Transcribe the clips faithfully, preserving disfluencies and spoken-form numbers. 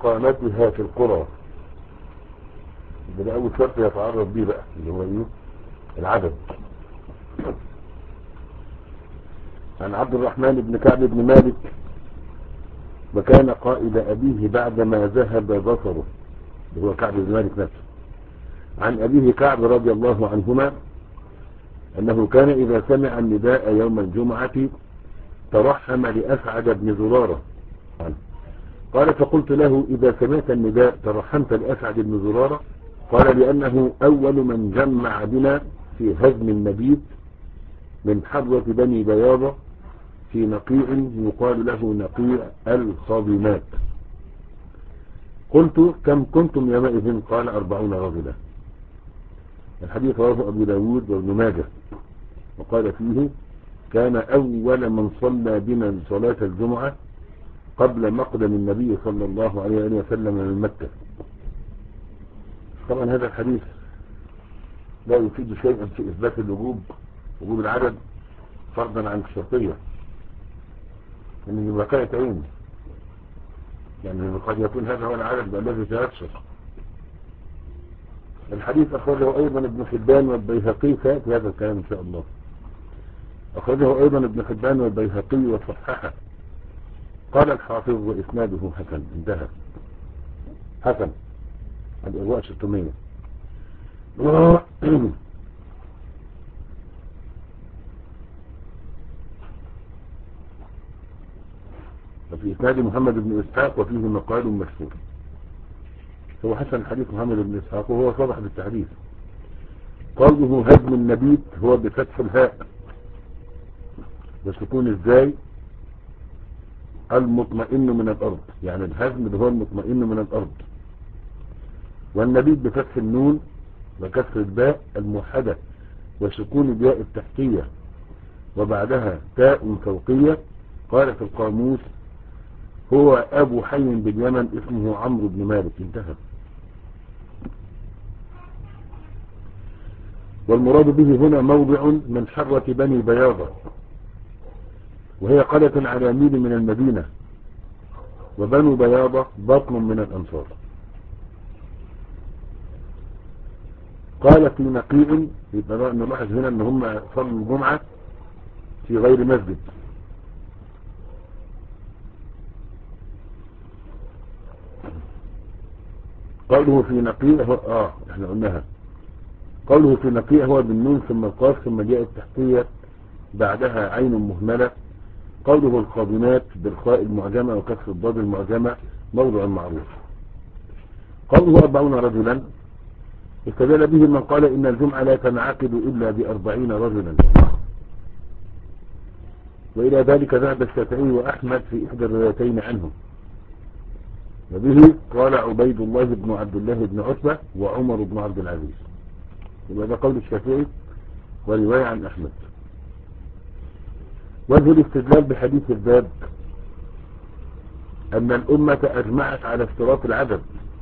إقامتها في القرى. ده أول شرط يتعرض به بقى اللي هو إيه؟ العدد. عن عبد الرحمن بن كعب بن مالك وكان قائد أبيه بعدما ذهب بصره، اللي هو كعب بن مالك نفسه. عن أبيه كعب رضي الله عنهما أنه كان إذا سمع النداء يوم الجمعة ترحم لأسعد بن زرارة. قال فقلت له إذا سمعت النداء ترحمت لأسعد بن زرارة؟ قال لأنه أول من جمع بنا في هزم المبيت من حضرة بني بياضة في نقيع يقال له نقيع الخاضمات. قلت كم كنتم يومئذ؟ قال أربعون رجلا. الحديث رواه أبو داود وابن ماجه وقال فيه كان أول من صلى بنا صلاة الجمعة قبل مقدم النبي صلى الله عليه وسلم من مكة. طبعا هذا الحديث لا يفيد شيئا في إثبات الوجوب، وجوب العدد فرضا عن الشرطية، ان الوكالة عين، يعني قد يكون هذا هو العدد الذي سيكسر. الحديث أخرجه أيضا ابن حبان والبيهقي، في هذا الكلام إن شاء الله. أخرجه أيضا ابن حبان والبيهقي وصححه. قال الحافظ وإسناده حسن. انتهى. حسن. الإغواء ستمية. وفي إسناد محمد بن إسحاق وفيه مقال مشهور. هو حسن حديث محمد بن إسحاق وهو صرح بالتحديث. قوله هزم النبيت هو بفتح الهاء وسكون الزاي المطمئن من الأرض، يعني الهزم اللي هو المطمئن من الأرض. والنبيت بفتح النون وكسر الباء الموحدة وسكون الياء التحتية وبعدها تاء فوقية. قال في القاموس هو أبو حي باليمن اسمه عمرو بن مالك. انتهى. والمراد به هنا موضع من حرة بني بياضة، وهي قرية على ميل من المدينة، وبنو بياضة بطن من الأنصار. قال في نقيع، يبقى نلاحظ هنا ان هم صلوا الجمعة في غير مسجد. قوله في نقيع هو اه احنا قلناها. قوله في نقيع هو بالنون ثم القاف ثم جاء التحتية بعدها عين مهملة. قوله القاضمات بالخاء المعجمة وكسر الضاد المعجمة موضع معروف. قوله أربعون رجلا استدل به من قال إن الجمعة لا تنعقد إلا بأربعين رجلا، وإلى ذلك ذهب الشافعي وأحمد في إحدى الروايتين عنه، وبه قال عبيد الله بن عبد الله بن عتبة وعمر بن عبد العزيز. وهذا قول الشافعي ورواية عن أحمد. وجه الاستدلال بحديث الباب أن الأمة أجمعت على اشتراط العدد،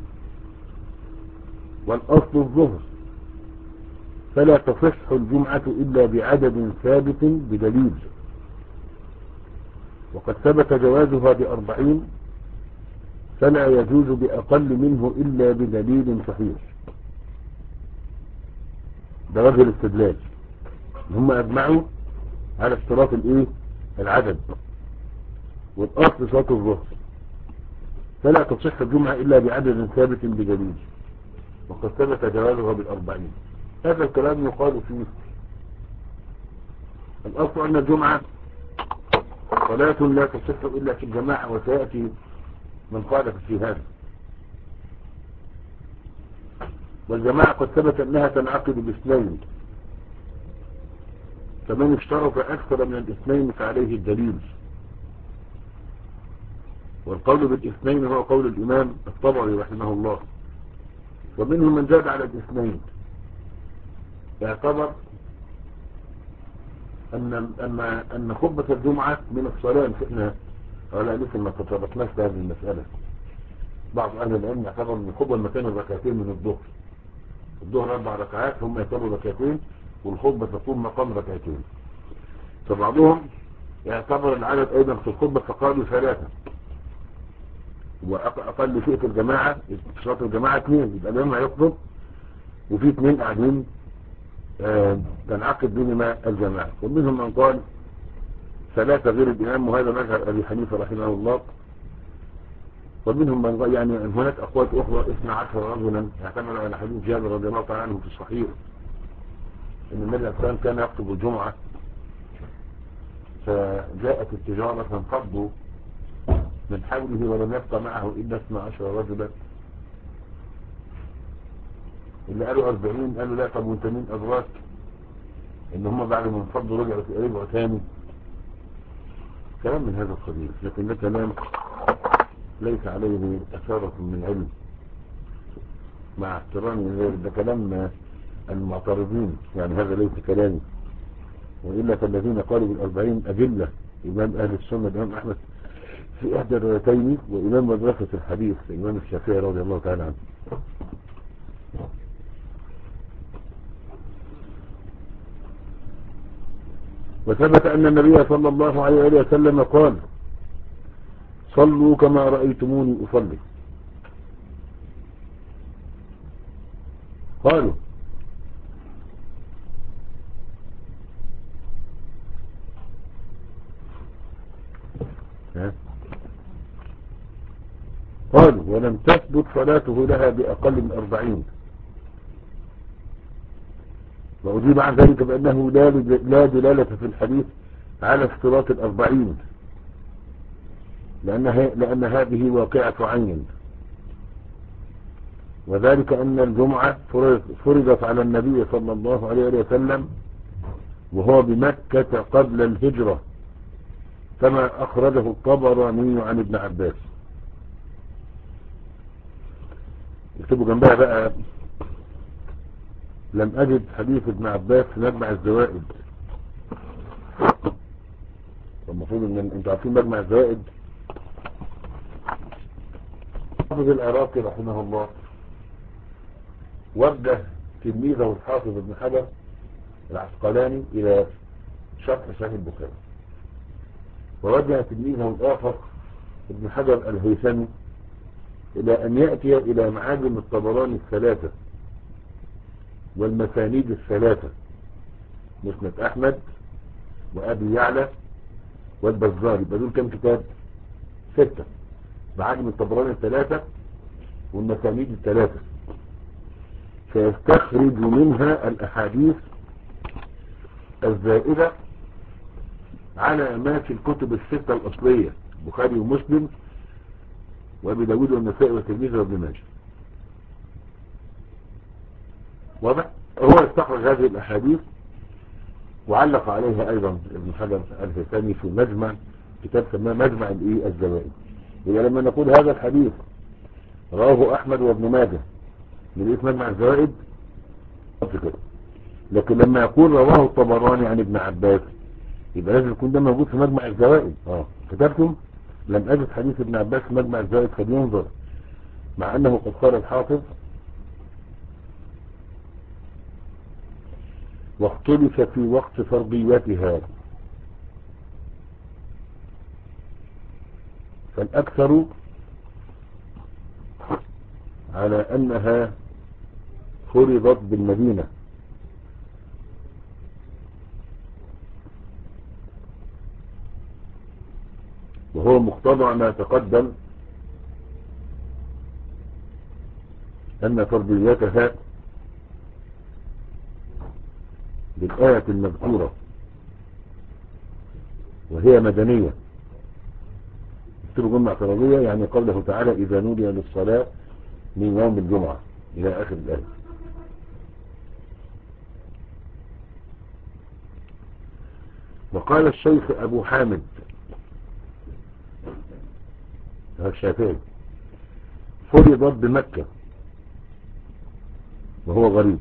والأصل الظهر، فلا تصح الجمعة إلا بعدد ثابت بدليل، وقد ثبت جوازها بأربعين، فلا يجوز بأقل منه إلا بدليل صحيح. ده وجه الاستدلال، هم أجمعوا على اشتراط الايه العدد، والأصل صلاة الظهر، فلا تصح الجمعة إلا بعدد ثابت بدليل، وقد ثبت جوازها بالأربعين. هذا الكلام يقال فيه الأصل أن الجمعة صلاة لا تصح إلا في الجماعة، وسيأتي من قال في هذا. والجماعة قد ثبت أنها تنعقد باثنين، فمن اشترط أكثر من الاثنين فعليه الدليل. والقول بالاثنين هو قول الإمام الطبري رحمه الله، ومنهم من زاد على الاثنين، يعتبر أن أن أن خطبة الجمعة من الصلاة. احنا ولا لسه ما تطرقناش بهذه المسألة. بعض أهل العلم يعتبر أن الخطبة مكان الركعتين من الظهر. الظهر أربع ركعات، هم يعتبروا ركعتين، والخطبة تقوم مقام ركعتين. فبعضهم يعتبر العدد أيضا في الخطبة فقالوا ثلاثة، وأقل شيء في الجماعة شرط الجماعة اثنين، يبقى الإمام هيخطب وفي اثنين قاعدين آه تنعقد بينهما الجماعة. ومنهم من قال ثلاثة غير الإمام، وهذا مذهب أبي حنيفة رحمه الله. ومنهم من قال يعني هناك أقوال أخرى اثنا عشر رجلا يعتمد على حديث جابر رضي الله تعالى عنه في الصحيح إن النبي عليه الصلاة والسلام كان يخطب الجمعة فجاءت التجارة فانفضوا من حوله ولم يبقى معه إلا اثنا عشر رجلا. اللي قالوا أربعين قالوا لا، طب وانت مين أدراك إن هم بعد ما انفضوا رجعوا رجعوا تاني؟ كلام من هذا القبيل، لكن ده كلام ليس عليه أثارة من علم مع احترامي، ده كلام المعترضين، يعني هذا ليس كلامي. وإلا فالذين قالوا بالأربعين أجلة إمام أهل السنة الإمام أحمد في إحدى الروايتين، وإمام مدرسة الحديث الإمام الشافعي رضي الله تعالى عنه. وثبت أن النبي صلى الله عليه وسلم قال صلوا كما رأيتموني أصلي. قالوا قالوا ولم تثبت صلاته لها بأقل من أربعين. وأجيب عن ذلك بأنه لا دلالة في الحديث على اشتراط الأربعين، لأن, لأن هذه واقعة عين، وذلك أن الجمعة فرضت على النبي صلى الله عليه وسلم وهو بمكة قبل الهجرة كما أخرجه الطبراني عن ابن عباس. اكتبوا جنبها بقى لم أجد حديث ابن عباس في مجمع الزوائد. المفروض ان انتوا عارفين مجمع الزوائد حافظ العراقي رحمه الله وجه تلميذه الحافظ ابن حجر العسقلاني الى شرح صحيح البخاري، ووجه تلميذه الاخر ابن حجر الهيثمي الى ان يأتي الى معاجم الطبراني الثلاثة والمسانيد الثلاثة، مسند احمد وابي يعلى والبزار. يبقى دول كم كتاب؟ ستة. معاجم الطبراني الثلاثة والمسانيد الثلاثة، فيستخرج منها الاحاديث الزائدة على ما في الكتب الستة الاصلية، البخاري ومسلم وابي داود والنسائي والترمذي وابن ماجه. واضح؟ هو استخرج هذه الاحاديث وعلق عليها ايضا ابن حجر الهيثمي في مجمع، كتاب سماه مجمع الايه الزوائد. يبقى لما نقول هذا الحديث رواه احمد وابن ماجه من اسم مجمع الزوائد كده، لكن لما يقول رواه الطبراني عن ابن عباس يبقى لازم يكون ده موجود في مجمع الزوائد. اه كتبتم لم اجد حديث ابن عباس في مجمع الزوائد فلينظر، مع انه قد قال الحافظ واختلف في وقت فرضيتها، فالأكثر على أنها فرضت بالمدينة، وهو مقتضى ما تقدم أن فرضيتها بالآية المذكورة وهي مدنية. اكتبوا جمع فرضية يعني قوله تعالى إذا نودي للصلاة من يوم الجمعة إلى آخر الآية. وقال الشيخ أبو حامد الشافعي فرضت بمكة وهو غريب.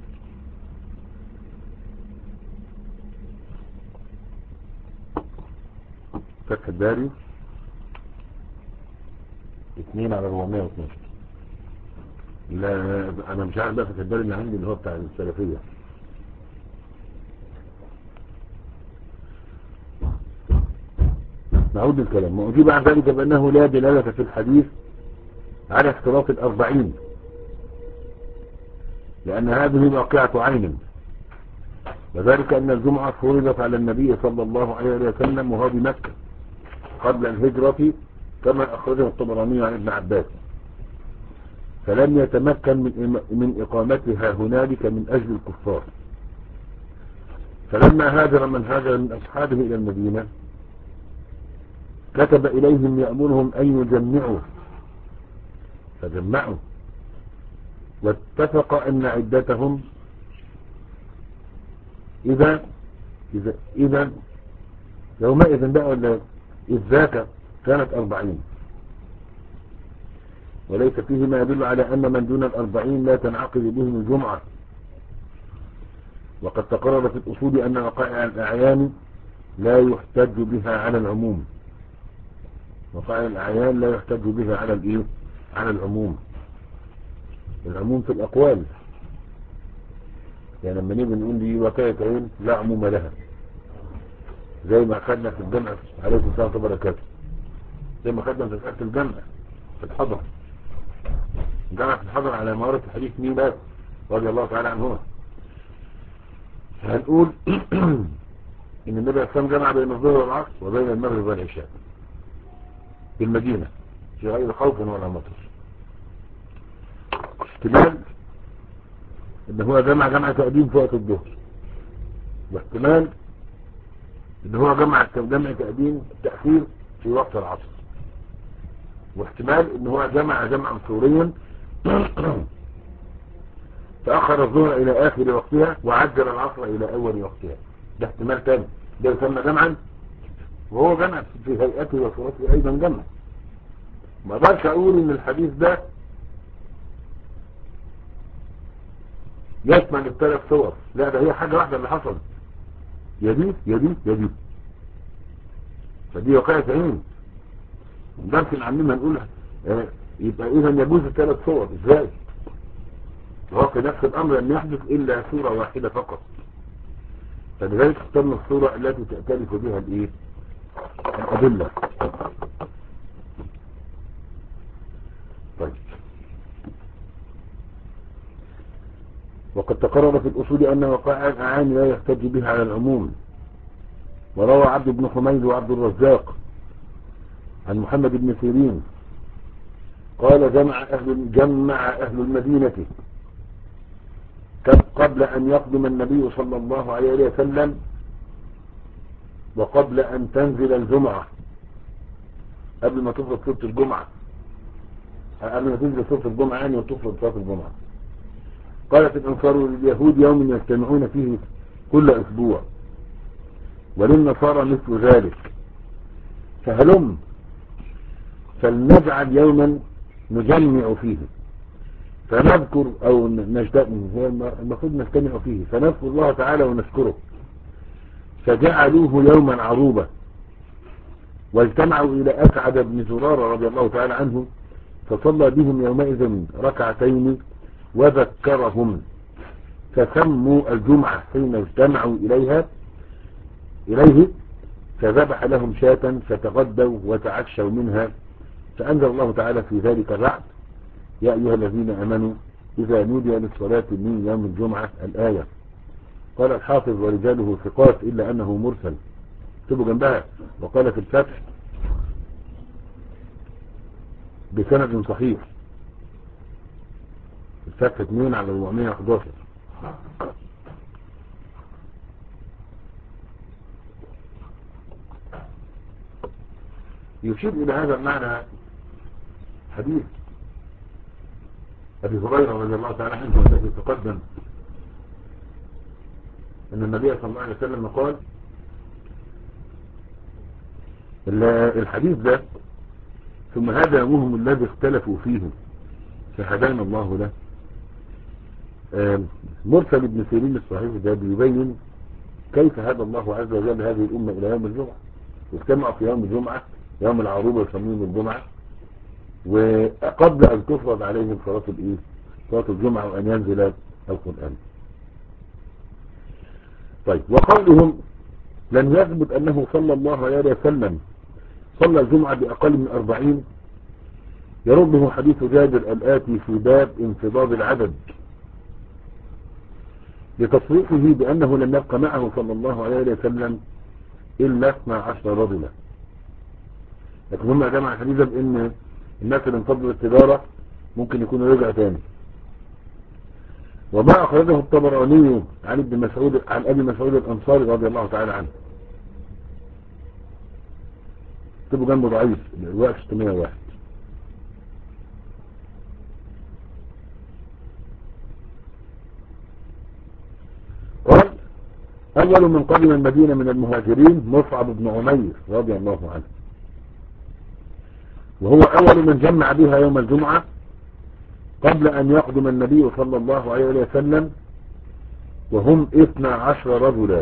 فتح الباري اثنين على أربعمائة واثناشر. لا انا مش عارف بقى فتح الباري اللي عندي اللي هو بتاع السلفية. نعود للكلام. وأجيب عن ذلك بأنه لا دلالة في الحديث على اختلاط الأربعين، لأن هذه واقعة عين، وذلك أن الجمعة فرضت على النبي صلى الله عليه وسلم وهو بمكة قبل الهجرة كما أخرجه الطبراني عن ابن عباس، فلم يتمكن من من إقامتها هنالك من أجل الكفار. فلما هاجر من هاجر من أصحابه إلى المدينة كتب إليهم يأمرهم أن يجمعوا، فجمعوا، واتفق أن عدتهم إذا إذا إذا يومئذ بقى ولا إذ ذاك كانت أربعين، وليس فيه ما يدل على أن من دون الأربعين لا تنعقد بهم الجمعة. وقد تقرر في الأصول أن وقائع الأعيان لا يحتج بها على العموم، وقائع الأعيان لا يحتج بها على الإيه؟ على العموم. العموم في الأقوال، يعني لما نيجي نقول لي وقائع عين لا عموم لها، زي ما أخذنا في الجمع عليكم السلام وبركاته، زي ما أخذنا في الجمع في الحضر، جمع في الحضر على موارد الحديث مين رضي الله تعالى عنهما. هنقول ان النبي صلى الله عليه وسلم جمع بين الظهر والعصر وبين المغرب والعشاء في المدينة في غير خوف ولا مطر. احتمال ان هو جمع جمع تقديم في وقت الظهر، واحتمال ان هو جمع جمع تقديم تأخير في وقت العصر، واحتمال ان هو جمع جمعا فوريا تأخر الظهر الى اخر وقتها وعجل العصر الى اول وقتها. ده احتمال تاني، ده يسمى جمعا، وهو جمع في هيئته وصورته ايضا جمع. ما اقدرش اقول ان الحديث ده يشمل الثلاث صور، لا ده هي حاجة واحدة اللي حصلت، يدي يدي يدي، فدي وقعت عين. ممكن عمنا نقولها اه يبقى اذا يجوز الثلاث صور ازاي؟ هو في نفس الامر ان يحدث الا صورة واحدة فقط، فلذلك اخترنا الصورة التي تأتلف بها الايه؟ الادلة. طيب، وقد تقرر في الأصول أن وقائع الأعاني لا يحتج بها على العموم. وروى عبد بن حميد وعبد الرزاق عن محمد بن سيرين قال جمع أهل, جمع أهل المدينة قبل أن يقدم النبي صلى الله عليه وسلم وقبل أن تنزل الجمعة، قبل ما تفرض صلاة الجمعة، قبل ما تنزل صلاة الجمعة يعني وتفرض صلاة الجمعة. قالت الأنصار لليهود يوم يجتمعون فيه كل أسبوع، وللنصارى مثل ذلك، فهلم فلنجعل يوما نجمع فيه فنذكر أو نجتمع، هو المفروض نجتمع فيه فنذكر الله تعالى ونشكره، فجعلوه يوما عروبة. واجتمعوا إلى أسعد بن زرارة رضي الله تعالى عنه فصلى بهم يومئذ ركعتين وذكرهم، فسموا الجمعة حين اجتمعوا إليها إليه، فذبح لهم شاة فتغدوا وتعشوا منها، فأنزل الله تعالى في ذلك الرعد يا أيها الذين آمنوا إذا نودي للصلاة من يوم الجمعة الآية. قال الحافظ ورجاله ثقات إلا أنه مرسل، اكتبوا جنبها. وقال في الفتح بسند صحيح، الفتح اثنين على أربعمائة وأحد عشر. يشير إلى هذا المعنى حديث أبي هريرة رضي الله تعالى عنه الذي تقدم أن النبي صلى الله عليه وسلم قال الحديث ده ثم هذا يومهم الذي اختلفوا فيه فهدانا الله له. مرسل ابن سيرين الصحيح ده بيبين كيف هدى الله عز وجل هذه الأمة إلى يوم الجمعة، واجتمعوا في يوم الجمعة يوم العروبة يسمونه الجمعة، وقبل أن تفرض عليهم صلاة الإيه؟ صلاة الجمعة وأن ينزل القرآن. طيب، وقولهم لم يثبت أنه صلى الله عليه وسلم صلى الجمعة بأقل من أربعين، يرده حديث جابر الآتي في باب انفضاض العدد لتصريحه بأنه لم يبقى معه صلى الله عليه وسلم إلا اثنا عشر رجلا. لكن هم جمع الحديث بأن الناس اللي انفضوا التجارة ممكن يكونوا رجع تاني. وما أخرجه الطبراني عن ابن مسعود عن أبي مسعود الأنصاري رضي الله تعالى عنه، اكتبوا جنبه ضعيف الرواية ستمائة وواحد. قال أول من قدم المدينة من المهاجرين مصعب بن عمير رضي الله عنه، وهو أول من جمع بها يوم الجمعة قبل أن يقدم النبي صلى الله عليه وسلم، وهم اثنا عشر رجلا.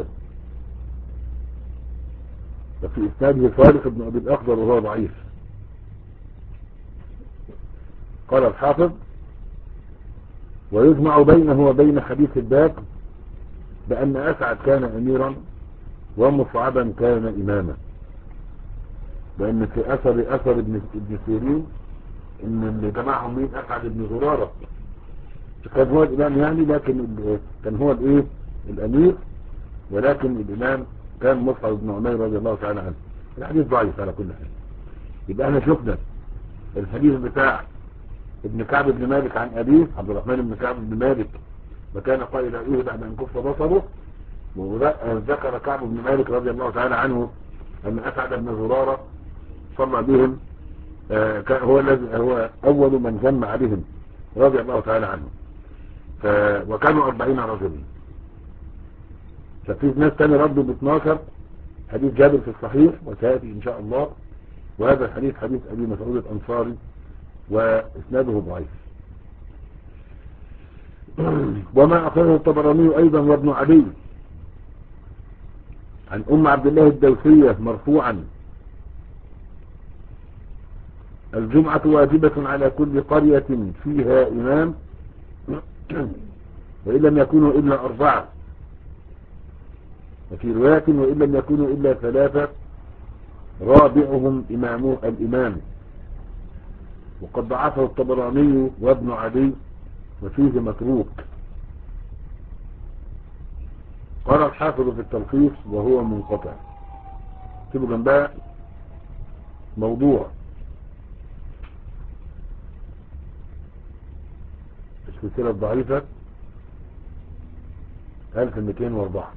وفي إسناده صالح بن أبي الأخضر وهو ضعيف. قال الحافظ ويجمع بينه وبين حديث الباب بأن أسعد كان أميرا ومصعبا كان إماما، لأن في أثر أثر ابن ابن سيرين إن اللي جمعهم مين أسعد بن زرارة، كان هو الإمام يعني، لكن كان هو الإيه الأمير، ولكن الإمام كان مصعب بن عمير رضي الله تعالى عنه. الحديث ضعيف على كل حال. يبقى احنا شفنا الحديث بتاع ابن كعب بن مالك عن أبيه عبد الرحمن بن كعب بن مالك وكان قائد أبيه بعد أن كف بصره، وذكر كعب بن مالك رضي الله تعالى عنه أن أسعد بن زرارة صلى بهم، آه هو الذي هو أول من جمع بهم رضي الله تعالى عنه، وكانوا أربعين رجلا. ففي ناس تاني ردوا ب اثناشر. حديث جابر في الصحيح وسيأتي إن شاء الله، وهذا الحديث حديث أبي مسعود الأنصاري وإسناده ضعيف. وما أخرجه الطبراني أيضا وابن عدي عن أم عبد الله الدوسية مرفوعا الجمعة واجبة على كل قرية فيها إمام وإن لم يكونوا إلا أربعة، وفي رواية وإن لم يكونوا إلا ثلاثة رابعهم إمامه الإمام. وقد ضعفه الطبراني وابن عدي وفيه متروك. قال الحافظ في التلخيص وهو منقطع، اكتبوا جنبها موضوع السلسلة الضعيفة ألف ومئتين وأربعة.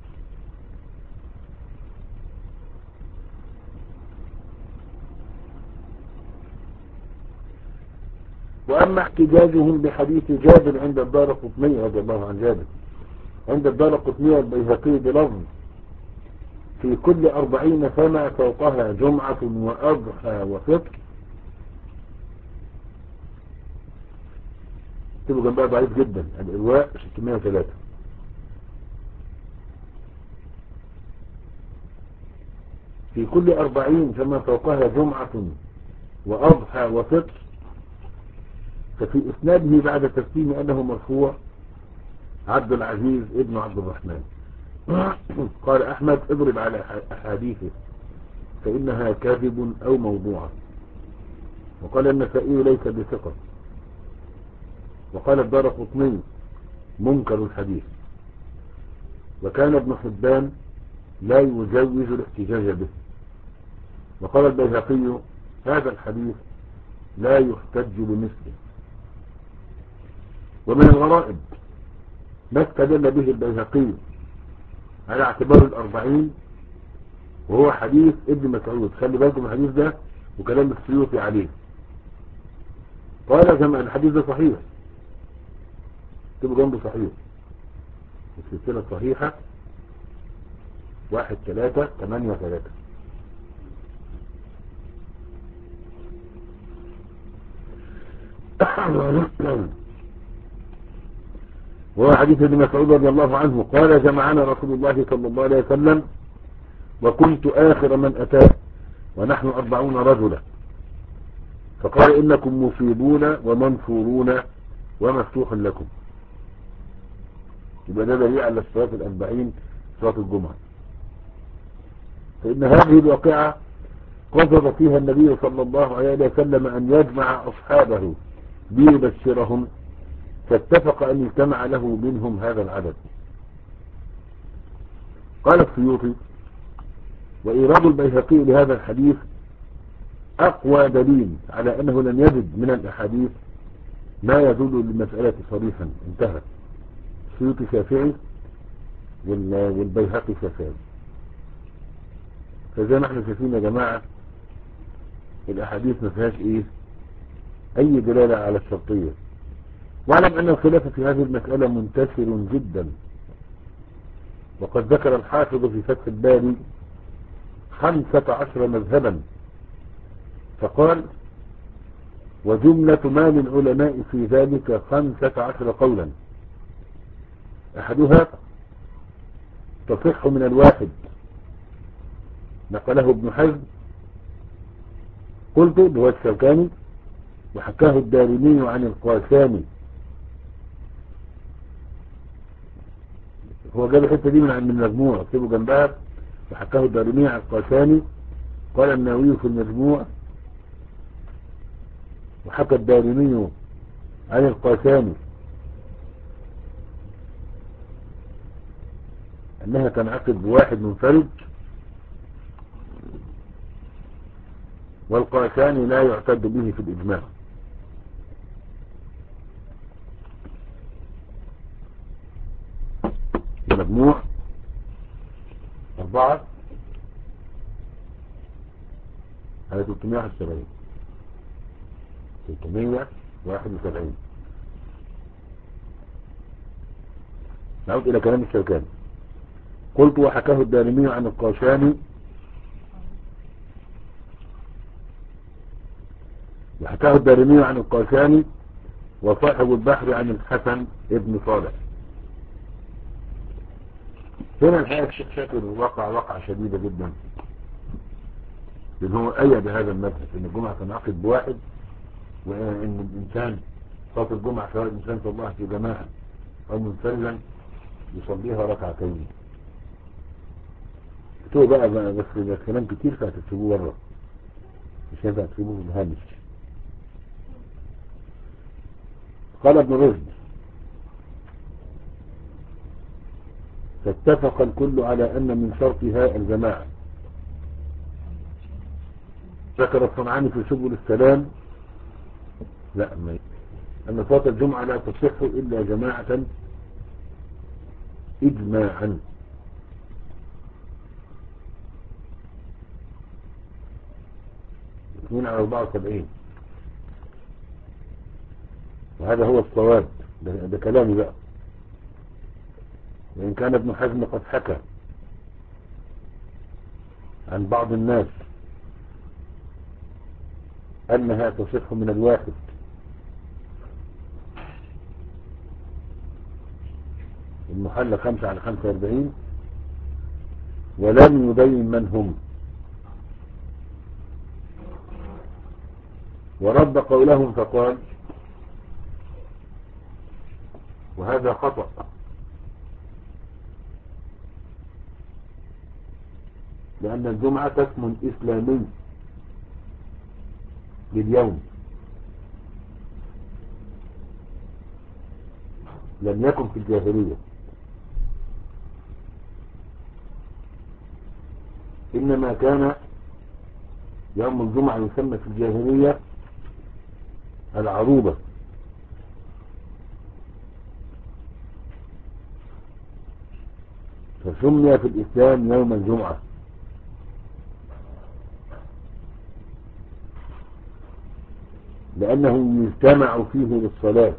وأما احتجاجهم بحديث جابر عند الدارقطني رضي الله عن جابر عند الدارقطني والبيهقي بلفظ في كل أربعين فما فوقها جمعة وأضحى وفطر، اكتبوا جنبها ضعيف جدا. الإرواء ستمائة وثلاثة. في كل أربعين فما فوقها جمعة وأضحى وفطر، ففي إسناده بعد تسليم أنه مرفوع عبد العزيز ابن عبد الرحمن. قال أحمد اضرب على أحاديثه فإنها كاذب أو موضوعة. وقال النسائي ليس بثقة. وقال الدارقطني منكر الحديث. وكان ابن حبان لا يجوز الاحتجاج به. وقال البيهقي هذا الحديث لا يحتج بمثله. ومن الغرائب ما استدل به البيهقي على اعتبار الأربعين وهو حديث ابن مسعود. خلي بالكم الحديث ده وكلام السيوطي عليه. قال جمع الحديث ده صحيح، اكتبوا جنبه صحيح، السلسلة الصحيحة واحد ثلاثة ثمانية ثلاثة. وهو حديث ابن مسعود رضي الله عنه قال جمعنا رسول الله صلى الله عليه وسلم وكنت آخر من أتاه ونحن أربعون رجلا، فقال إنكم مصيبون ومنصورون ومفتوح لكم. يبقى ده دليل على الصلاة الأربعين صلاة الجمعة. فإن هذه الواقعة قصد فيها النبي صلى الله عليه وسلم أن يجمع أصحابه ليبشرهم، فاتفق أن يجتمع له منهم هذا العدد. قال السيوطي: وإيراد البيهقي لهذا الحديث أقوى دليل على أنه لم يجد من الأحاديث ما يدل للمسألة صريحا. انتهى. السيوطي شافعي والبيهقي شافعي. فزي ما احنا شايفين يا جماعة الأحاديث ما فيهاش إيه أي دلالة على الشرطية. واعلم أن الخلاف في هذه المسألة منتشر جدا، وقد ذكر الحافظ في فتح الباري خمسة عشر مذهبا، فقال: وجملة ما للعلماء في ذلك خمسة عشر قولا، أحدها تصح من الواحد، نقله ابن حزم، قلت هو الشوكاني، وحكاه الدارمي عن القاساني. هو جاب الحته دي من عند المجموع، اكتبوا جنبها: وحكاه الدارمي عن القاساني. قال النووي في المجموع: وحكى الدارمي عن القاساني انها تنعقد بواحد منفرد، والقاساني لا يعتد به في الإجماع. المجموع أربعة على ثلاثمائة وواحد وسبعين ثلاثمائة وواحد وسبعين. نعود إلى كلام الشوكاني. قلت: وحكاه الدارمي عن القاساني وحكاه الدارمي عن القاساني وصاحب البحر عن الحسن ابن صالح. هنا الحقيقة الشيخ شاكر وقع وقع شديدة جدا، لأن هو أيد هذا المذهب إن الجمعة تنعقد بواحد، وإن الإنسان صلاة الجمعة سواء الإنسان صلاها في جماعة أو منفردا يصليها ركعتين. اكتبوا بقى, بقى بس ده كلام كتير فهتكتبوه بره، مش هينفع تكتبوه في الهامش. قال ابن رشد: فاتفق الكل على أن من شرطها الجماعة. ذكر الصنعاني في سبل السلام: لا، ما أن صلاة الجمعة لا تصح إلا جماعة إجماعا. اثنين على أربعة وسبعين، وهذا هو الصواب. ده, ده كلامي بقى، وإن كان ابن حزم قد حكى عن بعض الناس أنها تصح من الواحد، المحلى خمسة على خمسة واربعين، ولم يبين من هم، ورد قولهم فقال: وهذا خطأ، لأن الجمعة اسم إسلامي لليوم لم يكن في الجاهلية، إنما كان يوم الجمعة يسمى في الجاهلية العروبة، فسمي في الإسلام يوم الجمعة، لأنه يجتمع فيه للصلاة،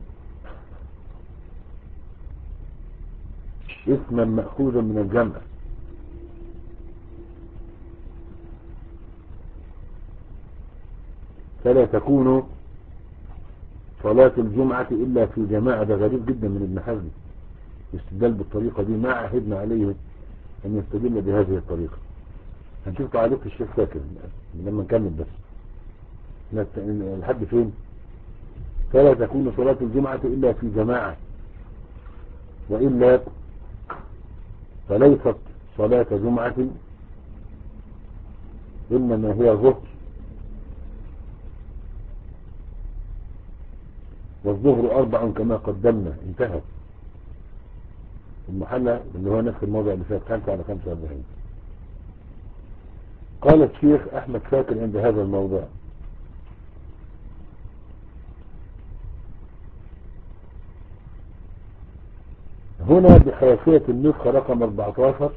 اسما مأخوذا من الجمع. فلا تكون صلاة الجمعة إلا في جماعة. ده غريب جدا من ابن حزم يستدل بالطريقة دي، ما عهدنا عليه أن يستدل بهذه الطريقة. هنشوف تعليق الشيخ شاكر لما نكمل بس لحد فين. فلا تكون صلاة الجمعة إلا في جماعة، وإلا فليست صلاة جمعة إنما هي ظهر، والظهر أربع كما قدمنا. انتهى المحلى اللي هو نفس الموضع اللي فات خمسة على خمسة وأربعين. قال الشيخ أحمد شاكر عند هذا الموضع: هنا بحاشية النسخة رقم أربعة عشر،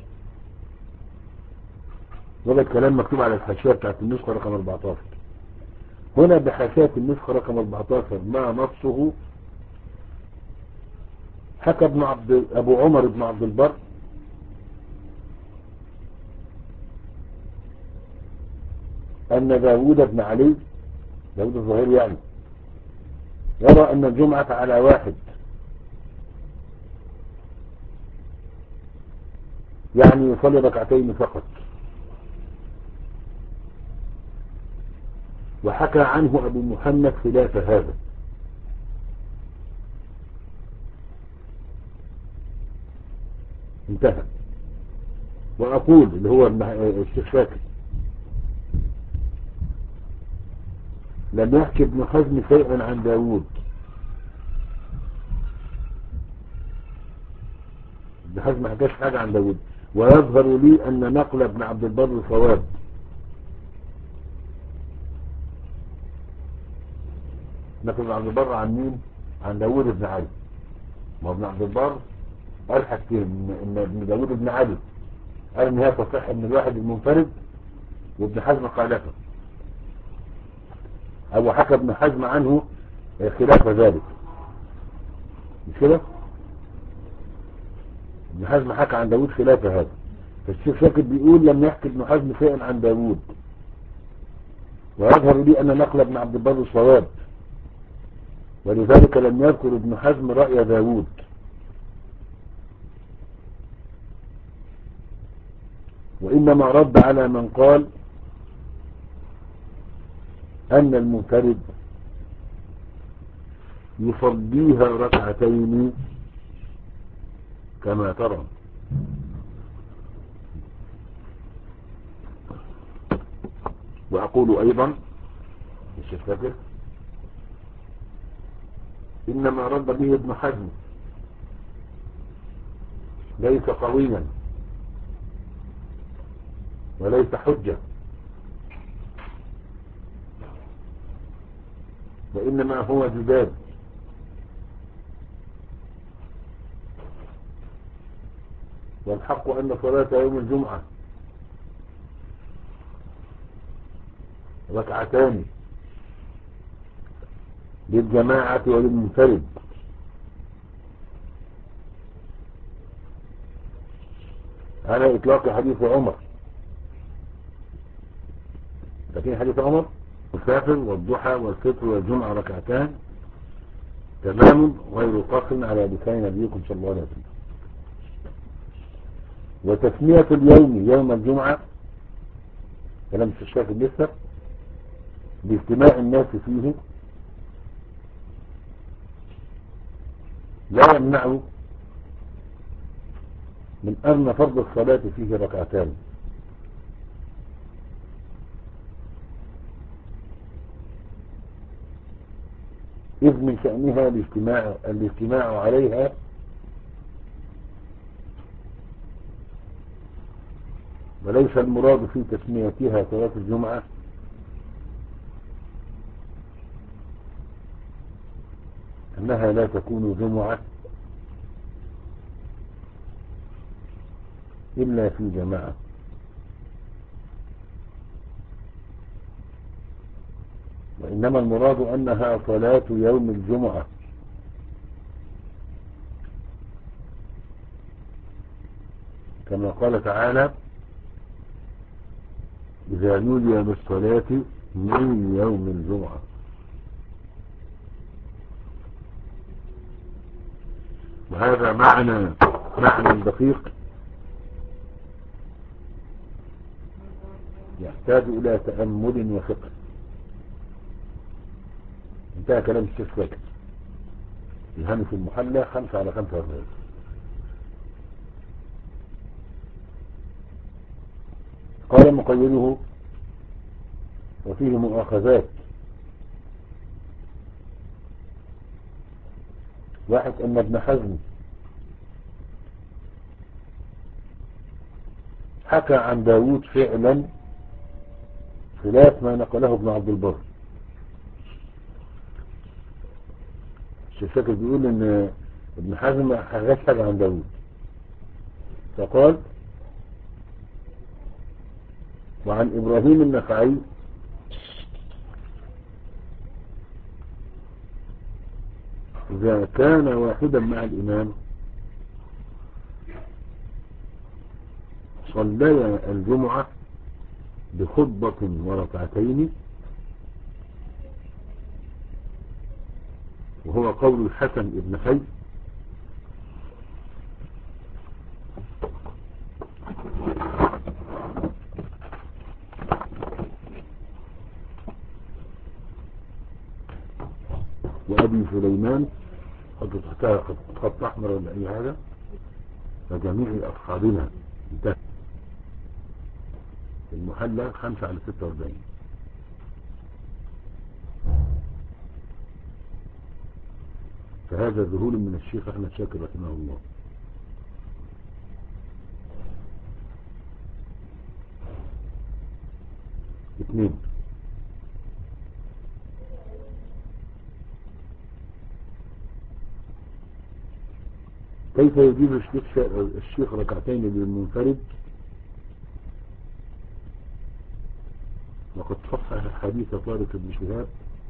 وده الكلام مكتوب على الحاشية بتاعت النسخة رقم أربعة عشر. هنا بحاشية النسخة رقم أربعة عشر ما نصه: حكى ابن عبد أبو عمر بن عبد البر أن داود بن علي، داود الظهير يعني، يرى أن الجمعة على واحد، يعني يصلي ركعتين فقط. وحكى عنه أبو محمد خلاف هذا. انتهى. وأقول اللي هو الشيخ شاكر: لم يحكي ابن حزم شيئا عن داود. ابن حزم ما حكاش حاجة عن داود. ويظهر لي أن نقل ابن عبد البر صواب. نقل ابن عبد البر عن مين؟ عن داود بن علي. ما ابن عبد البر قال حاجتين: ان ابن داود بن علي قال ان هي تصح من الواحد المنفرد، وابن حزم خالفه، او حكى ابن حزم عنه خلاف ذلك. مش كده؟ ابن حزم حكى عن داود خلاف هذا. فالشيخ شاكر بيقول: لم يحكي ابن حزم شيئا عن داود. ويظهر لي ان نقل ابن عبد البر صواب، ولذلك لم يذكر ابن حزم رأي داود. وإنما رد على من قال أن المنفرد يصليها ركعتين كما ترى. وأقول أيضا الشيخ فاكر: إنما رد به ابن حزم ليس قويا وليس حجة، وإنما هو جدال. والحق أن صلاة يوم الجمعة ركعتان للجماعة وللمنفرد، على إطلاق حديث عمر. لكن حديث عمر: مسافر والضحى والفطر والجمعة ركعتان تمام غير قاصر على لسان نبيكم صلى الله عليه وسلم. وتسمية اليوم يوم الجمعة كلام الشيخ لسه باجتماع الناس فيه لا يمنع من أن فرض الصلاة فيه ركعتان. إذ من شأنها الاجتماع, الاجتماع عليها وليس المراد في تسميتها صلاة الجمعة أنها لا تكون جمعة إلا في جماعة، وإنما المراد أنها صلاة يوم الجمعة، كما قال تعالى: إذا نودي للصلاة من يوم الجمعة. وهذا معنى معنى دقيق يحتاج إلى تأمل وفقه. انتهى كلام الشيخ فاكر. الهامش المحلى خمسة على خمسة واربعين. قال مقيده: وفيه مؤاخذات. واحد أن ابن حزم حكى عن داود فعلا خلاف ما نقله ابن عبد البر. الشيخ شاكر بيقول ان ابن حزم ما حكاش حاجة عن داود، فقال وعن إبراهيم النخعي إذا كان واحدا مع الإمام صلى الجمعة بخطبة وركعتين، وهو قول الحسن ابن حي، وأبي سليمان حط تحتها خط أحمر ولا أي حاجة، وجميع أصحابنا. انتهى. المحلى خمسة على ستة واربعين. فهذا ذهول من الشيخ أحمد شاكر رحمه الله. اثنين، كيف يجيب الشيخ الشيخ ركعتين للمنفرد وقد صحح حديث طارق بن شهاب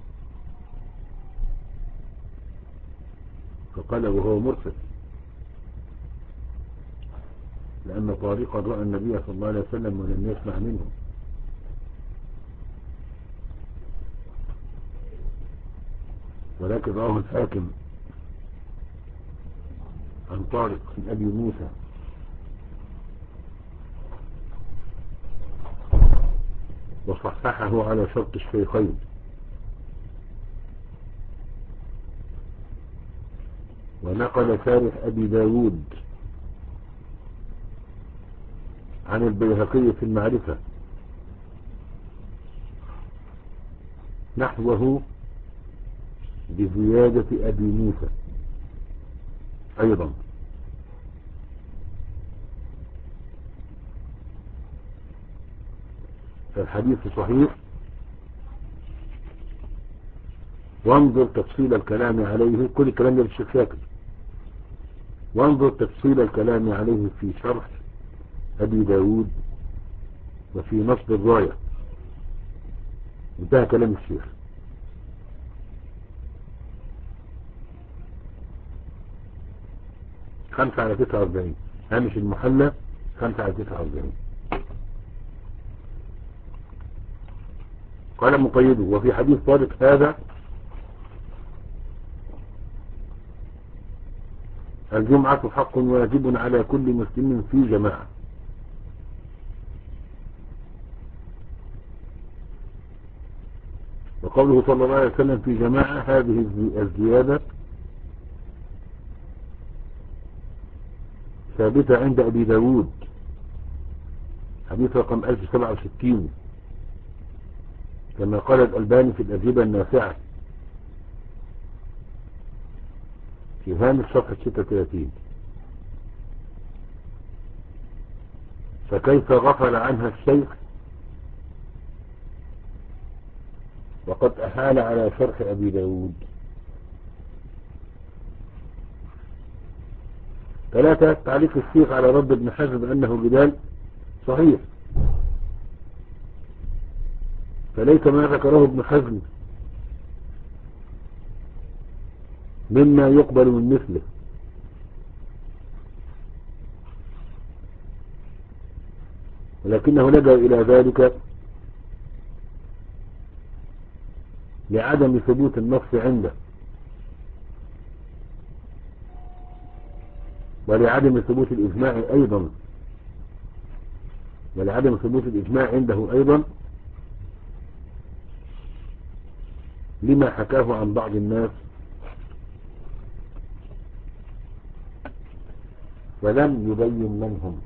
فقال وهو مرسل، لأن طارقا رأى النبي صلى الله عليه وسلم ولم يسمع منه، ولكن راه الحاكم عن طارق بن أبي موسى وصححه على شرط الشيخين. ونقل شارح أبي داود عن البيهقي في المعرفة نحوه بزيادة أبي موسى أيضا. فالحديث صحيح، وانظر تفصيل الكلام عليه، كل الكلام ده للشيخ شاكر، وانظر تفصيل الكلام عليه في شرح أبي داود وفي نصب الراية. انتهى كلام الشيخ. خمسة على تسعة واربعين، هامش المحلى خمسة على تسعة واربعين. قال مقيده وفي حديث طارق هذا الجمعة حق واجب على كل مسلم في جماعة. وقوله صلى الله عليه وسلم في جماعة، هذه الزيادة ثابتة عند أبي داود حديث رقم ألف وسبعة وستين، كما قال الألباني في الأجوبة النافعة في هامش صفحة ستة وثلاثين. فكيف غفل عنها الشيخ وقد أحال على شرح أبي داود؟ ثلاثة، تعليق الشيخ على رد ابن حزم أنه جدال صحيح، فليس ما ذكره ابن حزم مما يقبل من مثله، ولكنه لجأ إلى ذلك لعدم ثبوت النص عنده ولعدم ثبوت الإجماع أيضا ولعدم ثبوت الإجماع عنده أيضا لما حكاه عن بعض الناس ولم يبين من هم.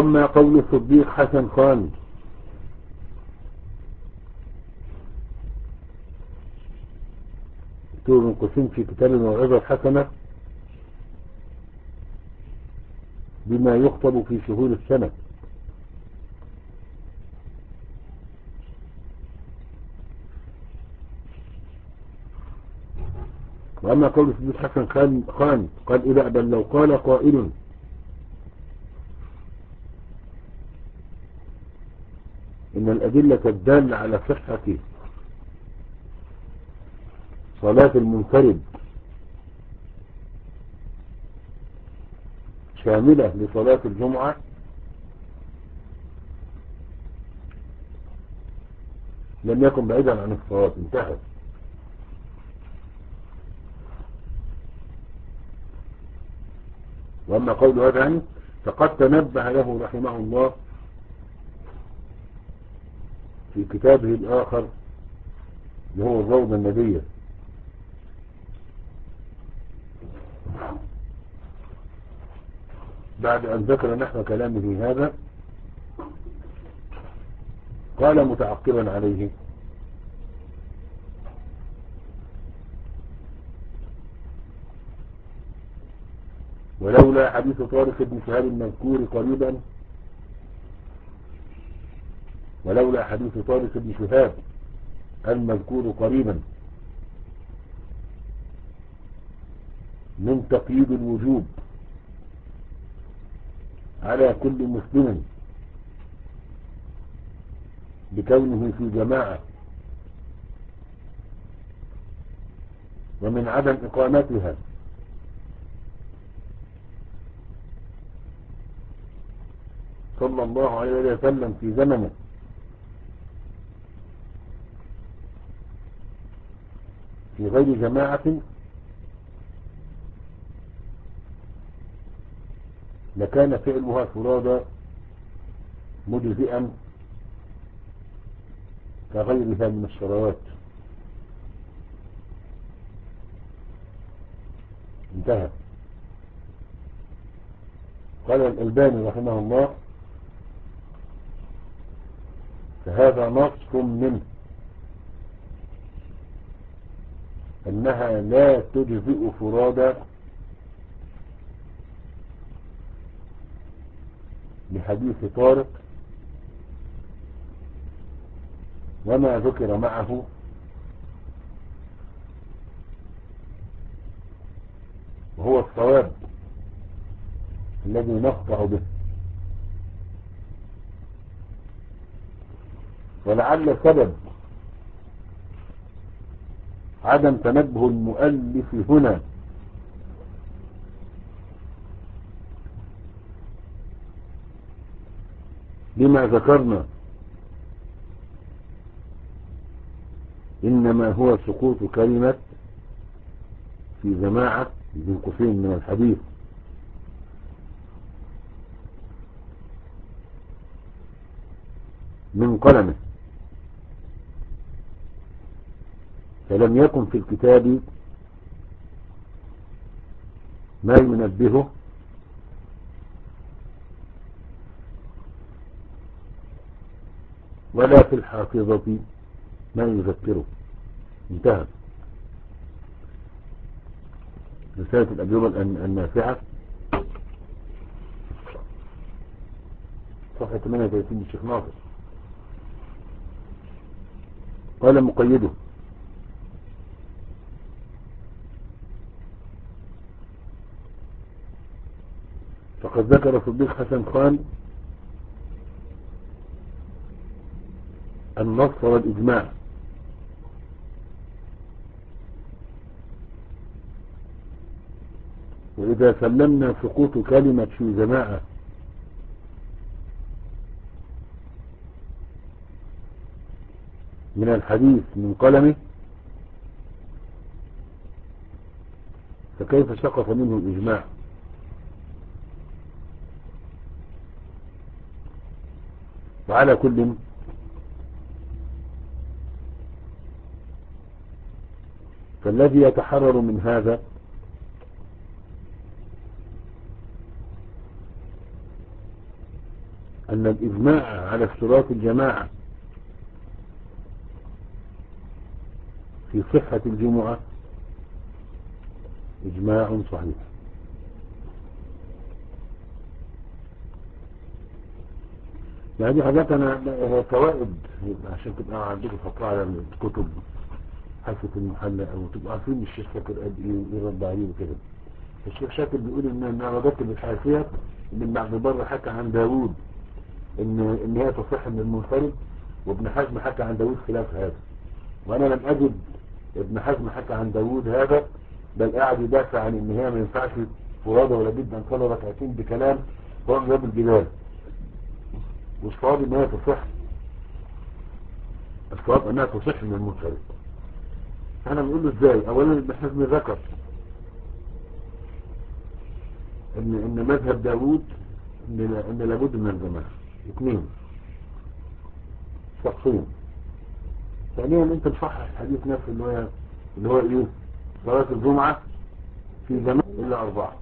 وأما قول الصديق حسن خان دكتور من قسم في كتاب الموعظة الحسنة بما يخطب في شهور السنة. وأما قول الصديق حسن خان, خان قال إذا بل لو قال قائل إن الأدلة الدالة على صحة صلاة المنفرد شاملة لصلاة الجمعة لم يكن بعيدا عن الصواب. انتهى. وأما قول هذا عنه فقد تنبه له رحمه الله في كتابه الآخر اللي هو الروضة النبية بعد أن ذكر نحو كلامه هذا قال متعقبا عليه ولولا حديث طارق بن شهاب المذكور قريبا ولولا حديث طارق بن شهاب المذكور قريبا من تقييد الوجوب على كل مسلم بكونه في جماعة ومن عدم إقامتها صلى الله عليه وسلم في زمنه في غير جماعة لكان فعلها فرادى مجزئا كغيرها من الشروات. انتهى. قال الألباني رحمه الله فهذا نص منه أنها لا تجزئ فرادى لحديث طارق وما ذكر معه وهو الصواب الذي نقطع به. ولعل سبب عدم تنبه المؤلف هنا لما ذكرنا إنما هو سقوط كلمة في جماعة ذي قوسين من الحديث من قلمه، فلم يكن في الكتاب ما ينبهه ولا في الحافظة ما يذكره. انتهى. رسالة الأجوبة النافعة صفحة ثمانية وثلاثين للشيخ ناصر. قال مقيده فقد ذكر صديق حسن خان النص والإجماع وإذا سلمنا سقوط كلمة في جماعة من الحديث من قلمه فكيف سقط منه الإجماع؟ وعلى كل فالذي يتحرر من هذا أن الإجماع على اشتراط الجماعة في صحة الجمعة إجماع صحيح. يعني دي حاجات أنا فوائد عشان تبقى عندكم فقرة على الكتب حلفة المحلى أو تبقى عارفين الشيخ شاكر قد إيه وإيه رد عليه وكده. الشيخ شاكر بيقول إن أنا وجدت بالحاشية إن ابن عبد البر حكى عن داوود إن إن هي تصح من المنفرد، وابن حزم حكى عن داوود خلاف هذا، وأنا لم أجد ابن حزم حكى عن داوود هذا، بل قاعد يدافع عن إن هي ما ينفعش فرادة ولا بد أن تصلي ركعتين بكلام هو من باب الجدال، والصواب إن هي تصح، الصواب إنها تصح من المنفرد. احنا بنقول له ازاي؟ اولا ابن حزم ذكر ان ان مذهب داوود ان ان لابد من الجماعه. اثنين، شخصين. ثانيا انت تصحح الحديث نفسه اللي هو اللي هو ايه؟ صلاه الجمعه في جماعه الا اربعه.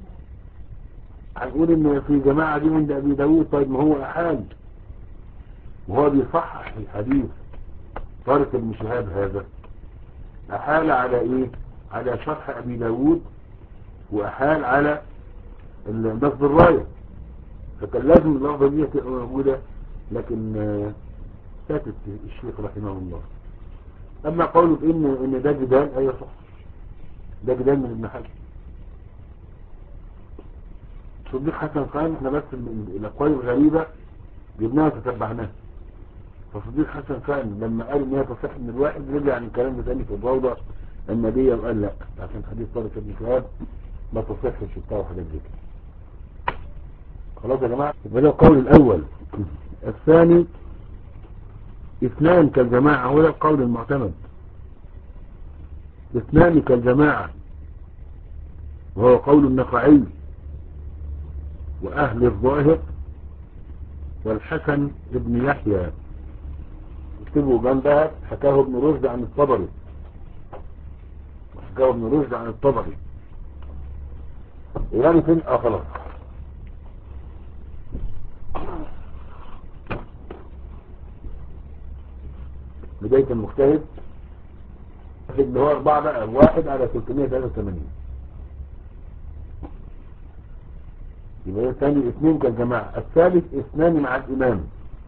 هنقول ان في جماعه دي عند ابي داوود، طيب ما هو احال وهو بيصحح الحديث طارق بن شهاب هذا احال على ايه؟ على شرح ابي داوود، واحال على لفظ الرايه، فكان لازم اللفظه دي تبقى موجوده، لكن ساكت الشيخ رحمه الله. اما قوله بان ان ده جدال، ايوه صح، ده جدال من ابن حزم. صديق حسن خان احنا بس الاقوال الغريبه جبناها وتتبعناها. فصديق حسن خان لما قال ان هي تصح من الواحد رجع عن الكلام ده تاني في الروضه النبيه وقال لا، عشان حديث طارق بن شهاب ما تصحش وبتاع وحاجات زي كده. خلاص يا جماعه، يبقى ده القول الاول. الثاني اثنان كالجماعه، هو ده القول المعتمد، اثنان كالجماعه، وهو قول النخعي واهل الظاهر والحسن ابن يحيى. اكتبوا جنبها حكاه ابن رشد عن الطبري، حكاه ابن رشد عن الطبري. يعني فين؟ اه خلاص. بداية المجتهد اللي هو اربعة بقى، واحد على ثلاثمائة وثلاثة وثمانين. يبقى الثاني اثنين كالجماعة. الثالث اثنان مع الامام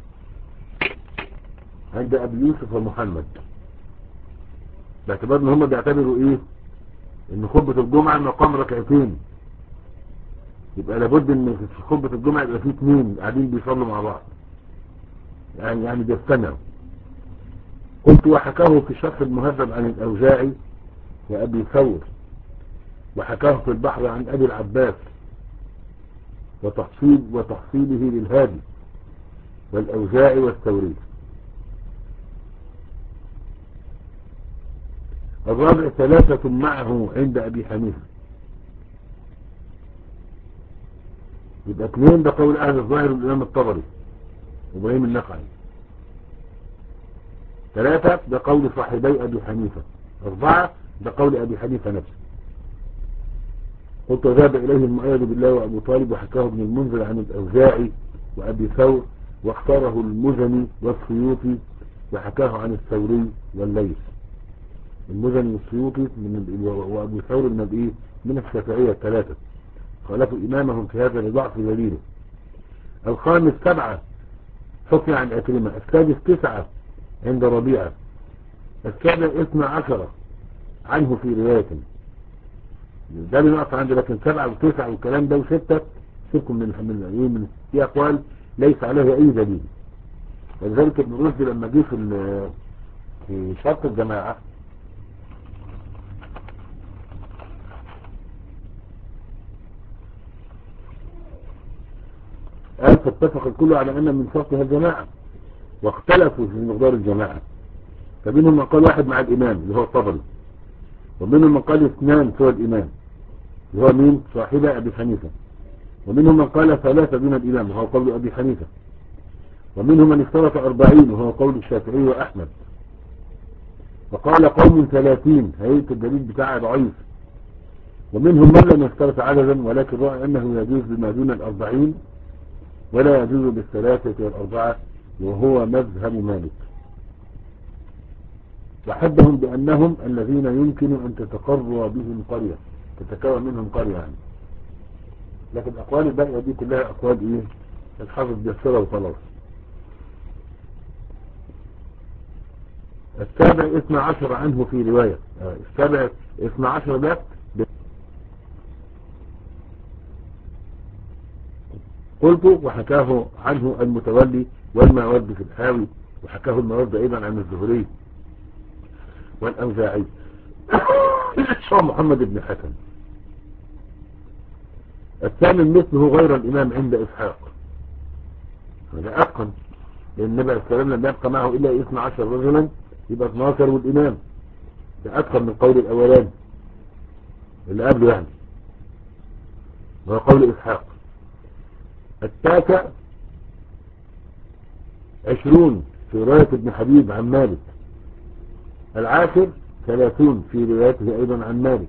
عند ابي يوسف ومحمد، باعتبار ان هم بيعتبروا ايه؟ ان خطبة الجمعة مقام ركعتين، يبقى لابد ان في خطبة الجمعة يبقى فيه اثنين قاعدين بيصلوا مع بعض، يعني يعني بيستمعوا. قلت وحكاه في شرح المهذب عن الاوزاعي وابي ثور، وحكاه في البحر عن ابي العباس، وتحصيل وتحصيله للهادي والاوزاعي والثوري. الرابع ثلاثة معه عند ابي حنيفة، يبقى اثنين ده قول اهل الظاهر والامام الطبري وابراهيم النخعي، ثلاثة ده قول صاحبي ابي حنيفة، اربعة ده قول ابي حنيفة نفسه. قلت ذهب اليه المؤيد بالله وابو طالب، وحكاه ابن المنذر عن الاوزاعي وابي ثور، واختاره المزني والسيوطي، وحكاه عن الثوري والليث. المزني والسيوطي من وابو ثور من الايه؟ من الشافعية الثلاثة، خالفوا امامهم في هذا لضعف دليله. الخامس سبعة حكي عن عكرمة، السادس تسعة عند ربيعة، السابع اثنى عشر عنه في رواية. ده اللي نقف عنده، لكن سبعة وتسعة والكلام ده وستة سيبكم من من من في اقوال ليس عليها اي دليل. ولذلك ابن رشد لما جه في في شرط الجماعة قال فاتفق الكل على ان من شرطها الجماعة، واختلفوا في مقدار الجماعة، فمنهم من قال واحد مع الامام اللي هو الطبري، ومنهم من قال اثنان سوى الامام اللي هو مين؟ صاحب ابي حنيفة، ومنهم من قال ثلاثة دون الامام وهو قول ابي حنيفة، ومنهم من اشترط أربعين وهو قول الشافعي وأحمد، وقال قوم ثلاثين هيئة الدليل بتاعه ضعيف، ومنهم من لم يشترط عددا ولكن رأى أنه يجوز بما دون الأربعين ولا يجوز بالثلاثة والأربعة وهو مذهب مالك. وحدهم بأنهم الذين يمكن أن تتقر بهم قرية، تتكون منهم قرية يعني. لكن أقوال الباقية دي كلها أقوال إيه الحافظ بيسرها وخلاص. السابع اثنى عشر عنه في رواية، السابع اثنى عشر ده قلت وحكاه عنه المتولي والماوردي في الحاوي، وحكاه الماوردي أيضا عن الزهري والأوزاعي شو محمد بن حسن. الثامن مثله غير الإمام عند إسحاق، هذا أتقن، لأن النبي عليه السلام لم يبقى معه إلا اثنى عشر رجلا، يبقى اثنى عشر والإمام، ده أتقن من قول الأولاني اللي قبله يعني، وهو قول إسحاق. التاسع عشرون في رواية ابن حبيب عن مالك. العاشر ثلاثون في روايته أيضا عن مالك.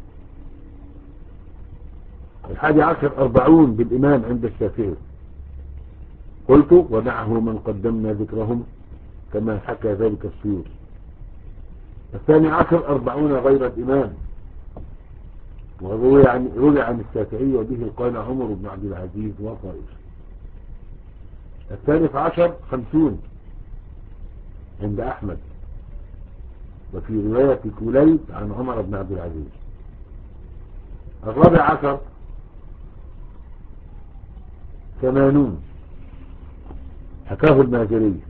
الحادي عشر أربعون بالإمام عند الشافعي. قلت ودعه من قدمنا ذكرهم كما حكى ذلك السيوطي. الثاني عشر أربعون غير الإمام، وروي عن, روي عن الشافعي وبه قال عمر بن عبد العزيز وطائف. الثالث عشر خمسون عند أحمد، وفي رواية كليب عن عمر بن عبد العزيز. الرابع عشر ثمانون حكاه المازري.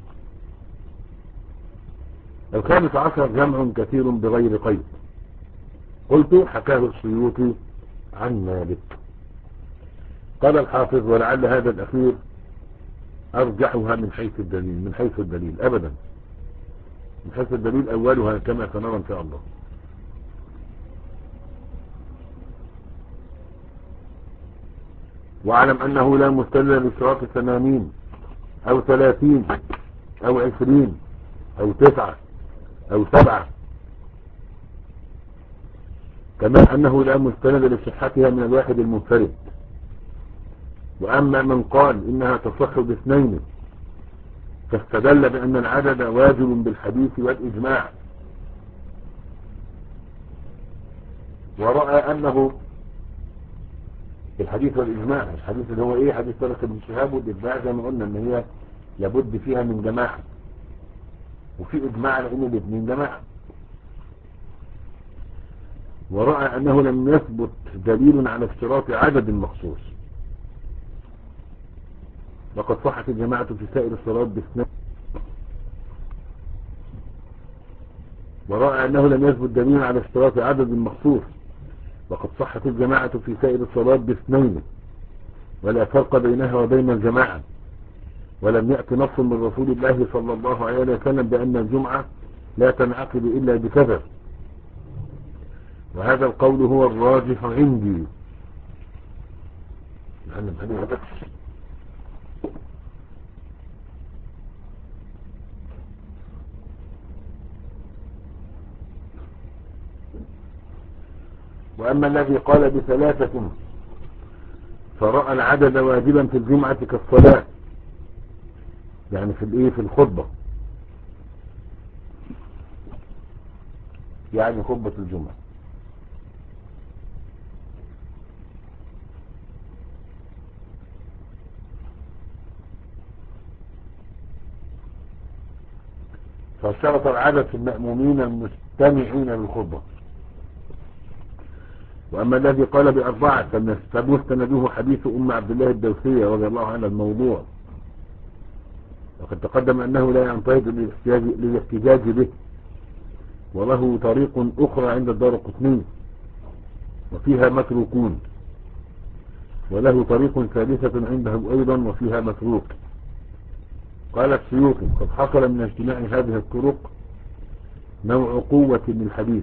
الخامس عشر جمع كثير بغير قيد. قلت حكاه السيوطي عن مالك. قال الحافظ ولعل هذا الأخير أرجحها من حيث الدليل، من حيث الدليل أبدا، من حيث الدليل أولها كما سنرى إن شاء الله. واعلم أنه لا مستدل لاشتراط ثمانين أو ثلاثين أو عشرين أو تسعة أو سبعة، كما أنه لا مستند لصحتها من الواحد المنفرد. وأما من قال إنها تصح باثنين فاستدل بأن العدد واجب بالحديث والإجماع، ورأى أنه الحديث والإجماع، الحديث اللي هو إيه حديث طارق بن شهاب، والإجماع زي ما قلنا إن هي لابد فيها من جماعة، وفي إجماع لأن الاثنين جماعة. ورأى أنه لم يثبت دليل على اشتراط عدد مخصوص، وقد صحت الجماعة في سائر الصلاة باثنين. ورأى أنه لم يثبت دليل على اشتراط عدد مخصوص، وقد صحت الجماعة في سائر الصلاة باثنين، ولا فرق بينها وبين الجماعة، ولم يأتي نص من رسول الله صلى الله عليه وسلم بأن الجمعة لا تنعقد إلا بكذا، وهذا القول هو الراجح عندي. وأما الذي قال بثلاثة فرأى العدد واجبا في الجمعة كالصلاة، يعني في الايه في الخطبة، يعني خطبة الجمعة. فاشترط العدد في المأمومين المستمعين للخطبة. وأما الذي قال بأربعة فمستنده حديث أم عبد الله الدوسية رضي الله عنها الموضوع، وقد تقدم أنه لا ينتهض للاحتجاج به، وله طريق أخرى عند الدارقطني وفيها متروكون، وله طريق ثالثة عنده أيضا وفيها متروك. قال السيوطي قد حصل من اجتماع هذه الطرق نوع قوة للحديث،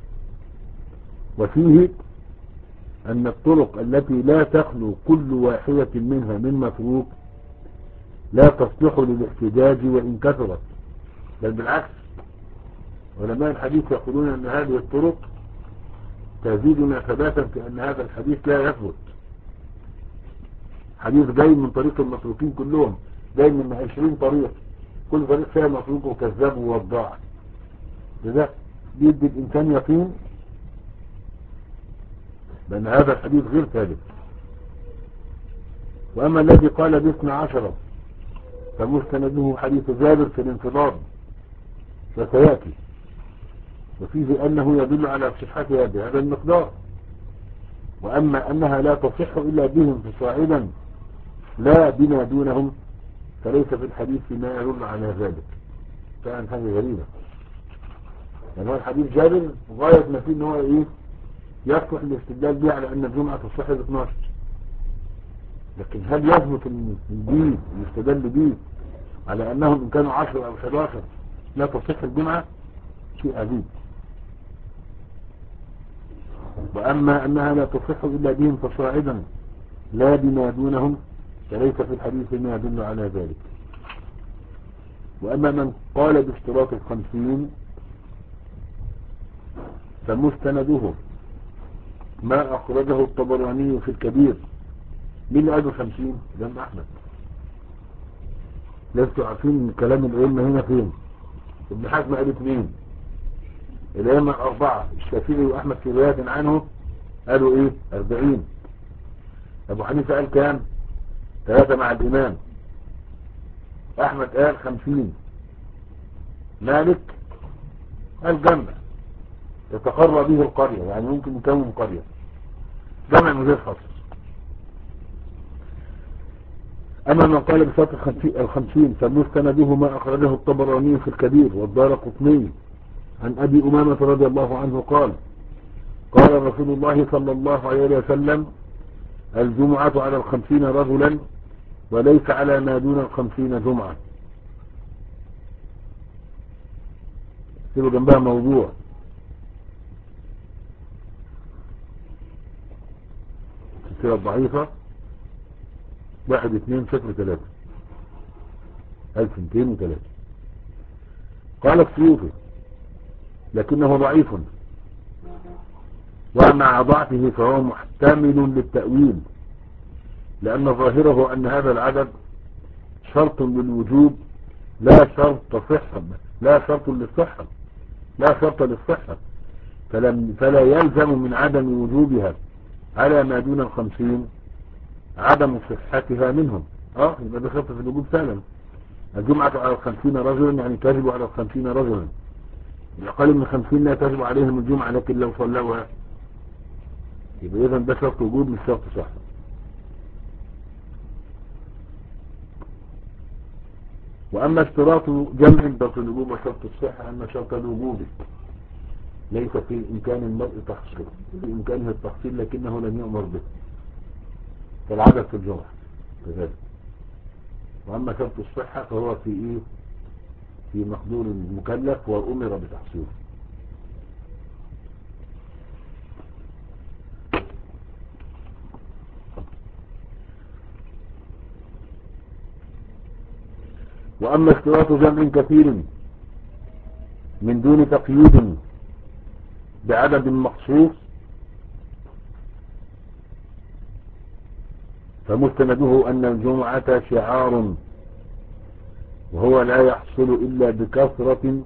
وفيه أن الطرق التي لا تخلو كل واحدة منها من متروك لا تصلح للاحتجاج وإن كثرت، بل بالعكس علماء الحديث يقولون أن هذه الطرق تزيدنا ثباتا في أن هذا الحديث لا يثبت حديث جاي من طريق المتروكين كلهم، جاي من عشرين طريق، كل طريق فيها متروك وكذاب ووضاع. لذا بيدي الإنسان يقين بأن هذا الحديث غير ثابت. وأما الذي قال باثنى عشر فمستنده حديث جابر في الانفضاض فسيأتي، وفيه أنه يدل على صحتها بهذا المقدار. وأما أنها لا تصح إلا بهم فصاعدا لا بما دونهم فليس في الحديث ما يدل على ذلك. كان حاجة غريبة، يعني هو الحديث جابر غاية ما فيه ان هو ايه يصلح الاستدلال به على ان الجمعة تصح ب اثناشر، لكن هل يثبت الدين الاستدلال به على انهم ان كانوا عشرة او حداشر لا تصح الجمعة؟ شيء عجيب. واما انها لا تصح الا بهم فصاعدا لا بما دونهم فليس في الحديث ما يدل على ذلك. واما من قال باشتراط الخمسين فمستنده ما أخرجه الطبراني في الكبير. مين اللي قال خمسين؟ الإمام أحمد. لستوا عارفين كلام الأئمة هنا فين؟ ابن حزم قال اثنين، الأئمة أربعة، الشافعي وأحمد في رواية عنه قالوا إيه؟ أربعين. أبو حنيفة قال كام؟ ثلاثة مع الإمام. أحمد قال خمسين. مالك قال جمع يتقرى به القرية، يعني ممكن يكون قرية، جمع من غير حصر. أما من قال بشرط الخمسين فمستنده ما أخرجه الطبراني في الكبير والدارقطني عن أبي أمامة رضي الله عنه قال قال رسول الله صلى الله عليه وسلم الجمعة على الخمسين رجلا وليس على ما دون الخمسين جمعة. سيبوا جنبها موضوع السلسلة الضعيفة واحد اثنين صفر ثلاثة الف مئتين وثلاثة. قال السيوطي لكنه ضعيف، ومع ضعفه فهو محتمل للتأويل، لأن ظاهره أن هذا العدد شرط للوجوب لا شرط صحة، لا شرط للصحة، لا شرط للصحة، فلم فلا يلزم من عدم وجوبها على ما دون الخمسين عدم صحتها منهم. اه يبقى ده شرط في الوجوب فعلا. الجمعة على الخمسين رجلا يعني تجب على الخمسين رجلا، الأقل من خمسين لا تجب عليهم الجمعة، لكن لو صلوها يبقى إذن ده شرط وجود مش شرط صحة. وأما اشتراط جمع شرط الوجوب وشرط الصحة أن شرط الوجوب ليس في إمكان المرء تحصيله، في إمكانه التحصيل لكنه لم يؤمر به كالعدد في الجمعة كذلك. وأما شرط الصحة فهو في إيه؟ في مقدور المكلف وأمر بتحصيله. وأما اشتراط جمع كثير من دون تقييد بعدد مخصوص فمستنده أن الجمعة شعار، وهو لا يحصل إلا بكثرة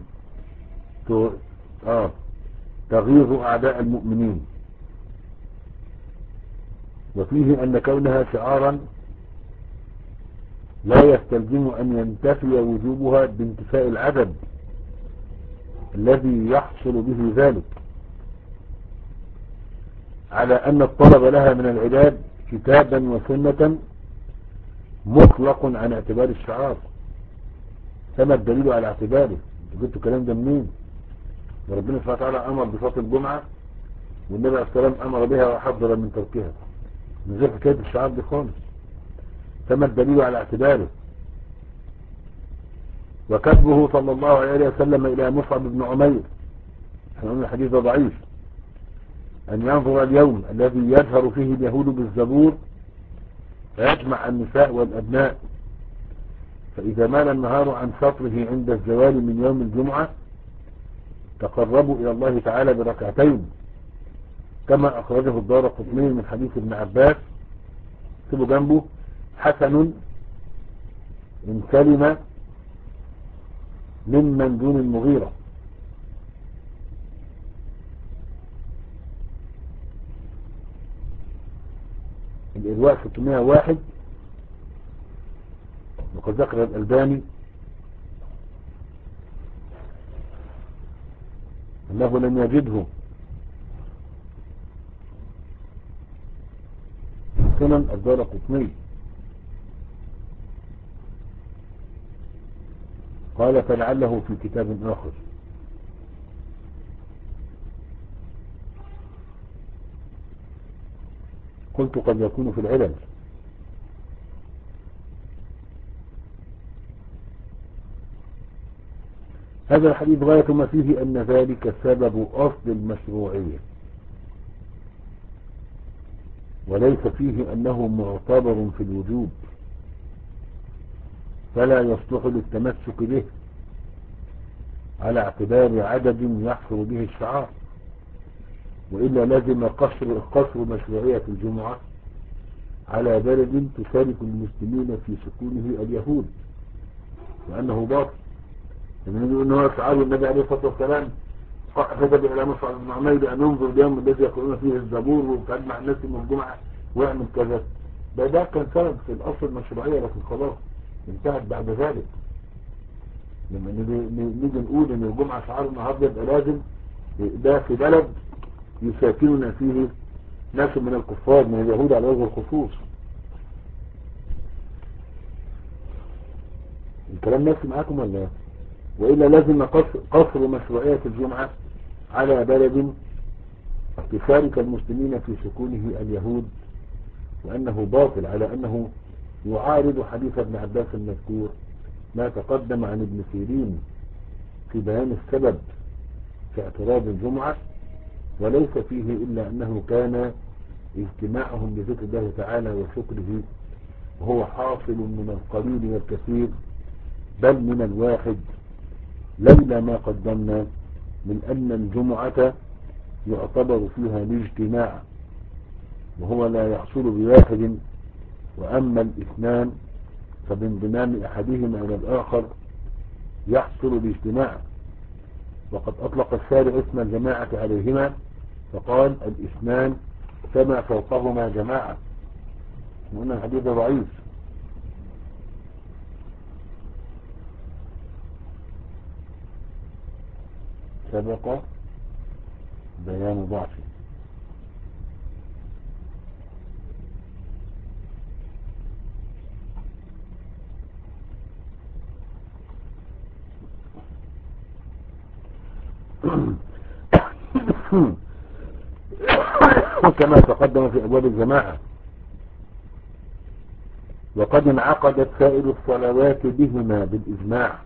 تغيظ أعداء المؤمنين، وفيه أن كونها شعارا لا يستلزم أن ينتفي وجوبها بانتفاء العدد الذي يحصل به ذلك، على أن الطلب لها من العباد كتابا وسنة مطلق عن اعتبار الشعار. كما الدليل على اعتباره. انتوا جبتوا الكلام ده منين؟ وربنا سبحانه وتعالى امر بصلاة الجمعة والنبي عليه السلام امر بها وحذر من تركها، من غير حكاية الشعار دي خالص. كما الدليل على اعتباره. وكتبه صلى الله عليه وسلم الى مصعب بن عمير، احنا قلنا الحديث ده ضعيف، ان ينظر اليوم الذي يجهر فيه اليهود بالزبور فيجمع النساء والابناء، فاذا مال النهار عن سطره عند الزوال من يوم الجمعة تقربوا الى الله تعالى بركعتين، كما اخرجه الدارقطني من حديث ابن عباس. سيبوا جنبه حسن إن سلم ممن دون المغيرة. الإرواء ستمائة وواحد، وقد ذكر الألباني أنه لم يجده سنن الدارقطني، قال فلعله في كتاب آخر. قلت قد يكون في العلل. هذا الحديث غاية ما فيه أن ذلك سبب أصل المشروعية، وليس فيه أنه معتبر في الوجوب، فلا يصلح للتمسك به على اعتبار عدد يحصل به الشعار، وإلا لازم قصر, قصر مشروعية الجمعة على بلد تشارك المسلمين في سكونه اليهود، لأنه باطل. لما نقول أنه أفعال النبي عليه الصلاة والسلام كتب إلى مصعب بن عمير أن ينظر اليوم الذي يقولون فيه الزبور وتجمع الناس من الجمعة ويعمل كذا، ده ده كان سبب في الأصل المشروعية، لكن خلاص انتهت بعد ذلك. لما نيجي نقول ان الجمعة شعار النهارده يبقى لازم ده في بلد يساكننا فيه ناس من الكفار من اليهود على وجه الخصوص. الكلام ماشي معاكم ولا؟ وإلا لازم قصر مشروعية الجمعة على بلد تشارك المسلمين في سكونه اليهود، وأنه باطل على أنه يعارض حديث ابن عباس المذكور ما تقدم عن ابن سيرين في بيان السبب في اعتراض الجمعة، وليس فيه إلا أنه كان اجتماعهم بذكر الله تعالى وشكره وهو حاصل من القليل والكثير بل من الواحد، لولا ما قدمنا من أن الجمعة يعتبر فيها الاجتماع وهو لا يحصل بواحد، وأما الاثنان فبانضمام أحدهما إلى الآخر يحصل الاجتماع. وقد أطلق الشارع اسم الجماعة عليهما فقال الاثنان فما فوقهما جماعة، وأن الحديث ضعيف. سبق بيان ضعفه. كما تقدم في أبواب الجماعة، وقد انعقدت سائر الصلوات بهما بالإجماع،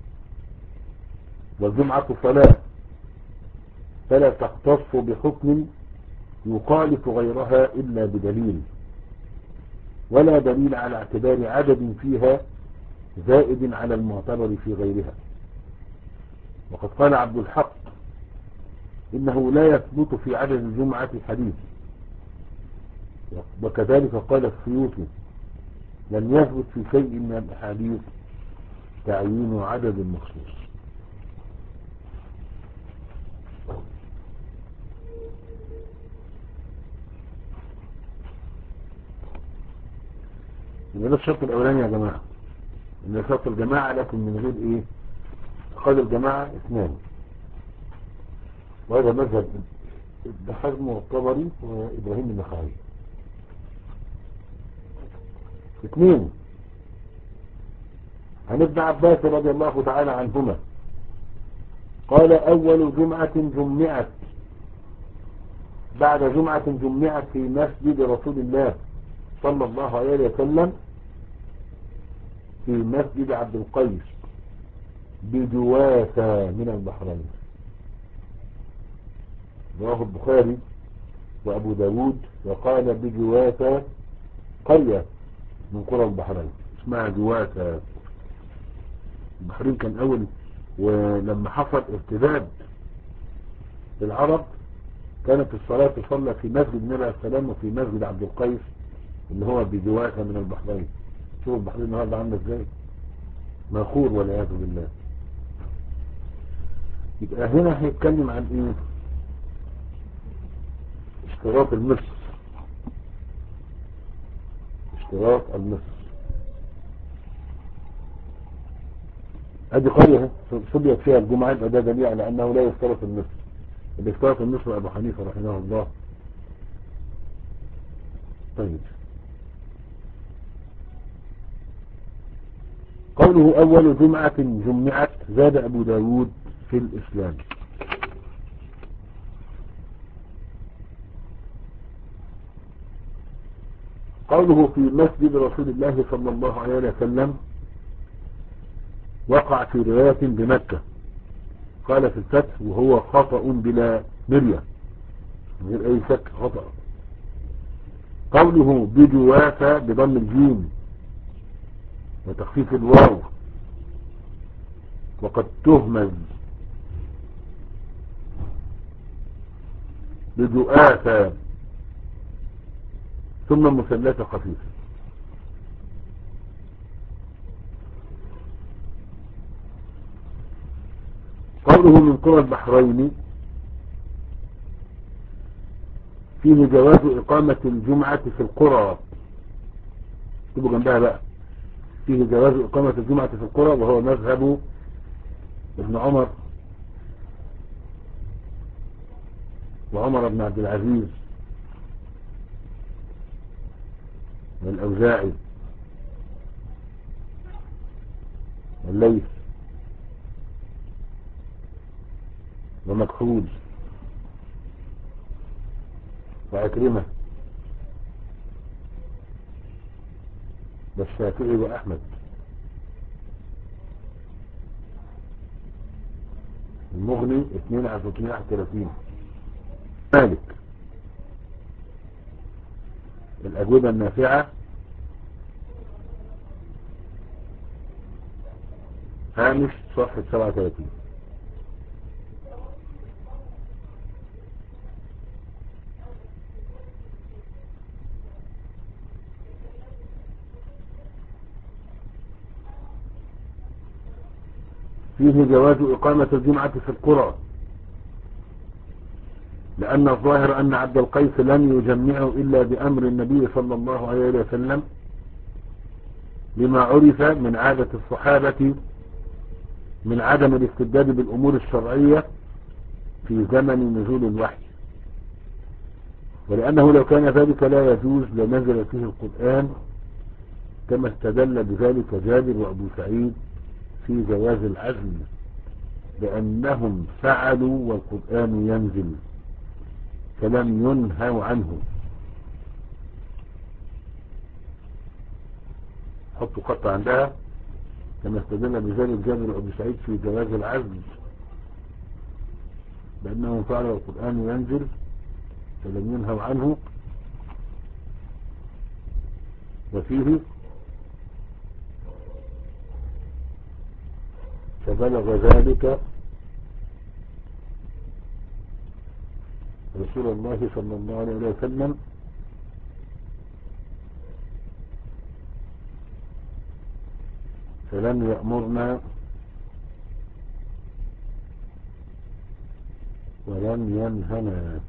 والجمعة صلاة فلا تختص بحكم يخالف غيرها إلا بدليل، ولا دليل على اعتبار عدد فيها زائد على المعتبر في غيرها. وقد قال عبد الحق إنه لا يثبت في عدد الجمعة حديث، وكذلك قال السيوطي لم يثبت في شيء من الأحاديث تعيين عدد مخصوص. إن ده الشرط الأولاني يا جماعة، إن شرط الجماعة لكن من غير إيه؟ قال الجماعة اثنان، وهذا مذهب ابن حزم والطبري وإبراهيم النخعي. اثنين، عن ابن عباس رضي الله تعالى عنهما قال أول جمعة جمعت بعد جمعة جمعت في مسجد رسول الله صلى الله عليه وسلم في مسجد عبد القيس بجواسة من البحرين. رواه البخاري وأبو داود، وقال بجواسة قرية من قرى البحرين اسمها جواسة. البحرين كان أول، ولما حصل ارتداد للعرب كانت الصلاة تصلى في مسجد النبي عليه السلام وفي مسجد عبد القيس اللي هو بجوافة من البحرين. شوف البحرين النهارده عامله ازاي، مخور والعياذ بالله. يبقى هنا هيتكلم عن ايه؟ اشتراط المصر، اشتراط المصر. ادي قرية صبيت فيها الجمعة، يبقى ده دليل على انه لا يشترط المصر. اللي اشترط المصر ابو حنيفة رحمه الله. طيب، قوله اول جمعة جمعت زاد ابو داود في الاسلام. قوله في مسجد رسول الله صلى الله عليه وسلم وقع في رواية بمكة، قال في الفتح وهو خطأ بلا مرية، من غير اي شك خطأ. قوله بجوافة بضم الجيم وتخفيف الواو وقد تهمز بجوافة ثم مثلثة خفيفة. قوله من قرى البحرين فيه جواز إقامة الجمعة في القرى. اكتبوا جنبها بقى، فيه جواز إقامة الجمعة في القرى، وهو مذهب ابن عمر وعمر بن عبد العزيز والأوزاعي والليث ومكحول وعكرمة والشافعي وأحمد. المغني اثنين على ثلاثمائة وواحد وثلاثين. مالك الأجوبة النافعة هامش صفحة سبعة وثلاثين. فيه جواز إقامة الجمعة في القرى، لأن الظاهر أن عبد القيس لم يجمعه إلا بأمر النبي صلى الله عليه وسلم، لما عرف من عادة الصحابة من عدم الاستبداد بالأمور الشرعية في زمن نزول الوحي، ولأنه لو كان ذلك لا يجوز لنزل فيه القرآن، كما استدل بذلك جابر وأبو سعيد في جواز العزل، لأنهم فعلوا والقرآن ينزل فلم ينهوا عنه. حطوا خط عندها، كما استدل بذلك جابر وأبو سعيد في جواز العزل، لأنهم فعلوا والقرآن ينزل فلم ينهوا عنه. وفيه فبلغ ذلك رسول الله صلى الله عليه وسلم فلم يأمرنا ولم ينهنا.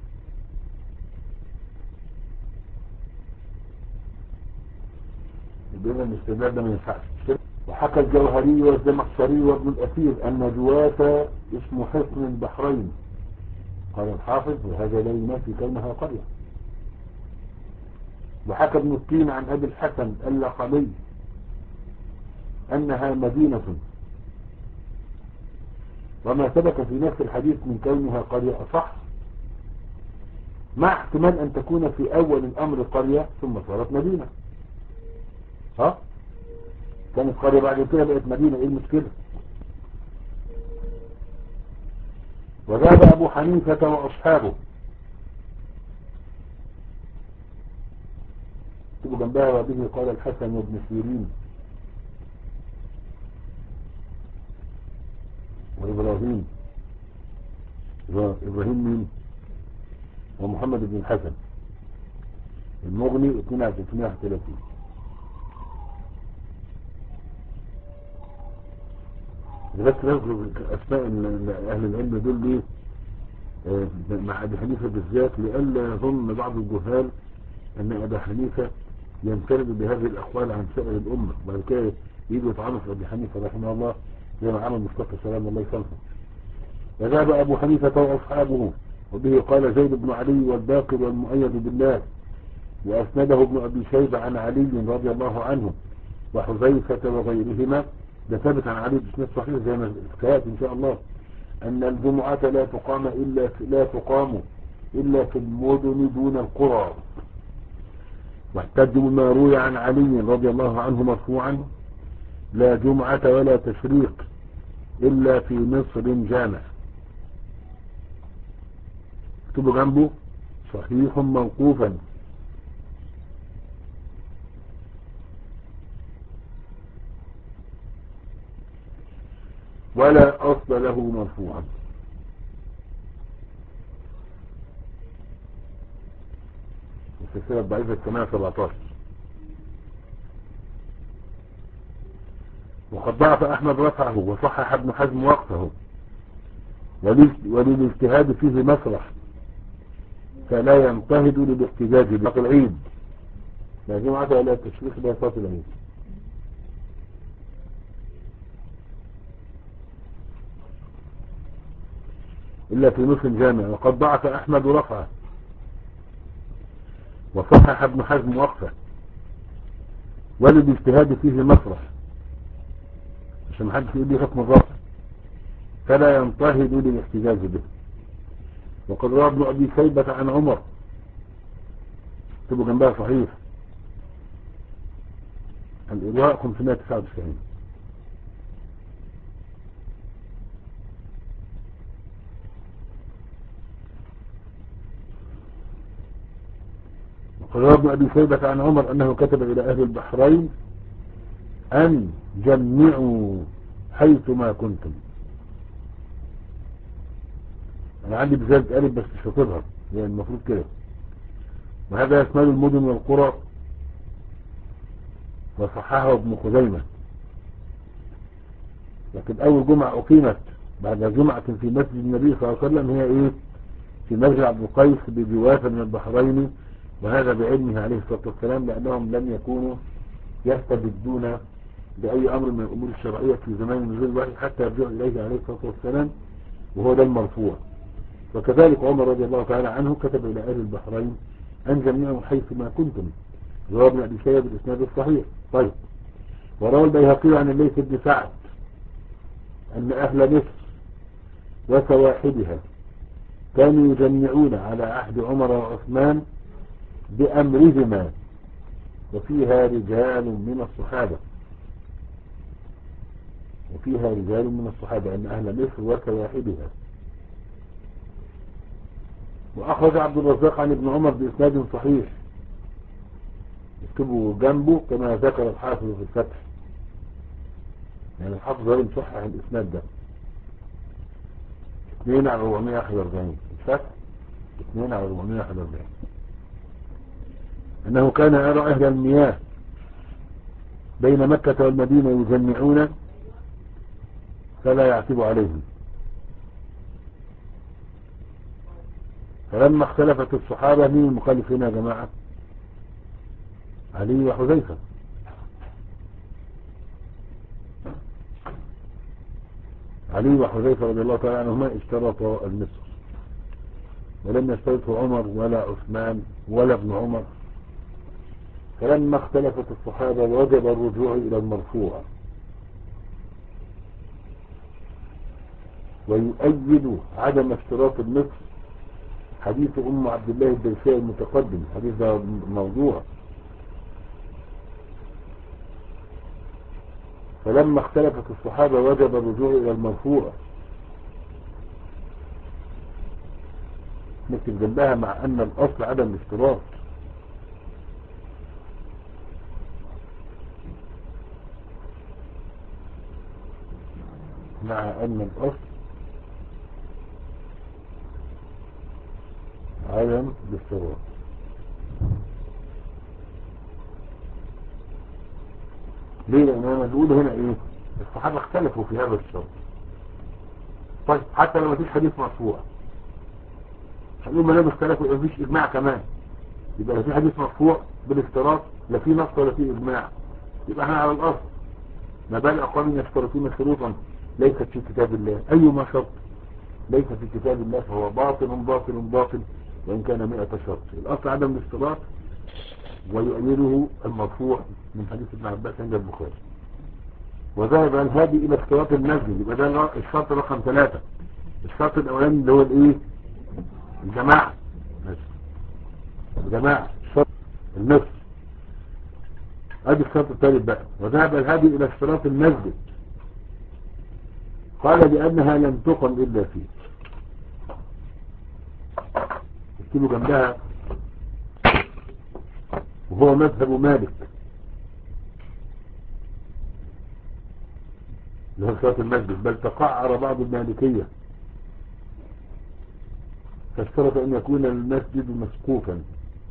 يبقى الاستدلال ده ما ينفعش. وحكى الجوهري والزمخشري وابن الأثير أن جوافة اسم حصن البحرين، قال الحافظ وهذا لا ينافي كونها قرية. وحكى ابن التين عن أبي الحسن اللقبي أنها مدينة، وما ثبت في نفس الحديث من كونها قرية أصح، مع احتمال أن تكون في أول الأمر قرية ثم صارت مدينة. ها كانت قرية بعد كده بقت مدينة، ايه المشكلة؟ وذهب أبو حنيفة وأصحابه، تبقى جنبها وبه قال الحسن وابن سيرين وإبراهيم وإبراهيم مين ومحمد بن الحسن المغني اتنين على ثلاثمائة وواحد وثلاثين. بس نذكر اسماء اهل العلم دول ليه آه، مع ابي حنيفه بالذات، لئلا يظن بعض الجهال ان ابا حنيفه ينفرد بهذه الاقوال عن سائر الامه، وبعد كده يجوا يطعنوا في ابي حنيفه رحمه الله زي ما عمل مصطفى سلام الله يسامحه. وذهب ابو حنيفه واصحابه، وبه قال زيد بن علي والباقر والمؤيد بالله، واسنده ابن ابي شيبه عن علي رضي الله عنه وحذيفه وغيرهما، ده ثابت عن علي بن صحيح زي ما سياتي ان شاء الله، ان الجمعه لا تقام الا في لا تقام الا في المدن دون القرى. واحتجوا بما روي عن علي رضي الله عنه مرفوعا: لا جمعة ولا تشريق إلا في مصر جامع. اكتبوا جنبه صحيح موقوفا. ولا أصل له مرفوعا. السلسلة الضعيفة ثمانية سبعتاشر. وقد ضعف أحمد رفعه وصحح ابن حزم وقته، وللاجتهاد فيه مسرح، فلا ينتهد للاحتجاج بصلاة العيد. لا جمعة ولا تشريق بها صلاة العيد إلا في مصر جامع. وقد ضعف أحمد رفعه وصحح ابن حزم وقفه، وللاجتهاد فيه مسرح، عشان محدش يقول لي حكم الرفع، فلا ينتهد للاحتجاج به. وقد روى ابن ابي شيبة عن عمر، اكتبوا جنبها صحيح، الإرواء خمسمائة وتسعة وتسعين. وقد روى ابن ابي شيبة عن عمر انه كتب الى اهل البحرين ان جمعوا حيثما كنتم. انا عندي بزيادة قالب بس مش هتظهر، يعني المفروض كده. وهذا يشمل المدن والقرى، وصححه ابن خزيمة. لكن اول جمعة اقيمت بعد جمعة في مسجد النبي صلى الله عليه وسلم هي ايه؟ في مسجد عبد القيس بجوافة من البحرين، وهذا بعلمه عليه الصلاة والسلام، لانهم لم يكونوا يستبدون بأي أمر من الأمور الشرعية في زمان نزول الوحي حتى يرجعوا إليه عليه الصلاة والسلام، وهو ده المرفوع. وكذلك عمر رضي الله تعالى عنه كتب إلى أهل البحرين أن جميعهم حيثما كنتم، رواه ابن أبي شيبة بالإسناد الصحيح. طيب، وروى البيهقي عن الليث بن سعد أن أهل مصر وسواحلها كانوا يجمعون على عهد عمر وعثمان بأمرهما، وفيها رجال من الصحابة وفيها رجال من الصحابة أن أهل مصر وسواحلها. وأخرج عبد الرزاق عن ابن عمر بإسناد صحيح، اكتبوا جنبه كما ذكر الحافظ في الفتح، يعني الحافظ هو يصحح الإسناد ده اثنين على أربعمائة وواحد وأربعين، الفتح اثنين على أربعمائة وواحد وأربعين، أنه كان يرى أهل المياه بين مكة والمدينة يجمعون فلا يعتب عليهم. فلما اختلفت الصحابة، مين المخالفين يا جماعة؟ علي وحذيفة. علي وحذيفة رضي الله تعالى عنهما اشترطوا المصر، ولم يشترطوا عمر ولا عثمان ولا ابن عمر. فلما اختلفت الصحابة وجب الرجوع إلى المرفوع. ويؤيد عدم اشتراط النصف حديث أم عبد الله الدوسية المتقدم، حديث ده موضوع. فلما اختلفت الصحابة وجب الرجوع إلى المرفوع. نكتب جنبها مع أن الأصل عدم الاشتراط. مع أن الأصل عدم الاشتراط. إنما نقول هنا إيه؟ الصحابة اختلفوا في هذا الشرط. طيب حتى لو مفيش حديث مرفوع هنقول ما دام اختلفوا يبقى مفيش إجماع كمان، يبقى لا في حديث مرفوع بالافتراض لا في نص ولا في إجماع، يبقى احنا على الأصل ما بال أقوام يشترطون شروطا ليست في كتاب الله. أيما شرط ليس في كتاب الله فهو باطل باطل باطل وإن كان مئة شرط. الأصل عدم الاشتراط، ويؤيده المرفوع من حديث ابن عباس عند البخاري. وذهب الهادي إلى اشتراط المسجد، يبقى ده الشرط رقم ثلاثة. الشرط الأولاني اللي هو الإيه؟ الجماعة. الجماعة الشرط النصف. ادي الشرط الثالث بقى. وذهب الهادي الى اشتراط المسجد، قال لانها لم تقم الا فيه. اكتبوا جنبها وهو مذهب مالك اللي هو اشتراط المسجد، بل تقعر بعض المالكية فاشترط ان يكون المسجد مسقوفا.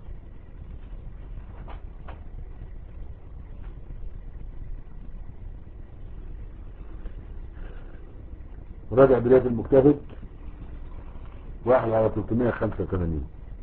راجع بداية المجتهد واحد على ثلاثمائة وخمسة وثمانين.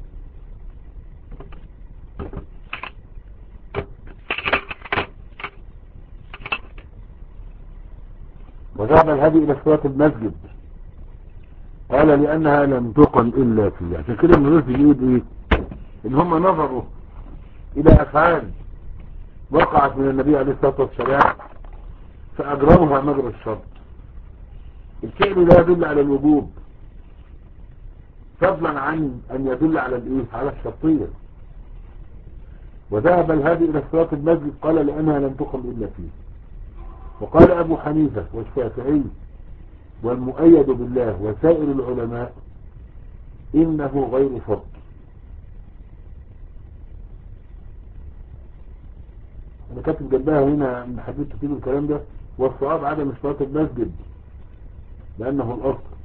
وذهب الهدي الى اشتراط المسجد، قال لانها لم تقم الا فيه. عشان كده ابن رشد يقول ايه؟ ان هم نظروا الى افعال وقعت من النبي عليه الصلاة والسلام فاجرمها مجرى الشرط. الفعل لا يدل على الوجوب فضلا عن ان يدل على الايه؟ على الشرطية. وذهب الهادي الى اشتراط المسجد قال لانها لم تقم الا فيه. وقال ابو حنيفة والشافعي والمؤيد بالله وسائر العلماء انه غير شرط. انا كاتب جنبها هنا من حبيت تكتب الكلام ده، والصواب عدم اشتراط المسجد لانه الاصل.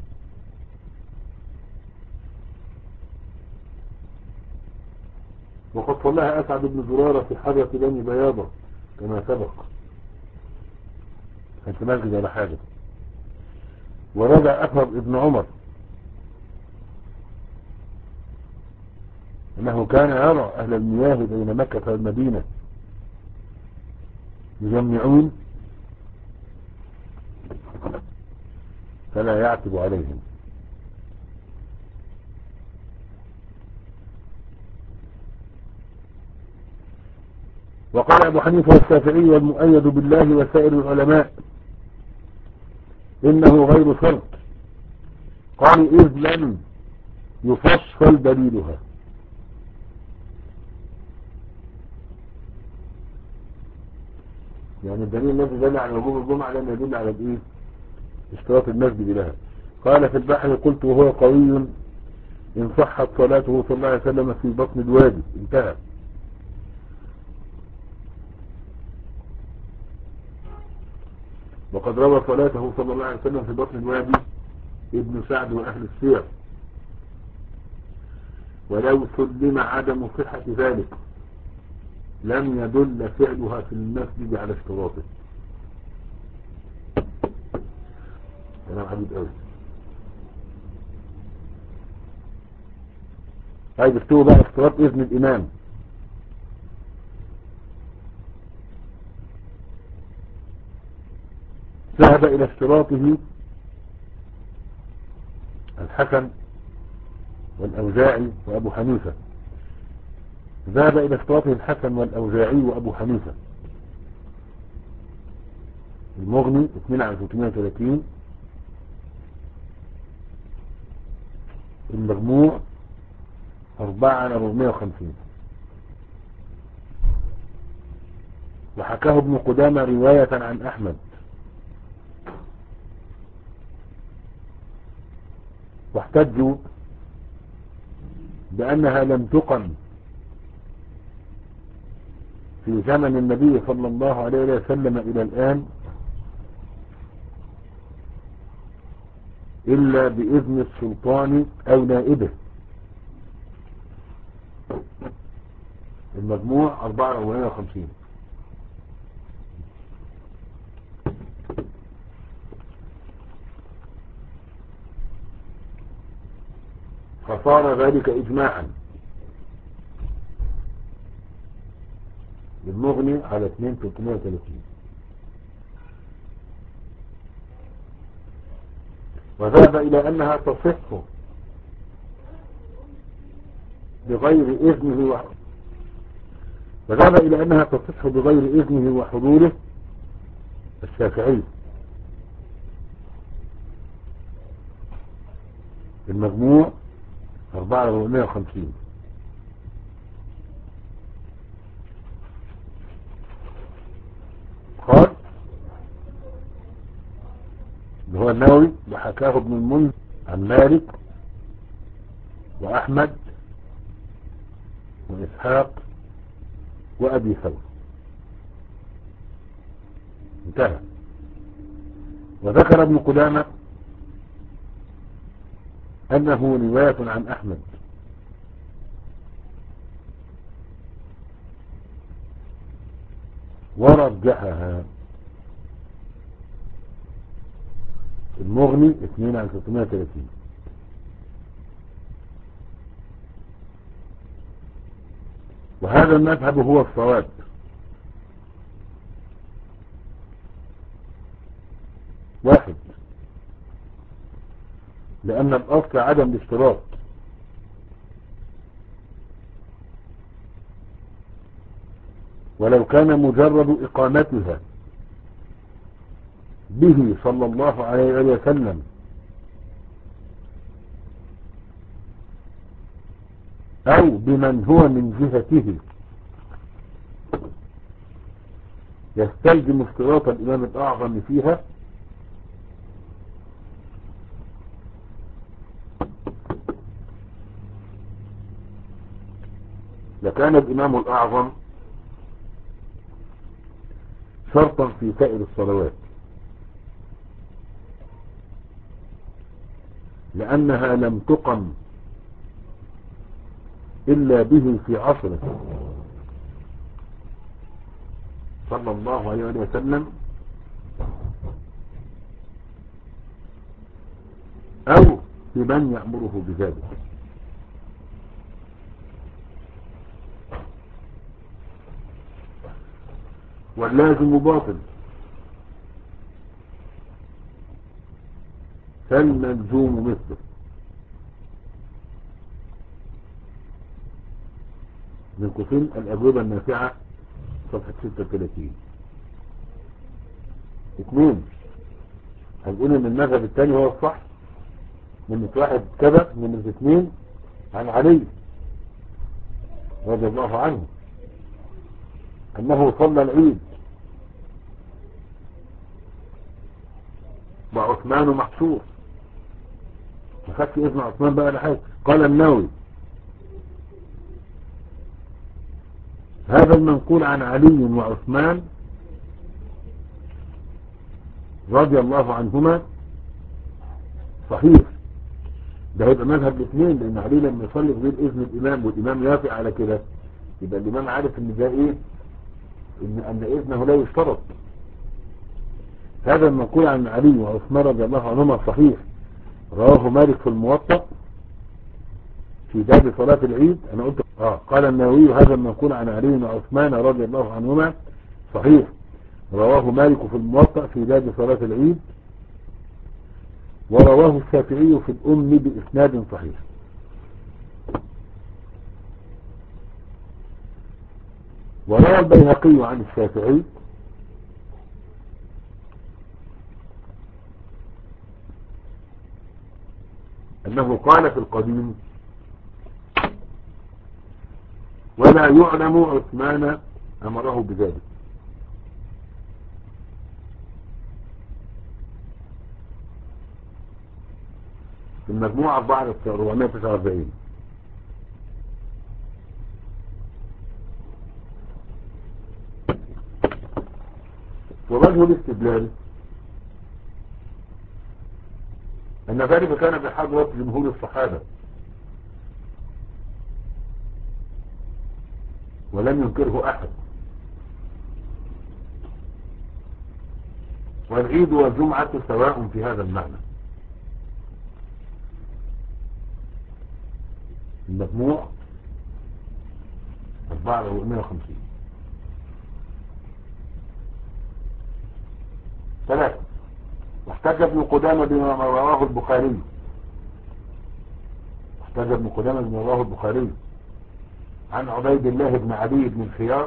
وقد صلىها اسعد بن زرارة في حرة بني بياضة كما سبق، كانت مسجد ولا حاجة. ورجع اثر ابن عمر انه كان يرى اهل المياه بين مكة والمدينة يجمعون فلا يعتب عليهم. وقال ابو حنيفة والشافعي والمؤيد بالله وسائر العلماء انه غير شرط. قالوا اذ لم يفصل دليلها. يعني الدليل الذي دل على وجوب الجمعة لم يدل على الايه؟ اشتراط المسجد لها. قال في البحر قلت وهو قوي ان صحت صلاته صلى الله عليه وسلم في بطن الوادي. انتهى. وقد روى صلاته صلى الله عليه وسلم في بطن الوادي ابن سعد واهل السير. ولو سلم عدم صحة ذلك لم يدل فعلها في المسجد على اشتراطه. كلام حديث قوي. طيب اكتبوا بقى اشتراط اذن الامام. ذهب الى اشتراطه الحسن والاوزاعي وابو حنيفة. ذهب الى اشتراطه الحسن والاوزاعي وابو حنيفة. المغني اثنين على ثلاثمائة وثلاثين. المجموع أربعة على أربعمائة وخمسين. وحكاه ابن قدامة رواية عن أحمد. واحتجوا بأنها لم تقم في زمن النبي صلى الله عليه وسلم إلى الآن إلا بإذن السلطان أو نائبه. المجموع أربعة على أربعمائة وخمسين. فصار ذلك إجماعا للمغني على اثنين ثلاثمائة وثلاثين. وذهب إلى أنها تصح بغير إذنه وحضوره وذهب إلى أنها تصح بغير إذنه وحضوره الشافعي. المجموع أربعة آلاف وأربعمائة وخمسين. قال اللي هو النووي وحكاه ابن المنذر عن مالك وأحمد وإسحاق وأبي ثور. انتهى. وذكر ابن قدامة أنه رواية عن أحمد ورجحها. المغني اثنين عن ثلاثمائة وثلاثين. وهذا المذهب هو الصواب، واحد، لأن الأصل عدم الاشتراط، ولو كان مجرد إقامتها به صلى الله عليه وسلم أو بمن هو من جهته يستلزم اشتراط الإمام الأعظم فيها، لكان الإمام الأعظم شرطا في سائر الصلوات، لأنها لم تقم إلا به في عصره صلى الله عليه وسلم أو بمن يأمره بذلك. واللازم باطل، فالملزوم مثله. من قسم الأجوبة النافعة صفحة ستة وثلاثين. اثنين، هنقول ان المذهب الثاني هو الصح. من واحد كذا، من اثنين عن علي رضي الله عنه انه صلى العيد وعثمان محصور، ما خدش اذن عثمان بقى لحاجه. قال النووي هذا المنقول عن علي وعثمان رضي الله عنهما صحيح. ده هيبقى مذهب الاثنين، لان علي لما يصلي غير اذن الامام والامام يافق على كده، يبقى الامام عارف ان ده ايه، ان ان اذنه لا يشترط. هذا المنقول عن علي وعثمان رضي الله عنهما صحيح، رواه مالك في الموطأ في باب صلاة العيد. انا قلت اه قال النووي هذا المنقول عن علي وعثمان رضي الله عنهما صحيح، رواه مالك في الموطأ في باب صلاة العيد، ورواه الشافعي في الأم بإسناد صحيح. وروى البيهقي عن الشافعي أنه قال في القديم ولا يعلم عثمان أمره بذلك. المجموعة أربعة أربعمائة وتسعة وأربعين. ووجه الاستدلال أن ذلك كان بحضرة جمهور الصحابة ولم ينكره أحد، والعيد والجمعة سواء في هذا المعنى. المجموع أربعة ومئة وخمسين. ثلاثة. واحتج ابن قدامة بما رواه البخاري احتج ابن قدامة بما رواه البخاري عن عبيد الله بن عدي بن الخيار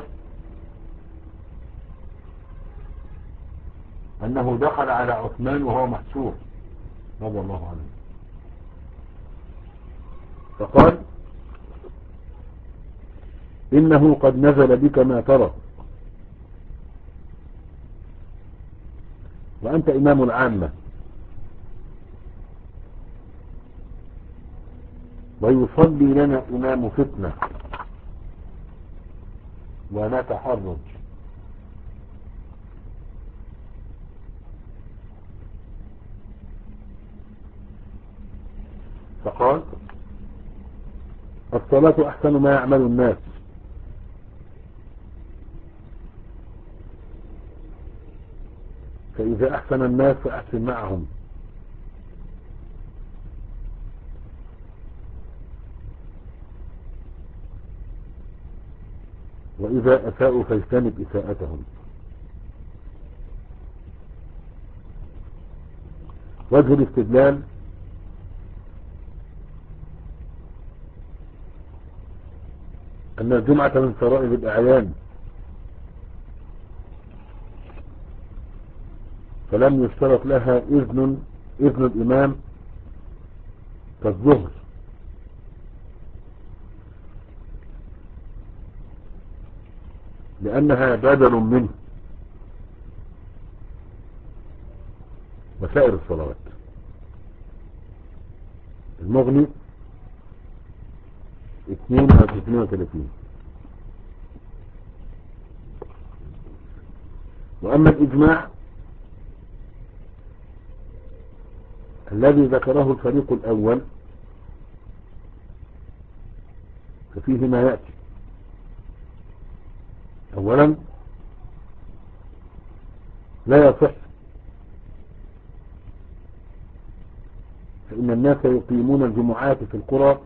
أنه دخل على عثمان وهو محسور رضي الله عنه فقال: إنه قد نزل بك ما ترى، وأنت إمام العامة، ويصلي لنا إمام فتنة ونتحرج. فقال: الصلاة أحسن ما يعمل الناس، فإذا أحسن الناس فأحسن معهم، وإذا أساءوا فاجتنب إساءتهم. وجه الاستدلال: أن الجمعة من فرائض الأعيان، فلم يشترط لها إذن إذن الإمام كالظهر، لأنها بدل منه وسائر الصلوات. المغني اثنين أو اثنين وثلاثين. وأما الإجماع الذي ذكره الفريق الأول ففيه ما يأتي. أولا، لا يصح، فإن الناس يقيمون الجمعات في القرى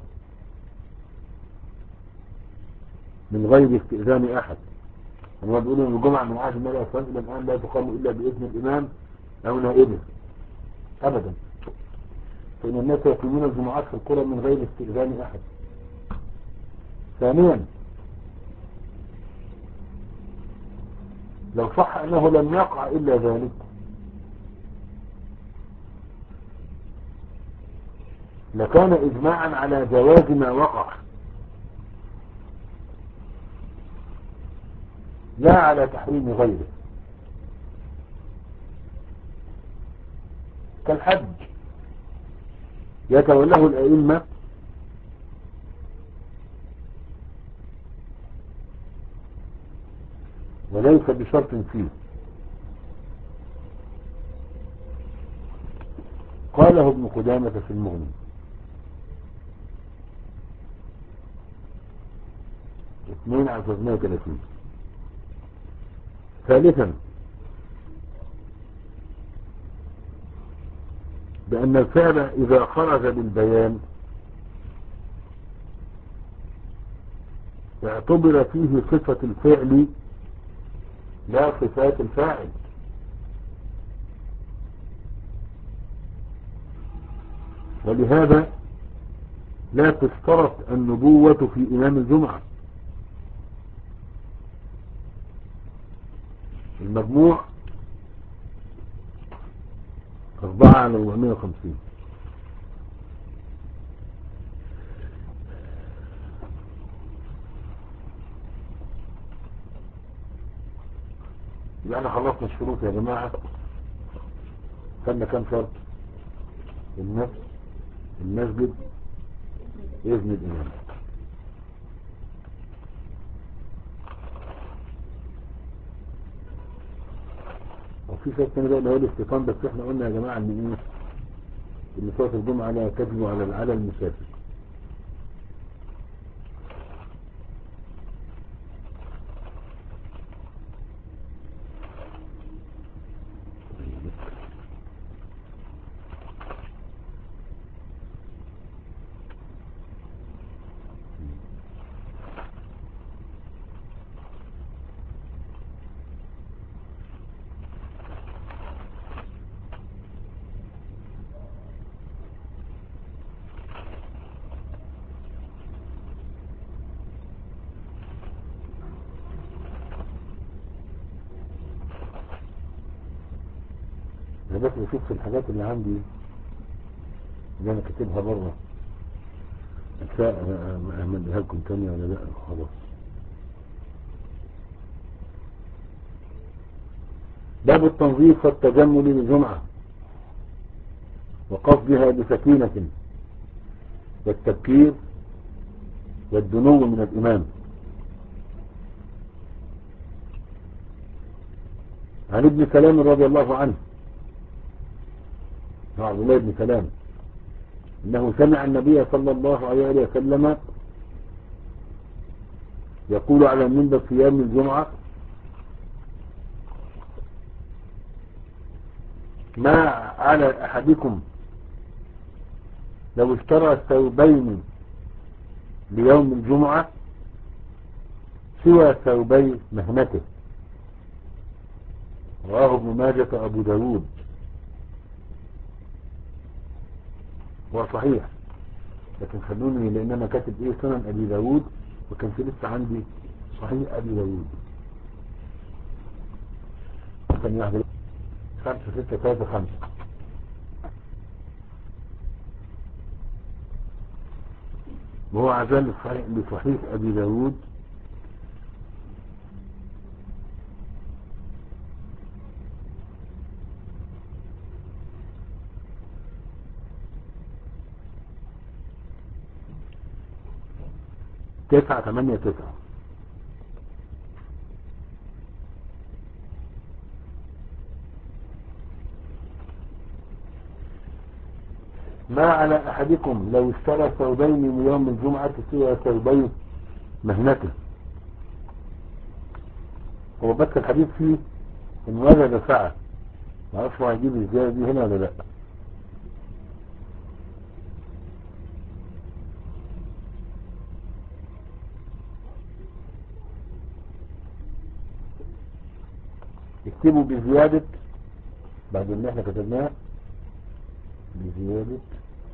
من غير استئذان أحد. هم بيقولوا أن الجمعة من عهد النبي صلى الله عليه وسلم إلى الآن لا تقام إلا بإذن الإمام أو نائبه أبدا، فإن الناس يقيمون الجمعات في القرى من غير استئذان أحد. ثانيا، لو صح أنه لم يقع إلا ذلك لكان إجماعا على جواز ما وقع، لا على تحريم غيره، كالحج يتولاه الأئمة وليس بشرط فيه. قاله ابن قدامة في المغني. اثنين على ثلاثمائة وثلاثين. ثالثا، بأن الفعل إذا خرج بالبيان اعتبر فيه صفة الفعل لا صفات الفاعل، ولهذا لا تشترط النبوة في إمام الجمعة. المجموع أربعة على أربعمائة وخمسين. يبقى احنا خلصنا الشروط يا جماعة. خدنا كام شرط؟ النفس، المسجد، إذن الإمام. وفي شرط تاني بقى اللي هو الاستيطان، بس احنا قلنا يا جماعة ان ايه؟ ان صلاة الجمعة لا تجب على على المسافر. انا بس بشوف في الحاجات اللي عندي اللي انا كاتبها بره أنساء أعملها لكم تاني ولا لا. خلاص. باب التنظيف والتجمل للجمعة وقصدها بسكينة والتبكير والدنو من الإمام. عن ابن سلام رضي الله عنه، عبد الله بن سلام، انه سمع النبي صلى الله عليه وسلم يقول على المنبر في يوم الجمعة: ما على احدكم لو اشترى ثوبين ليوم الجمعة سوى ثوبي مهنته. رواه ابن ماجه ابو داود. هو صحيح، لكن خلوني لان انا كاتب ايه سنن ابي داود، وكان في لسه عندي صحيح ابي داود. كان يحضر خمسة ستة ثلاثة خمسة. وهو عزال لصحيح ابي داود تسعة ثمانية تسعة. ما على احدكم لو اشترى ثوبين من يوم الجمعة سوى ثوبي مهنته. هو بس الحديث فيه ان وجد ساعة، ما اعرفش هو هيجيب ازاي دي هنا ولا لا. اكتبوا بزيادة بعد اللي احنا كتبناه، بزيادة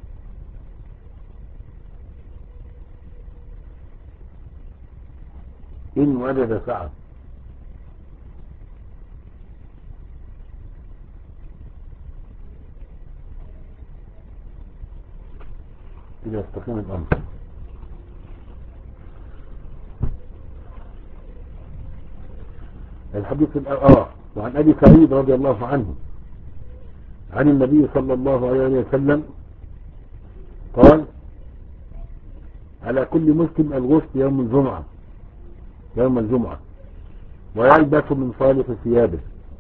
إن وجد سعة. كده يستقيم الأمر. الحديث الآخر وعن أبي سعيد رضي الله عنه عن النبي صلى الله عليه وسلم قال: على كل مسلم الغسل يوم الجمعة يوم الجمعة ويلبس من صالح ثيابه،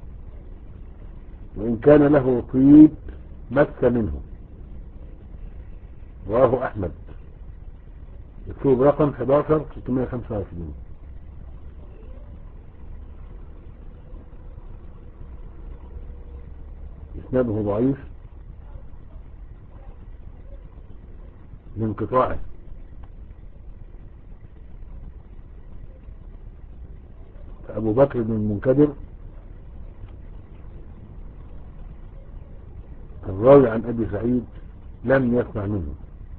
وإن كان له طيب مس منه. رواه أحمد. الكتب رقم أحد عشر ستمائة وخمسة وعشرين. إسناده ضعيف لانقطاعه. أبو بكر بن المنكدر الراوي عن أبي سعيد لم يسمع منه.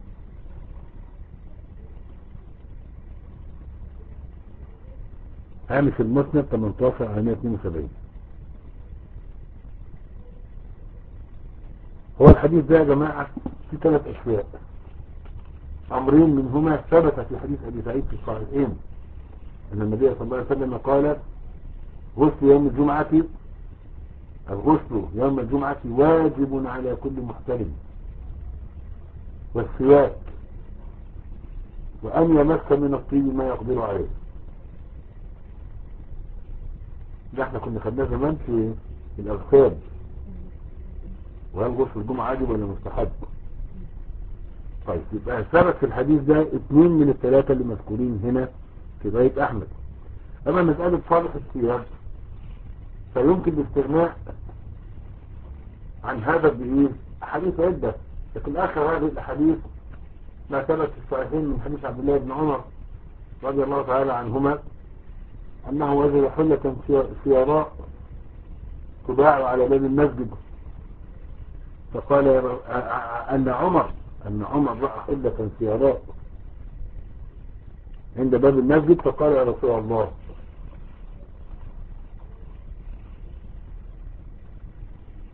هامش المسند ثمانية عشر على مائة واثنين وسبعين. هو الحديث ده يا جماعة في ثلاث أشياء، أمرين منهما ثبت في حديث أبي سعيد في الصحيحين أن النبي صلى الله عليه وسلم قال: غسل يوم الجمعة الغسل يوم الجمعة واجب على كل محترم، والسواك، وأن يمس من الطيب ما يقدر عليه. ده احنا كنا خدناه زمان في الأغسال، وهل غسل الجمعة واجب ولا مستحب. طيب يبقى ثبت في الحديث ده اثنين من الثلاثة اللي مذكورين هنا في رواية أحمد. أما مسألة صالح الثياب فيمكن الاستغناء عن هذا بإيه؟ أحاديث عدة، لكن آخر هذه الأحاديث ما ثبت في الصحيحين من حديث عبد الله بن عمر رضي الله تعالى عنهما أنه وجد حلة سيراء تباع على باب المسجد، فقال أن عمر أن عمر رأى حلة سيراء عند باب المسجد، فقال: يا رسول الله،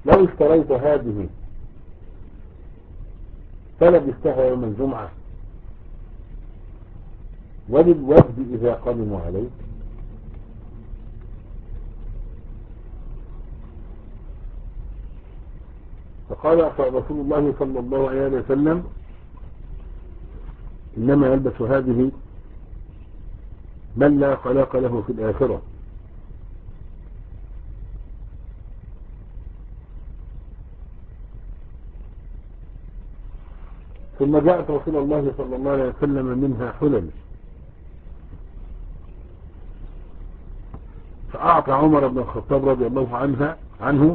لو اشتريت هذه فلبستها يوم الجمعة وللوفد إذا قدموا عليك. فقال رسول الله صلى الله عليه وسلم إنما يلبس هذه من لا خلاق له في الآخرة. ثم جاءت رسول الله صلى الله عليه وسلم منها حلل، فأعطى عمر بن الخطاب رضي الله عنها عنه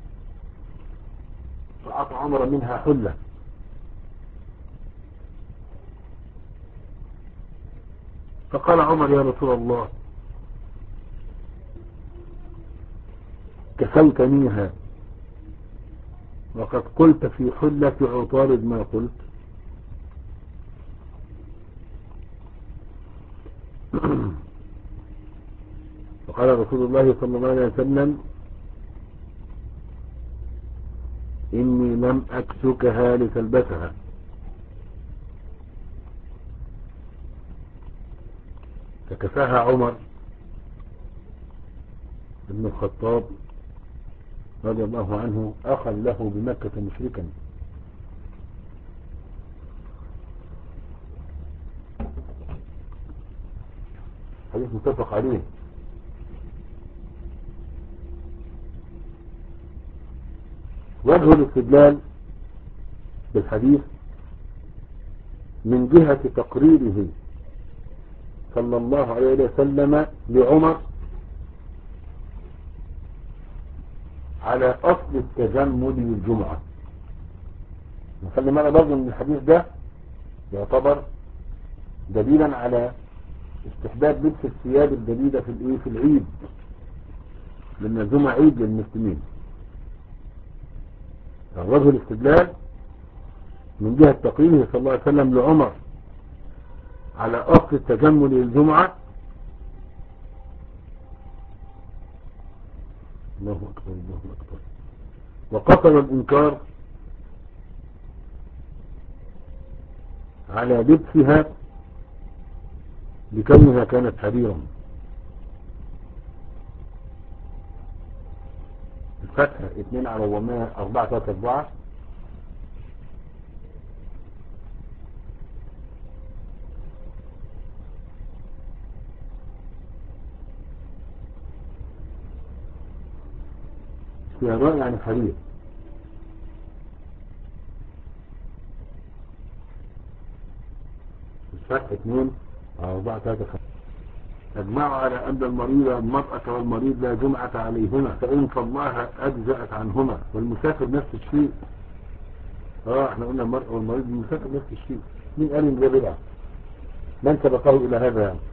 فأعطى عمر منها حلة، فقال عمر يا رسول الله كسوتنيها وقد قلت في حلة عطارد ما قلت. فقال رسول الله صلى الله عليه وسلم إني لم أكسكها لتلبسها. فكساها عمر بن الخطاب رضي الله عنه أخا له بمكة مشركا. حديث متفق عليه. وجه الاستدلال بالحديث من جهة تقريره صلى الله عليه وسلم لعمر على أصل التجمل للجمعة. نخلي معنا برضو من الحديث ده يعتبر دليلا على استحباب لبس الثياب الجديدة في الايه في العيد، لأن الجمعة عيد للمسلمين. وجه الاستدلال من جهة تقريره صلى الله عليه وسلم لعمر على أصل التجمل للجمعة. الله أكبر الله أكبر. وقصر الإنكار على لبسها لكونها كانت حريرا. الفتح اثنين على ومائة أربعة ثلاثة أربعة. استيراء يعني حرير. الفتح اثنين على أربعة ثلاثة خمسة. اجمعوا على أن المريض المرأة والمريض لا جمعة عليهما فإن صلاها أجزأت عنهما، والمسافر نفس الشيء. اه احنا قلنا المرأة والمريض والمسافر نفس الشيء. مين قال ان ده بدعة؟ من سبقه إلى هذا يعني؟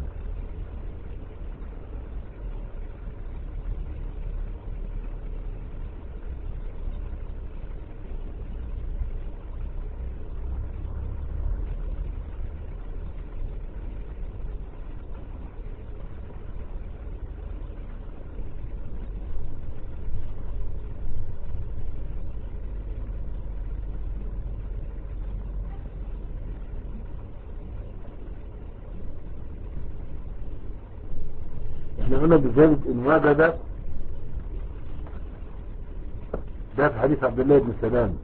احنا قلنا بذلك ان وجد ده في حديث عبد الله بن سلام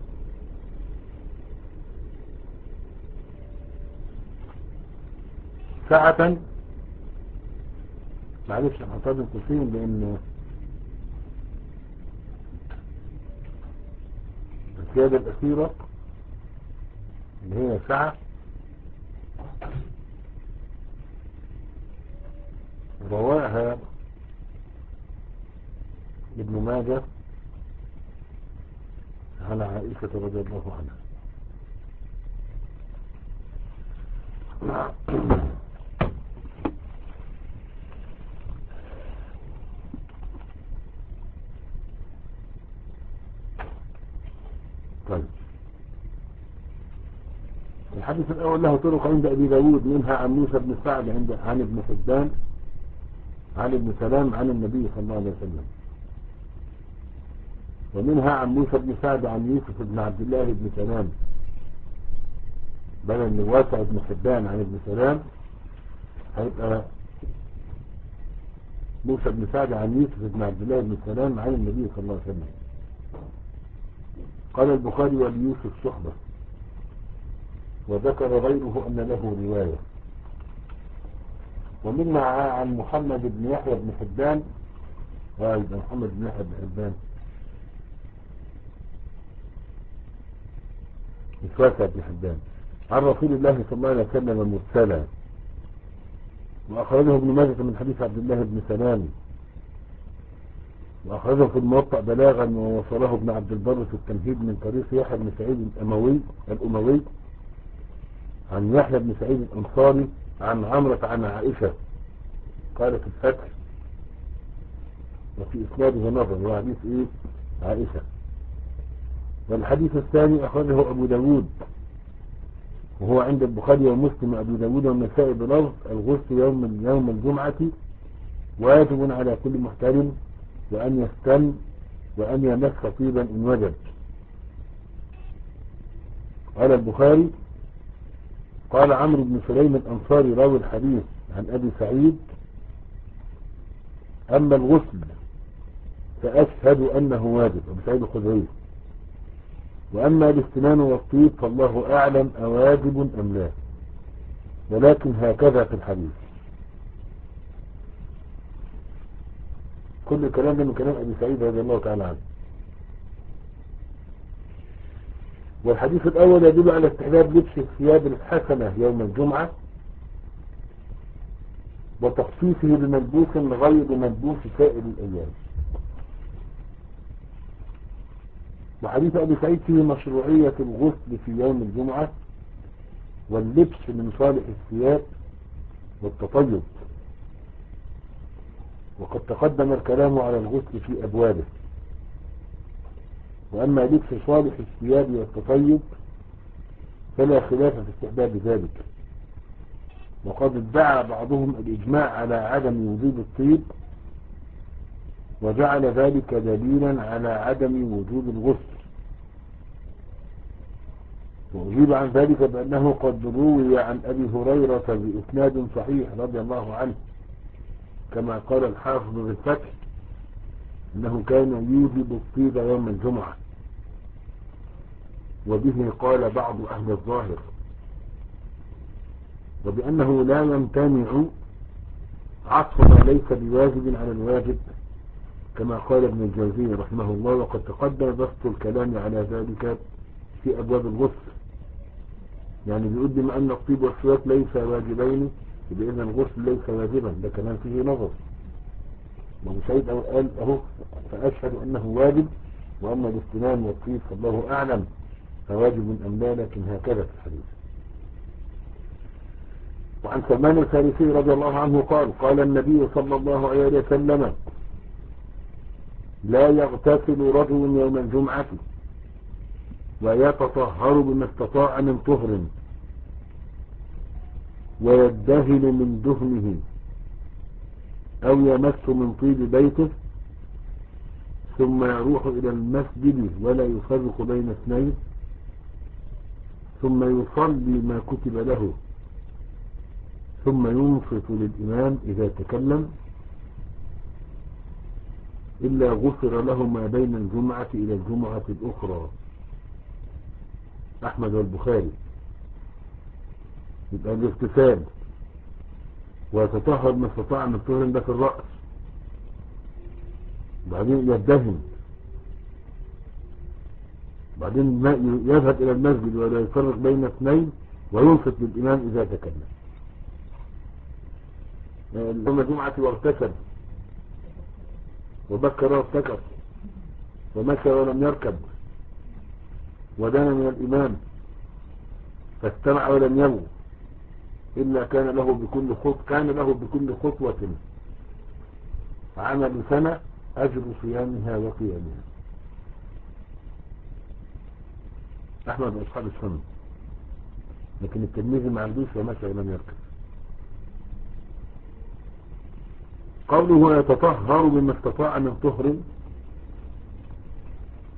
ساعة، معلش هنحطها بين قوسين لان الزيادة الأخيرة اللي هي ساعة رواها ابن ماجه عن عائشة رضي الله عنها. طيب الحديث الأول له طرق عند أبي داود، منها عن موسى بن سعد عند عن ابن حبان عن ابن سلام عن النبي صلى الله عليه وسلم. ومنها عن موسى بن سعد عن يوسف بن عبد الله بن سلام، بدل من واسع بن حبان عن ابن سلام هيبقى موسى بن سعد عن يوسف بن عبد الله بن سلام عن النبي صلى الله عليه وسلم. قال البخاري وليوسف صحبة، وذكر غيره أن له رواية. ومنها عن محمد بن يحيى بن حبان، وأيضا محمد بن يحيى بن حبان مش واسع بن حبان، عن رسول الله صلى الله عليه وسلم مرسلا، وأخرجه ابن ماجه من حديث عبد الله بن سلام، وأخرجه في الموطأ بلاغا ووصله ابن عبد البر في التمهيد من طريق يحيى بن سعيد الأموي الأموي عن يحيى بن سعيد الأنصاري عن عمرة عن عائشة قالت الفتح، وفي إسناده نظر وحديث إيه عائشة. والحديث الثاني أخرجه أبو داود وهو عند البخاري ومسلم أبو داود والنسائي بلفظ الغسل يوم يوم الجمعة واجب على كل محترم، وأن يستن وأن يمس طيبا إن وجد. قال البخاري قال عمرو بن سليم الأنصاري راوي الحديث عن أبي سعيد: أما الغسل فأشهد أنه واجب، أبو سعيد الخدري، وأما الاستنان والطيب فالله أعلم أواجب أم لا، ولكن هكذا في الحديث. كل الكلام ده من كلام أبي سعيد رضي الله تعالى عنه. والحديث الأول يدل على استحباب لبس الثياب الحسنة يوم الجمعة وتخصيصه بملبوس غير ملبوس سائر الأيام. وحديث أبي سعيد فيه مشروعية الغسل في يوم الجمعة واللبس من صالح الثياب والتطيب، وقد تقدم الكلام على الغسل في أبوابه. وأما لبس صالح الثياب والتطيب فلا خلاف في استحباب ذلك، وقد ادعى بعضهم الإجماع على عدم وجود الطيب وجعل ذلك دليلا على عدم وجود الغسل، وأجيب عن ذلك بأنه قد روي عن أبي هريرة بإسناد صحيح رضي الله عنه كما قال الحافظ بالفتح أنه كان يوجب الطيب يوم الجمعة، وبه قال بعض أهل الظاهر، وبأنه لا يمتنع عطف ما ليس بواجب على الواجب كما قال ابن الجوزي رحمه الله، وقد تقدم بسط الكلام على ذلك في أبواب الغسل. يعني بيقول بما أن الطيب والسواك ليس واجبين بإذن الغسل ليس واجبا، ده كمان فيه نظر. وابو سعيد قال أهو فأشهد أنه واجب، وأما الاستنان والطيب فالله أعلم فواجب أم لا، لكن هكذا في الحديث. وعن سلمان الفارسي رضي الله عنه قال قال النبي صلى الله عليه وسلم: لا يغتسل رجل يوم الجمعة ويتطهر بما استطاع من طهر ويدهن من دهنه أو يمس من طيب بيته ثم يروح إلى المسجد ولا يفرق بين اثنين ثم يصلي ما كتب له ثم ينصت للإمام إذا تكلم إلا غفر له ما بين الجمعة إلى الجمعة الأخرى. أحمد والبخاري. يبقى الاغتسال ويتطهر ما استطاع من طهر ده في الرأس، بعدين يدهن، بعدين يذهب إلى المسجد ولا يفرق بين اثنين وينصت للإمام إذا تكلم. يوم الجمعة واغتسل وبكر وابتكر ومشى ولم يركب ودنا من الإمام فاستمع ولم يبو إلا كان له بكل خط كان له بكل خطوة عمل سنة أجر صيامها وقيامها. أحمد أصحاب السنة، لكن التلميذ ما عندوش ومشى ولم يركب. قوله يتطهر بما استطاع من طهر،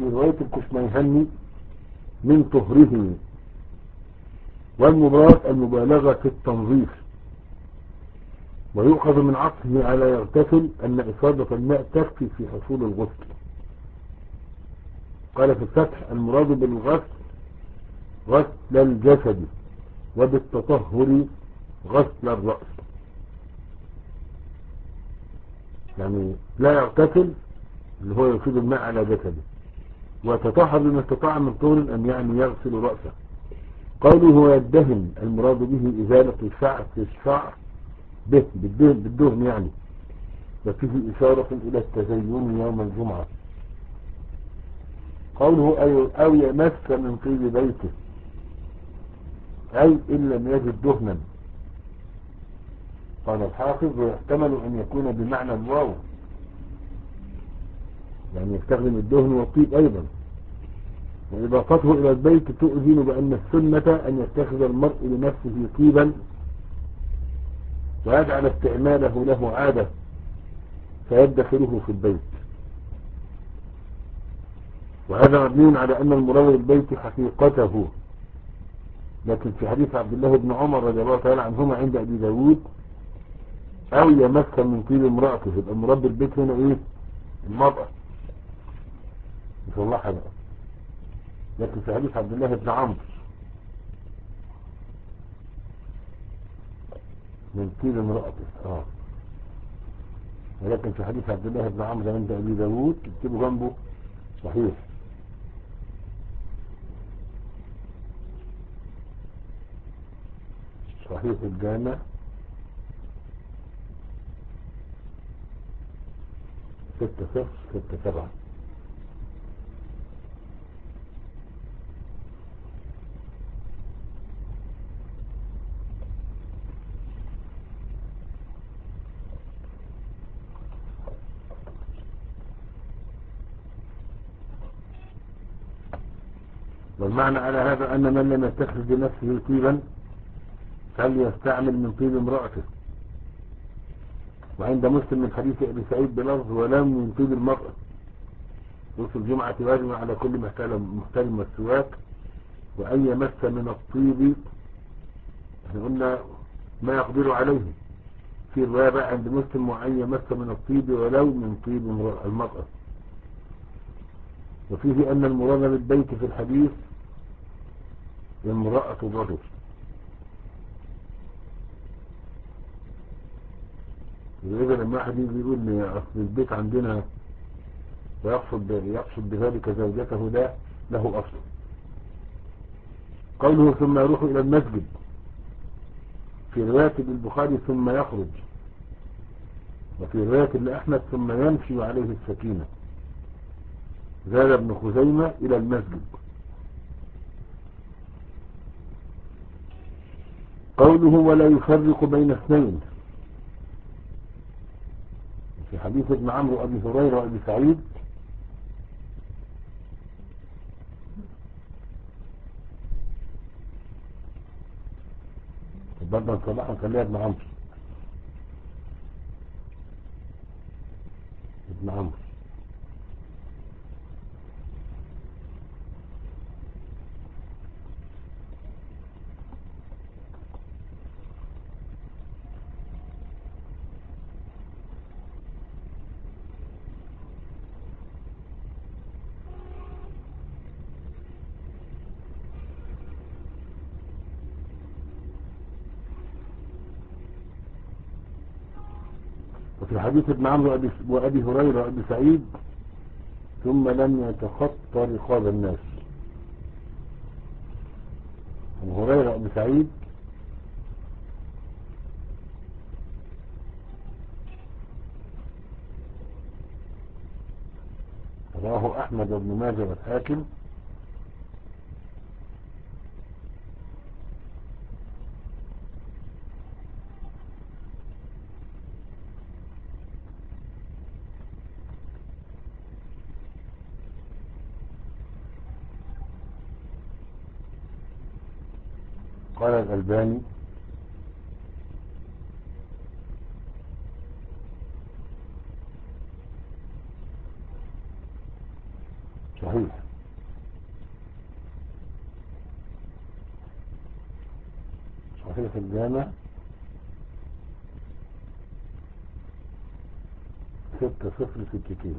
في رواية الكشميهني من طهره، والمراد المبالغة في التنظيف. ويؤخذ من عطفه على يغتسل أن إصابة الماء تكفي في حصول الغسل. قال في الفتح المراد بالغسل غسل الجسد، وبالتطهر غسل الرأس. يعني لا يغتسل اللي هو يفيد الماء على جسده، وتطهر بما استطاع من طهر أن يعني يغسل رأسه. قوله هو يدهن المراد به إزالة الشعر في الشعر به بالدهن, بالدهن يعني، وفيه إشارة إلى التزين يوم الجمعة. قوله أو يمس من طيب بيته، أي إن لم يجد دهنا. قال الحافظ ويحتمل أن يكون بمعنى الواو، يعني يستخدم الدهن والطيب أيضا. وإضافته إلى البيت تؤذن بأن السنة أن يتخذ المرء لنفسه طيبا ويجعل استعماله له عادة فيدخله في البيت. وهذا مبني على أن المراد بالبيت حقيقته. لكن في حديث عبد الله بن عمر رضي الله تعالى عنهما عند أبي داود أو يمس من طيب امرأته، يبقى المراد بالبيت هنا إيه؟ المرأة مش الله حاجة. لكن في حديث عبد الله بن عمرو من طيب امرأته اه ولكن في حديث عبد الله بن عمرو عند أبي داود تكتبوا جنبه صحيح. صحيح الجامع ستة صفر ستة سبعة. والمعنى على هذا أن من لم يتخذ بنفسه طيبا فليستعمل من طيب امرأته. وعند مسلم من حديث أبي سعيد بلفظ ولم من طيب المرأة. غسل الجمعة واجب على كل محترم والسواك، وأن يمس من الطيب احنا قلنا ما يقدر عليه. في رواية بقى عند مسلم وأن يمس من الطيب ولو من طيب المرأة. وفيه أن المراد بالبيت في الحديث امرأة الرجل. إذا لما واحد يجي يقول لي أصل البيت عندنا ويقصد يقصد بذلك زوجته ده له أصل. قوله ثم يروح إلى المسجد في رواية البخاري ثم يخرج، وفي رواية لأحمد ثم يمشي عليه السكينة. زاد ابن خزيمة إلى المسجد. قوله ولا يفرق بين اثنين في حديث ابن عمرو أبي هريرة وأبي سعيد برضه صلاح نخليها ابن عمرو ابن عمرو وفي حديث ابن عمرو وأبي هريرة وأبي سعيد ثم لم يتخطى رقاب الناس. أبو هريرة وأبي سعيد رواه أحمد بن ماجه والحاكم قال الألباني صحيح. صحيح الجامع ستة صفر ستتين.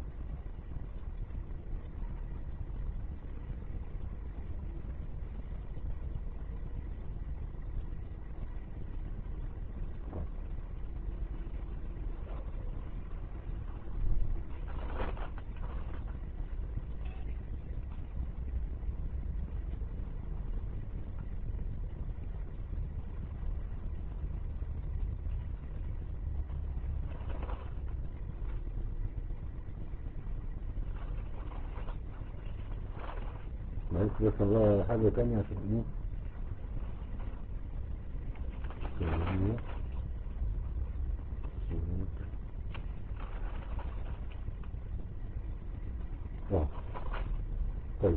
معلش بس الله حاجة تانية عشان ايه سعودية اه طيب.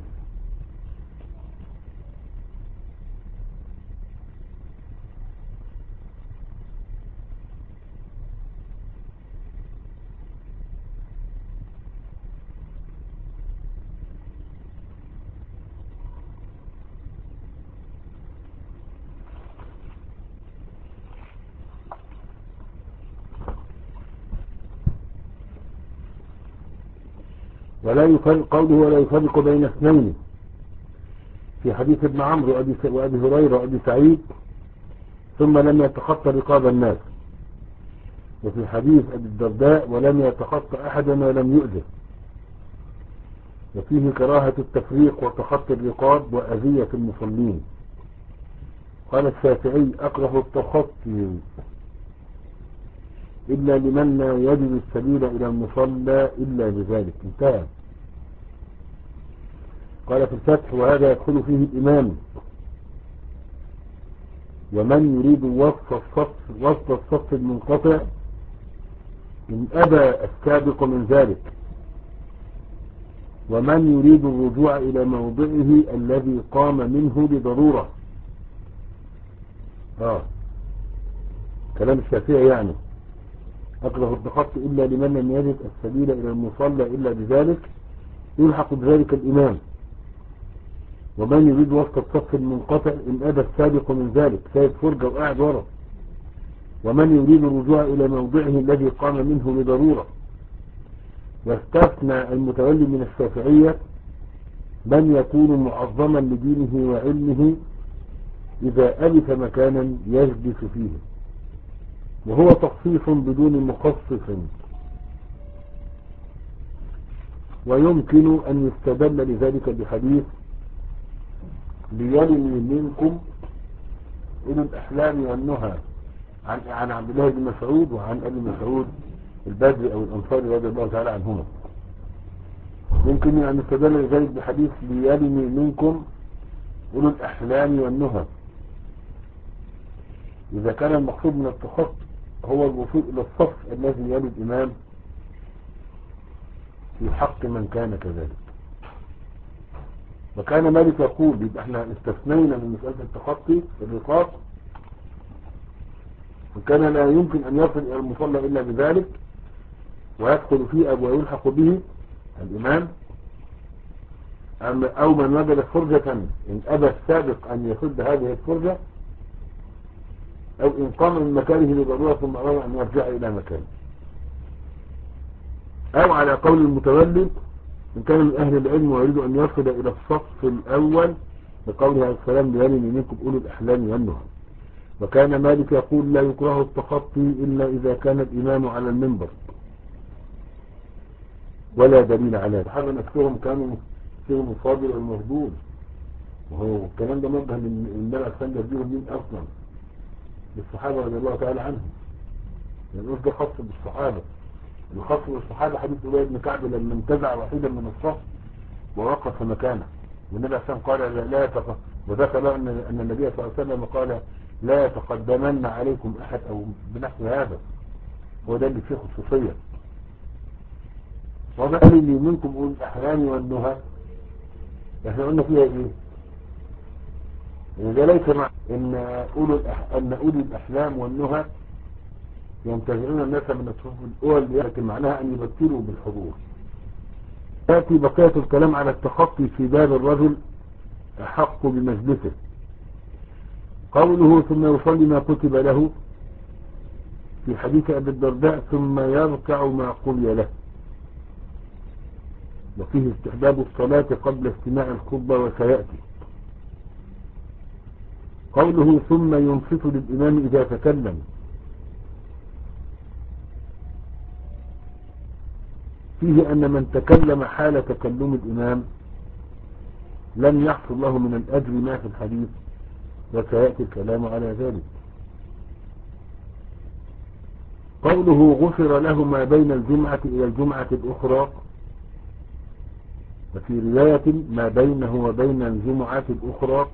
ولا يفرق قوله ولا يفرق بين اثنين في حديث ابن عمرو وأبي, وأبي هريرة وأبي سعيد ثم لم يتخطى رقاب الناس، وفي حديث أبي الدرداء ولم يتخطى أحدا ولم يؤذه، وفيه كراهة التفريق وتخطي الرقاب وأذية المصلين. قال الشافعي أكره التخطي إلا لمن لا يجد السبيل إلى المصلى إلا بذلك. انتهى. قال في الفتح وهذا يدخل فيه الإمام ومن يريد وسط الصف وسط الصف المنقطع إن أبى السابق من ذلك، ومن يريد الرجوع إلى موضعه الذي قام منه لضرورة. آه كلام الشافعي يعني أكره التخطي إلا لمن لم يجد السبيل إلى المصلى إلا بذلك، يلحق بذلك الإمام، ومن يريد وسط الصف المنقطع إن أبى السابق من ذلك، سايب فرجة وقاعد ورا، ومن يريد الرجوع إلى موضعه الذي قام منه لضرورة. واستثنى المتولي من الشافعية من يكون معظما لدينه وعلمه إذا ألف مكانا يجلس فيه، وهو تخصيص بدون مخصص. ويمكن أن يستدل لذلك بحديث ليلني منكم أولو الأحلام والنهى عن عن عبد الله بن مسعود وعن أبي مسعود البدري أو الأنصاري رضي الله تعالى عنهما. يمكن أن يستدل لذلك بحديث ليلني منكم أولو الأحلام والنهى إذا كان المقصود من التخطي هو الوصول إلى الصف الذي يلي الإمام في حق من كان كذلك. وكان مالك يقول يبقى احنا استثنينا من مسألة التخطي الرقاب، وكان لا يمكن أن يصل إلى المصلى إلا بذلك، ويدخل فيه أو يلحق به الإمام أو من وجد فرجة إن أبى السابق أن يسد هذه الفرجة، أو إن قام من مكانه لضرورة ثم أراد أن يرجع إلى مكانه، أو على قول المتولد إن كان من أهل العلم ويريد أن يصل إلى الصف الأول بقوله عليه السلام ليلني منكم أولو الأحلام والنهى. وكان مالك يقول لا يكره التخطي إلا إذا كان الإمام على المنبر ولا دليل على ذلك. حتى نفسهم كانوا فيهم الفاضل والمهدود، وهو الكلام ده موجه للنبي عليه الصلاة والسلام مين أصلا؟ للصحابة رضي الله تعالى عنهم، يعني ده خاص بالصحابة. الخاص بالصحابة حديث أبي بن كعب لما انتزع واحدا من الصف ووقف مكانه، والنبي عليه الصلاة والسلام قال لا يتق... وذكر أن أن النبي صلى الله عليه وسلم قال لا يتقدمن عليكم أحد أو بنحو هذا، هو ده اللي فيه خصوصية. وما قال لي منكم أولو الأحلام والنهى، احنا قلنا فيها ايه؟ إذا ليس مع إن أولو الأح... أن أولي الأحلام والنهى ينتزعون الناس من الصفوف الأول، لكن معناها أن يبكروا بالحضور. يأتي بقية الكلام على التخطي في باب الرجل أحق بمجلسه. قوله ثم يصلي ما كتب له في حديث أبي الدرداء ثم يركع ما قضي له، وفيه استحباب الصلاة قبل استماع الخطبة وسيأتي. قوله ثم ينصت للإمام إذا تكلم، فيه أن من تكلم حال تكلم الإمام لم يحصل له من الأجر ما في الحديث، وسيأتي الكلام على ذلك. قوله غفر له ما بين الجمعة إلى الجمعة الأخرى، وفي رواية ما بينه وبين الجمعة الأخرى،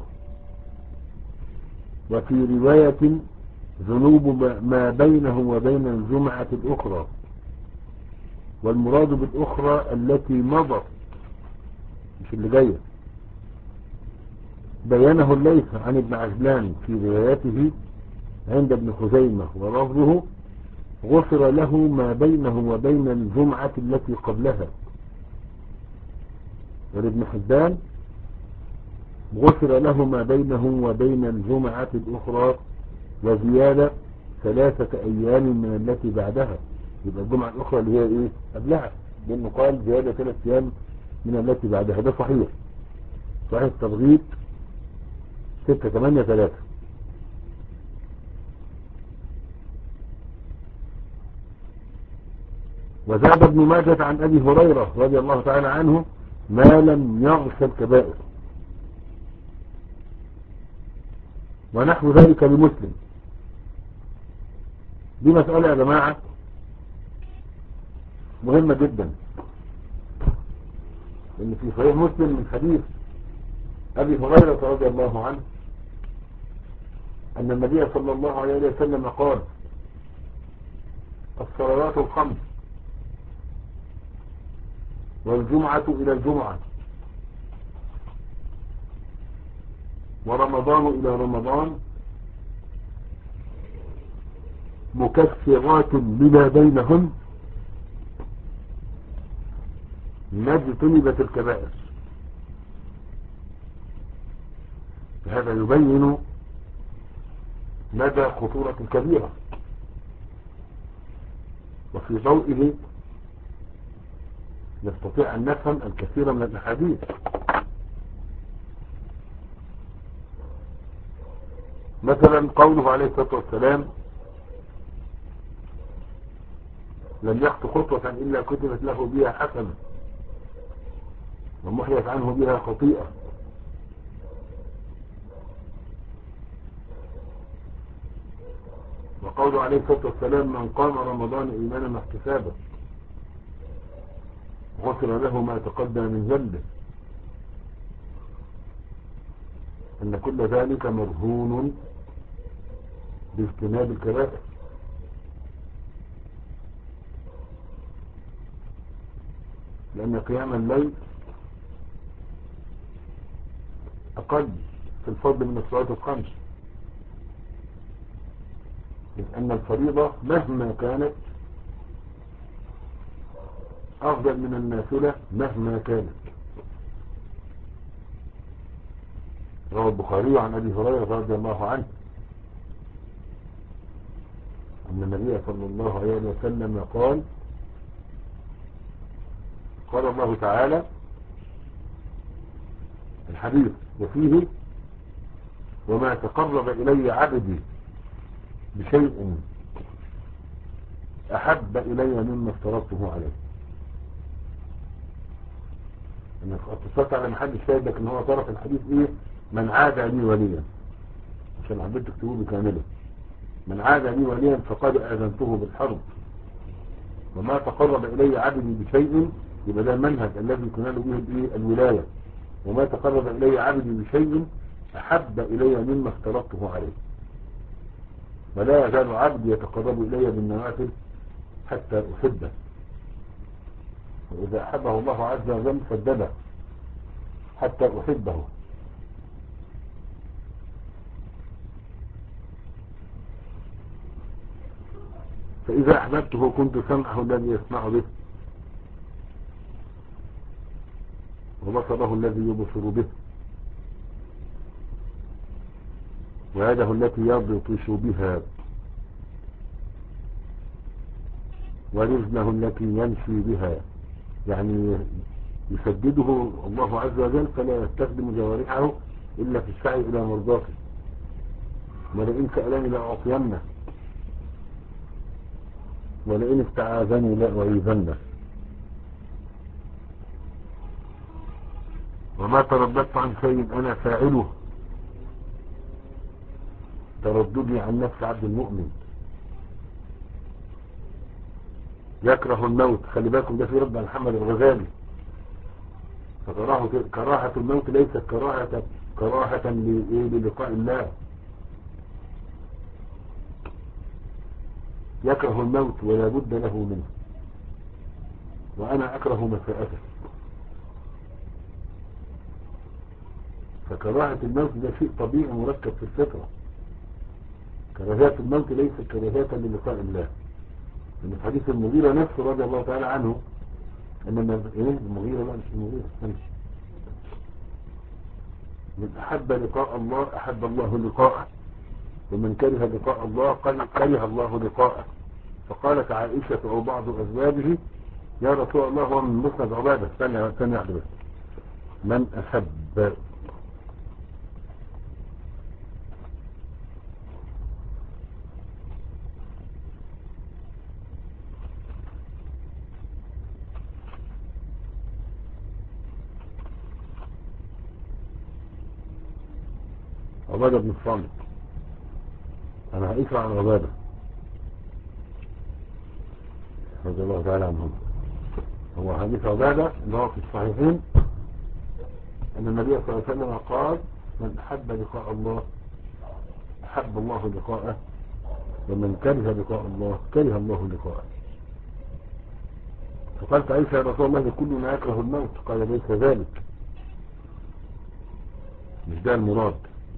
وفي رواية ذنوب ما بينه وبين الجمعة الأخرى، والمراد بالأخرى التي مضت مش اللي جاية. بينه الليث عن ابن عجلان في روايته عند ابن خزيمة ولفظه غفر له ما بينه وبين الجمعة التي قبلها، ولابن حبان غفر له ما بينه وبين الجمعة الأخرى وزيادة ثلاثة أيام من التي بعدها، يبقى الجمعة الأخرى اللي هي إيه قبلها، لأنه قال زيادة ثلاثة أيام من التي بعدها. ده صحيح، صحيح التبغيض ستة ثمانية ثلاثة. وزاد ابن ماجه عن أبي هريرة رضي الله تعالى عنه ما لم يغش الكبائر، ونحو ذلك لمسلم. دي مسألة يا جماعة مهمة جدا، ان في صحيح مسلم من حديث أبي هريرة رضي الله عنه أن النبي صلى الله عليه وسلم قال الصلوات الخمس والجمعة إلى الجمعة ورمضان إلى رمضان مكفرات بما بينهن ما اجتنبت الكبائر. هذا يبين مدى خطورة الكبيرة، وفي ضوئه نستطيع أن نفهم الكثير من الأحاديث. مثلا قوله عليه الصلاة والسلام لم يخط خطوة إلا كتبت له بها حسنة ومحيت عنه بها خطيئة. وقوله عليه الصلاة والسلام من قام رمضان إيمانا واحتسابا غفر له ما تقدم من ذنبه، أن كل ذلك مرهون باجتناب الكبائر. لأن قيام الليل أقل في الفضل من الصلاة الخمس، لأن الفريضة مهما كانت أفضل من النافلة مهما كانت. روى البخاري عن أبي هريرة رضي الله عنه أن النبي صلى الله عليه وسلم قال قال الله تعالى الحديث وفيه وما تقرب إلي عبدي بشيء أحب إلي مما افترضته عليه. أنا اتصلت على محل الشاهد لكن هو طرف الحديث إيه من عاد لي وليا، عشان عبدت تكتبوه بكامله. من عاد لي وليا فقد أذنته بالحرب. وما تقرب إلي عبدي بشيء يبقى ده المنهج الذي تنال به الولاية. وما تقرب إلي عبدي بشيء أحب إلي مما افترضته عليه. ولا يزال عبدي يتقرب إلي بالنوافل حتى أحبه، وإذا أحبه الله عز وجل سدده حتى أحبه. فإذا أحببته كنت سمعه الذي يسمع به وبصره الذي يبصر به ويده التي يبطش بها ورجله التي يمشي بها، يعني يسدده الله عز وجل فلا يستخدم جوارحه إلا في السعي إلى مرضاته. ولئن سألني لأعطينه ولئن استعاذني لأعيذنه. وما ترددت عن شيء أنا فاعله ترددي عن نفس عبد المؤمن. يكره الموت، خلي بالكم ده في رد على محمد الغزالي، فكراهة كراهة الموت ليست كراهة كراهة للقاء الله. يكره الموت ولا بد له منه، وأنا أكره مساءته. فكراهة الموت ده شيء طبيعي مركب في الفطرة. كراهية الموت ليست كراهية للقاء الله. من حديث المغيرة نفسه رضي الله تعالى عنه أن إيه المغيرة لا مش المغيرة استنى. من أحب لقاء الله أحب الله لقاءه، ومن كره لقاء الله قال كره الله لقاءه. فقالت عائشة أو بعض أزواجه يا رسول الله هو من مسند عبادة ثانية ثانية واحدة بس من أحب عبادة بن الصامت. أنا هقيس عن عبادة رضي الله تعالى عنهم. هو حديث عبادة اللي هو في الصحيحين أن النبي صلى الله عليه وسلم قال من أحب لقاء الله أحب الله لقاءه، ومن كره لقاء الله كره الله لقاءه. فقالت عائشة يا رسول الله كلنا يكره الموت، قال ليس ذلك، مش ده المراد،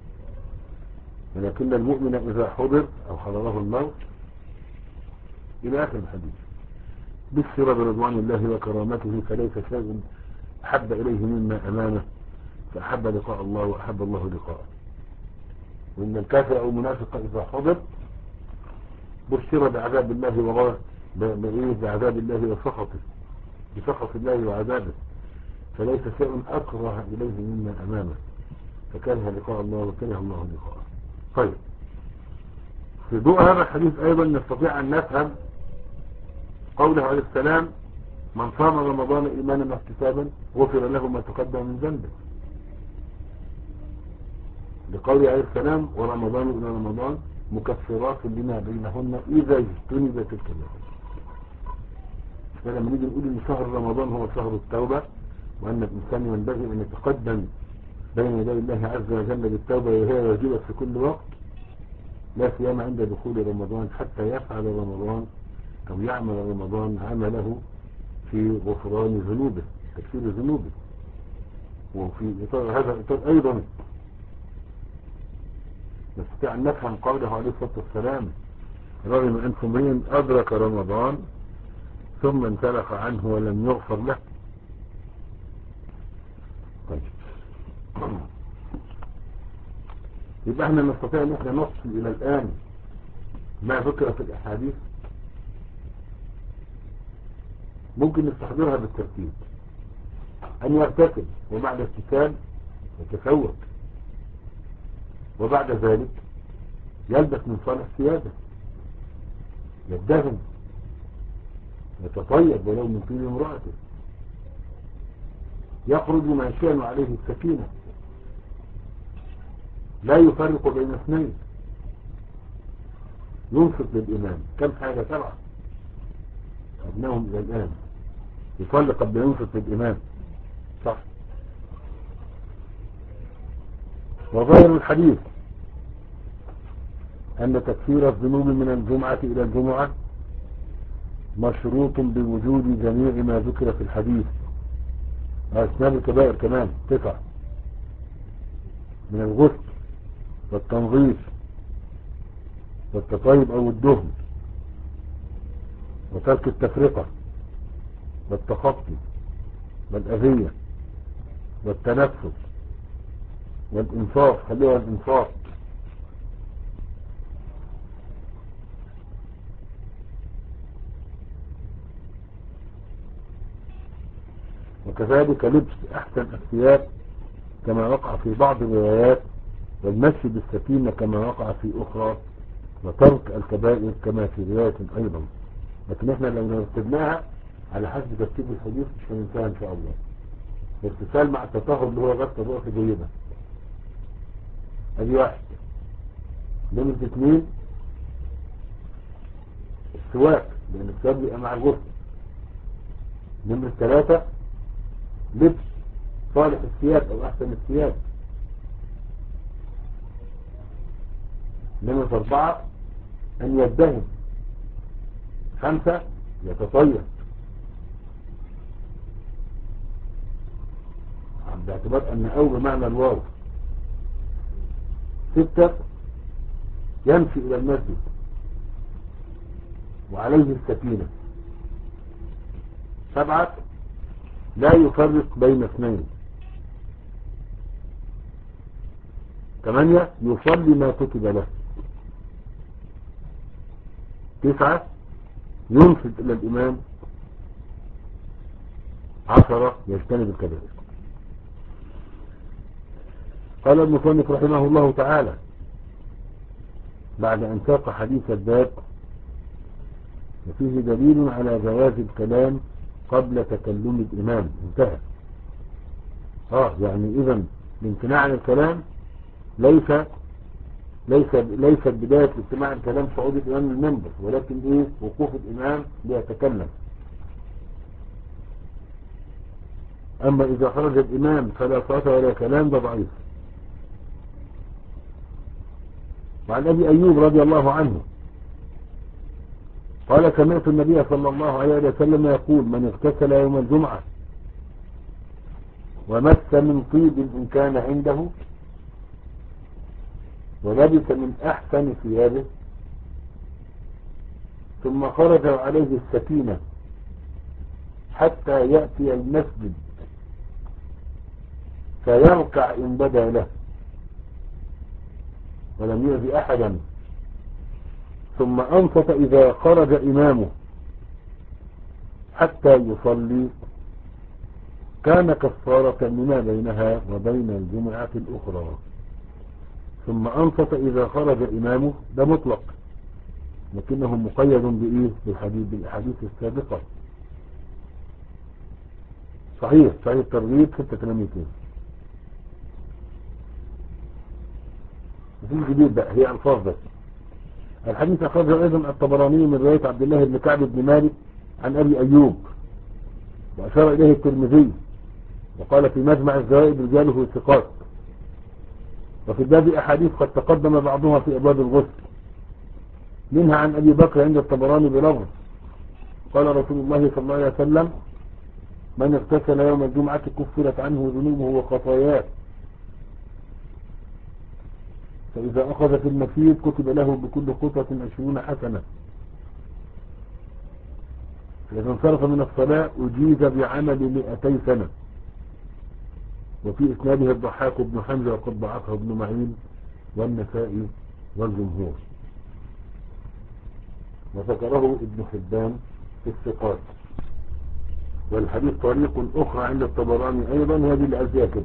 ولكن المؤمن إذا حضر أو حضره الموت إلى آخر الحديث بشر برضوان الله وكرامته فليس شيء أحب إليه مما أمامه، فأحب لقاء الله وأحب الله لقاءه. وإن الكافر أو المنافق إذا حضر بشر بعذاب الله وغيره بإيه بعذاب الله وسخطه بسخط الله وعذابه، فليس شيء أكره إليه مما أمامه، فكره لقاء الله وكره الله لقاءه. طيب في ضوء هذا الحديث أيضا نستطيع أن نفهم قوله عليه السلام من صام رمضان إيمانا واحتسابا غفر له ما تقدم من ذنبه، لقوله عليه السلام ورمضان إلى رمضان مكفرات لما بينهن إذا اجتنبت الكبائر. فلما نيجي نقول إن شهر رمضان هو شهر التوبة، وأن الإنسان ينبغي أن يتقدم بين يدي الله عز وجل بالتوبة وهي واجبة في كل وقت، لا سيما عند دخول رمضان حتى يفعل رمضان أو يعمل رمضان عمله في غفران ذنوبه تكفير ذنوبه. وفي إطار هذا الإطار أيضا نستطيع أن نفهم قوله عليه الصلاة والسلام رغم أن امرئ أدرك رمضان ثم انسلخ عنه ولم يغفر له. طيب يبقى احنا نستطيع ان احنا نصل الى الان ما ذكر في الاحاديث، ممكن نستحضرها بالترتيب. ان يغتسل وبعد اغتسال يتسوق، وبعد ذلك يلبس من صالح ثيابه، يدهن، يتطيب ولو من طيب امرأته، يخرج ماشيا عليه السكينة، لا يفرق بين اثنين، ينصت للإمام. كم حاجة سبعة أبناهم إلى الآن يصلي قبل ينصت للإمام، صح. وظاهر الحديث أن تكفير الذنوب من الجمعة إلى الجمعة مشروط بوجود جميع ما ذكر في الحديث. أسنان الكبائر كمان تسع، من الغسل والتنظيف والتطيب أو الدهن وترك التفرقة والتخطي والأذية والتنفس والإنصاف، خليها الإنصاف وكذلك لبس أحسن الثياب كما وقع في بعض الروايات، والمشي بالسكينة كما وقع في أخرى، وترك الكبائر كما في رواية أيضا. لكن احنا لو رتبناها على حسب ترتيب الحديث مش هننساها إن شاء الله. الاغتسال مع التطهر اللي هو غسل الرأس جيدا، ادي واحد. نمرة اثنين السواك، لأن السواك بيبقى مع الغسل. نمرة ثلاثة لبس صالح الثياب أو أحسن الثياب. نمرة أربعة أن يدهن. خمسة يتطيب باعتبار أن أو بمعنى الواو. ستة يمشي إلى المسجد وعليه السكينة. سبعة لا يفرق بين اثنين. ثمانية يصلي ما كتب له. تسعة ينصت إلى الإمام. عشرة يجتنب الكبائر. قال المصنف رحمه الله تعالى بعد أن ساق حديث الباب: وفيه دليل على جواز الكلام قبل تكلم الإمام. انتهى. اه يعني إذن الامتناع عن الكلام ليس ليس ليست بداية اجتماع الكلام صعود الإمام من المنبر، ولكن ايه وقوف الإمام ليتكلم. أما إذا خرج الإمام فلا صوت ولا كلام، ده ضعيف. وعن أبي أيوب رضي الله عنه قال: سمعت النبي صلى الله عليه وسلم يقول: من اغتسل يوم الجمعة ومس من طيب إن كان عنده ولبس من أحسن ثيابه ثم خرج عليه السكينة حتى يأتي المسجد فيركع إن بدا له ولم يؤذي أحدا، ثم أنصت إذا خرج إمامه حتى يصلي، كان كفارة لما بينها وبين الجمعة الأخرى. ثم أنصت إذا خرج إمامه، ده مطلق لكنه مقيد بإيه؟ بالحديث بالأحاديث السابقة. صحيح صحيح الترغيب ستة وثمانين. في جديد بقى هي ألفاظ بس. الحديث أخرجه أيضا الطبراني من رواية عبد الله بن كعب بن مالك عن أبي أيوب، وأشار إليه الترمذي وقال في مجمع الزوائد رجاله ثقات. وفي الباب أحاديث قد تقدم بعضها في أبواب الغسل، منها عن أبي بكر عند الطبراني بلفظ: قال رسول الله صلى الله عليه وسلم: من اغتسل يوم الجمعة كفرت عنه ذنوبه وخطاياه، فإذا أخذ في المسير كتب له بكل خطوة عشرون حسنة، فإذا انصرف من الصلاة أجيز بعمل مئتي سنة. وفي إسناده الضحاك بن حمزة وقد ضعفه ابن معين والنسائي والجمهور، وذكره ابن حبان في الثقات. والحديث طريق أخرى عند الطبراني أيضا، وهذه الأزياء كده.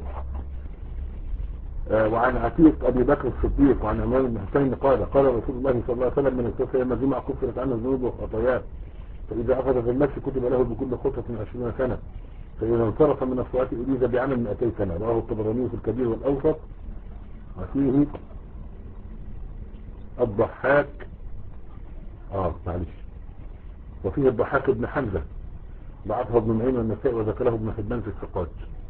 آه وعن عتيق أبي بكر الصديق وعن عمران بن حسين قال: قال رسول الله صلى الله عليه وسلم: من اغتسل يوم الجمعة كفرت عنه الذنوب والخطايا، فإذا أخذ في المشي كتب له بكل خطوة عشرين سنة، فإذا انصرف من الصلاة أجيز بعمل مئتي سنة. رواه الطبراني في الكبير والأوسط. وفيه الضحاك اه معلش وفيه الضحاك بن حمزة ضعفه ابن معين والنسائي وذكره ابن حبان في الثقات.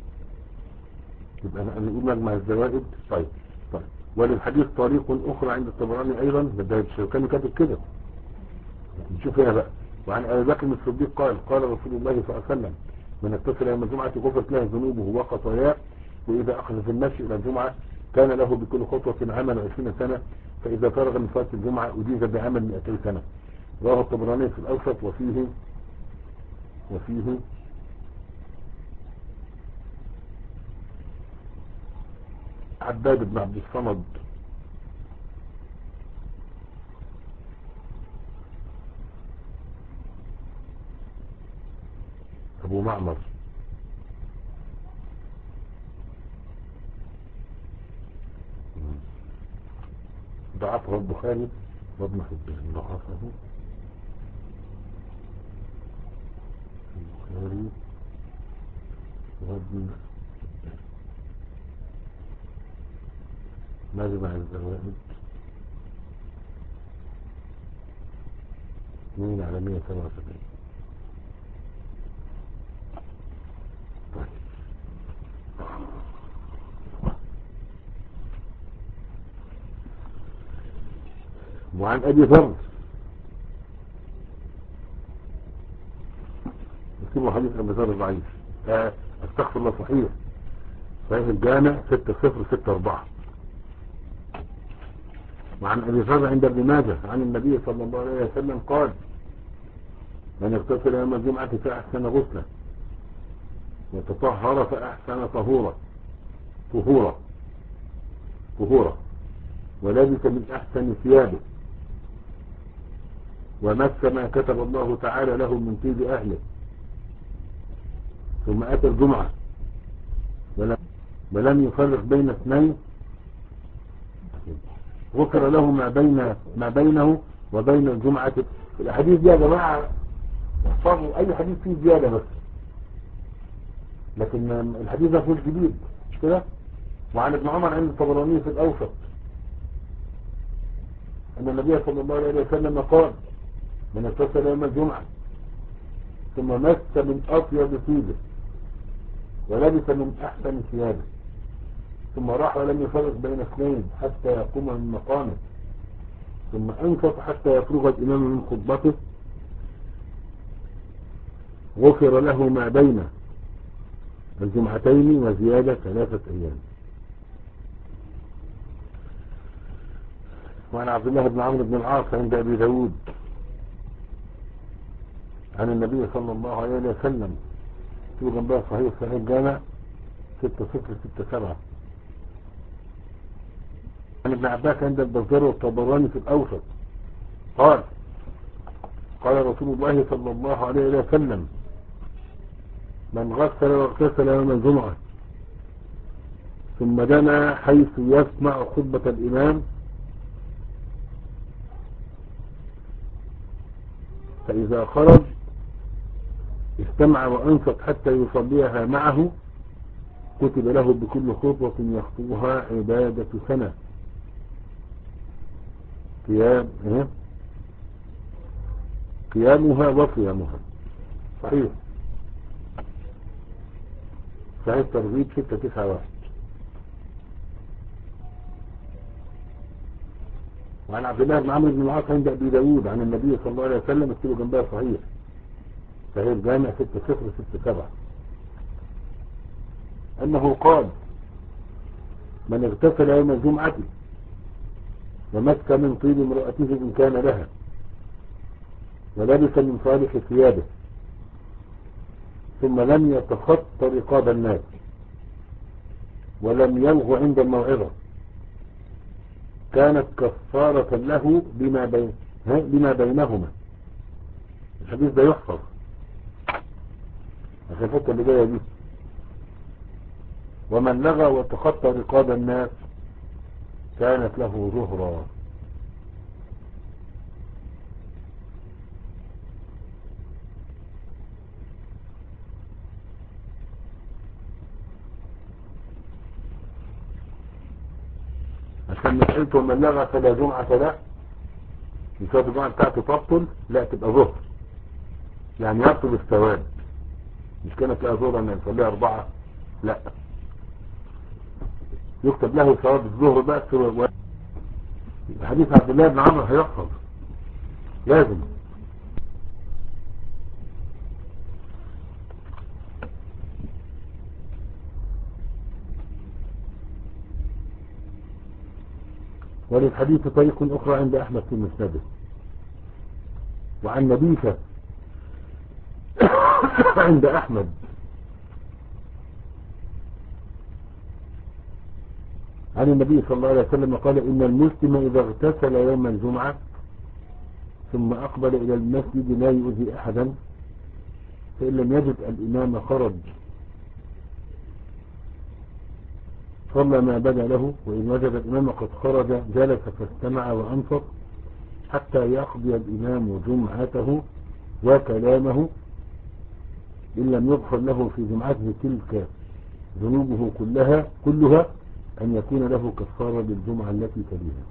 يبقى أنا نقول مجمع الزوائد. طيب طيب وللحديث طريق أخرى عند الطبراني أيضا، ده الشوكاني كاتب كده. نشوف هنا بقى. وعن أبي بكر الصديق قال: قال رسول الله صلى الله عليه وسلم: من اغتسل يوم الجمعة غفرت له ذنوبه وخطاياه، وإذا أخذ في المشي إلى الجمعة كان له بكل خطوة عمل عشرين سنة، فإذا فرغ من صلاة الجمعة أجيز بعمل مئتي سنة. رواه الطبراني في الأوسط. وفيه وفيه عباد بن عبد الصمد أبو معمر ضعفه البخاري وابن حبان. ضعفه البخاري وابن حبان. مجمع الزوائد اثنين على مية وسبعة وسبعين. طيب وعن ابي ذر يكتبوا حديث ابي ذر ضعيف، استغفر الله، صحيح صحيح الجامع ستة صفر ستة أربعة. وعن ابي ذر عند ابن ماجه عن النبي صلى الله عليه وسلم قال: من اغتسل يوم الجمعة فأحسن غسله وتطهر فأحسن طهورا طهورا طهورا ولبس من أحسن ثيابه ومس ما كتب الله تعالى له من طيب أهله ثم أتى الجمعة ولم, ولم يفرق بين اثنين غفر له ما بين ما بينه وبين الجمعة. الحديث دي يا جماعة احفظوا أي حديث فيه زيادة بس، لكن الحديث ده فيه جديد مش كده. وعن ابن عمر عند الطبراني في الأوسط أن النبي صلى الله عليه وسلم قال: من اغتسل يوم الجمعة ثم مس من أطيب ثيابه ولبس من أحسن ثيابه ثم راح ولم يفرق بين اثنين حتى يقوم من مقامه ثم أنصت حتى يفرغ الإمام من خطبته غفر له ما بين الجمعتين وزيادة ثلاثة أيام. وعن عبد الله بن عمرو بن العاص عند أبي داود عن النبي صلى الله عليه وسلم في جنبها صحيح صحيح الجامع ستة صفر ستة سبعة. عن ابن عباس عند البزار والطبراني في الأوسط قال: قال رسول الله صلى الله عليه وسلم: من غسل واغتسل يوم الجمعة ثم دنا حيث يسمع خطبة الإمام فإذا خرج استمع وأنصت حتى يصليها معه كتب له بكل خطوة يخطوها عبادة سنة قيام إيه؟ قيامها وصيامها. صحيح صحيح ترغيب ستة تسعة واحد. وعن عبد الله بن عمرو بن العاص عند أبي داود عن النبي صلى الله عليه وسلم اكتبوا جنبها صحيح صحيح الجامع ستة صفر ستة سبعة أنه قال: من اغتسل يوم الجمعة ومسك من طيب امرأته إن كان لها ولبس من صالح ثيابه ثم لم يتخط رقاب الناس ولم يلغ عند الموعظة كانت كفارة له بما, بين بما بينهما. الحديث ده يحفظ عشان الحته اللي جايه دي. ومن لغى وتخطى رقاب الناس كانت له ظهرا. عشان مسألته ومن لغى فلا جمعة له يسوى الجمعة بتاعته تبطل، لا تبقى ظهر، يعني يبطل الثواب. مش كانت لها ظهر ان يصليها اربعة، لا يكتب له ثواب الظهر بس. و... حديث عبد الله بن عمرو هيحفظ لازم. وللحديث طريق اخرى عند احمد في مسنده. وعن نبيشة عند احمد عن النبي صلى الله عليه وسلم قال: ان المسلم اذا اغتسل يوم الجمعة ثم اقبل الى المسجد لا يؤذي احدا فان لم يجد الامام خرج صلى ما بدا له، وإن وجد الإمام قد خرج جلس فاستمع وأنصت حتى يقضي الإمام جمعته وكلامه، إن لم يغفر له في جمعته تلك ذنوبه كلها كلها أن يكون له كفارة للجمعة التي تليها.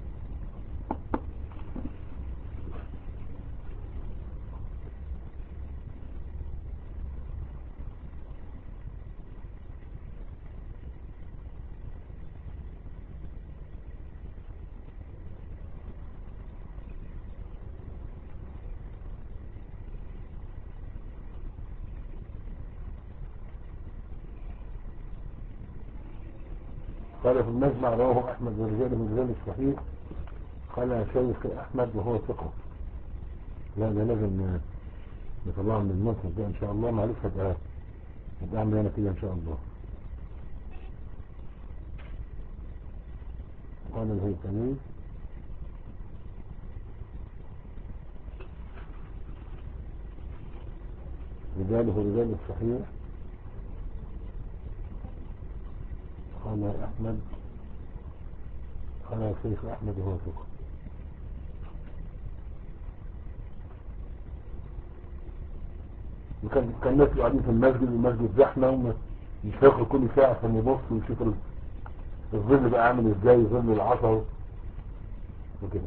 قال في المجمع رواه أحمد ورجاله من رجال الصحيح، قال شيخ أحمد وهو ثقة. لا ده لازم نطلعه من المنصب ده إن شاء الله. معلش هبقى هبقى أعمل أنا كده إن شاء الله. قال الهيثمي رجاله رجال الصحيح، قال أحمد قال شيخ أحمد وهو ثقة. وكان كان الناس قاعدين في المسجد والمسجد زحمة ومش هياخد كل ساعة عشان يبص ويشوف الظل بقى عامل ازاي، ظل العصر وكده.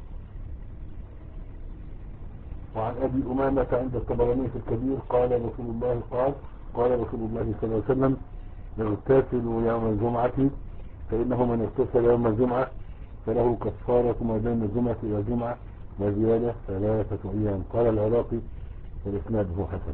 وعن أبي أمامة عند الطبراني في الكبير قال رسول الله قال قال رسول الله صلى الله عليه وسلم اغتسل يوم الجمعة فإنه من اغتسل يوم الجمعة فله كفارة ما بين الجمعة إلى الجمعة وزيادة ثلاثة أيام. قال العراقي والإسناده حسن.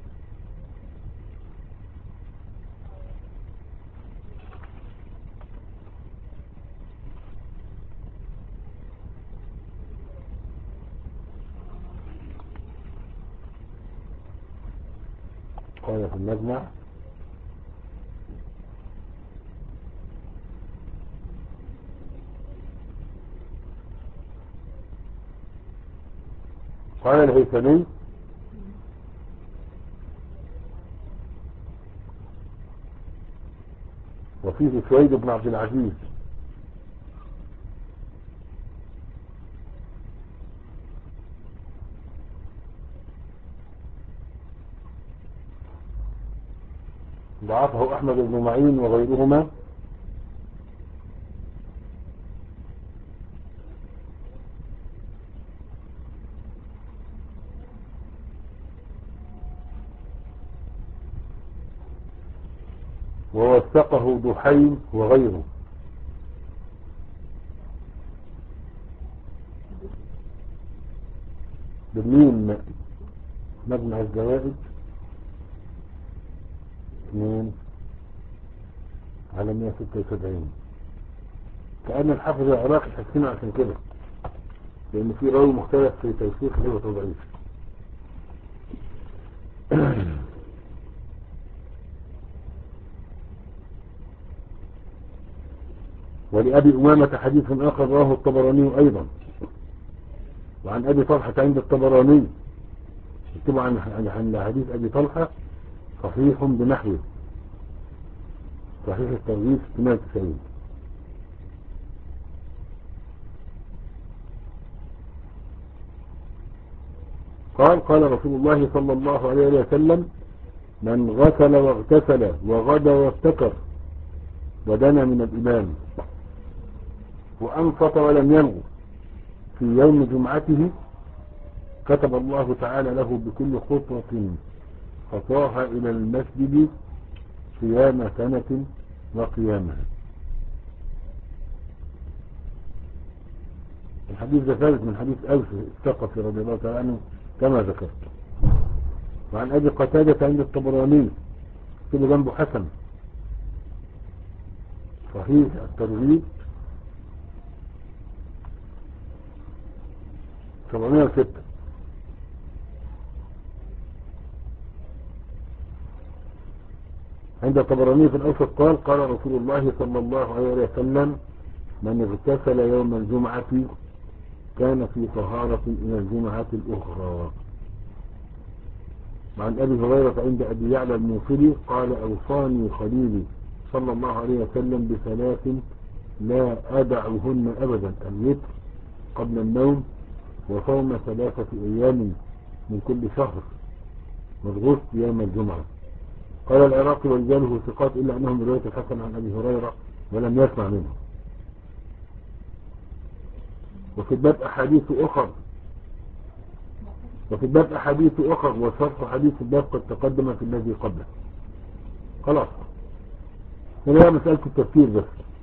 قال في المجمع قال الهيثمي وفيه سويد بن عبد العزيز ضعفه أحمد بن معين وغيرهما، ووثقه دحيم وغيره. بالميم مجمع الزوائد اثنين على مئة وستة وسبعين. كأن الحافظ العراقي حسنه عشان كده، لأن في راوي مختلف في توثيق هو تضعيف. ولأبي أمامة حديث آخر رواه الطبراني أيضا، وعن أبي طلحة عند الطبراني اكتبوا عن عن حديث أبي طلحة صحيح بنحوه، صحيح الترغيب ستمائة وتسعين. قال قال رسول الله صلى الله عليه وسلم من غسل واغتسل وغدا وابتكر ودنا من الإمام وأنصت ولم يلغو في يوم جمعته كتب الله تعالى له بكل خطوة خطاها إلى المسجد صيام سنة وقيامها. الحديث ده ثالث من حديث أوس الثقفي رضي الله تعالى عنه كما ذكرت. وعن أبي قتادة عند الطبراني كله جنبه حسن، صحيح الترغيب سبعمائة وستة. عند الطبراني في الأوسط قال قال رسول الله صلى الله عليه وسلم من اغتسل يوم الجمعة كان في طهارة إلى الجمعة الأخرى. وعن أبي هريرة عند أبي يعلى الموصلي قال أوصاني خليلي صلى الله عليه وسلم بثلاث لا أدعهن أبدا: الوتر قبل النوم، وصوم ثلاثة أيام من كل شهر، والغسل يوم الجمعة. قال العراقي: ورجاله ثقات إلا أنهم رواية الحسن عن أبي هريرة ولم يسمع منه. وفي الباب أحاديث أخر وفي الباب أحاديث أخر وشرط حديث الباب قد تقدم في الذي قبله. خلاص، هنا مسألة التفكير بس.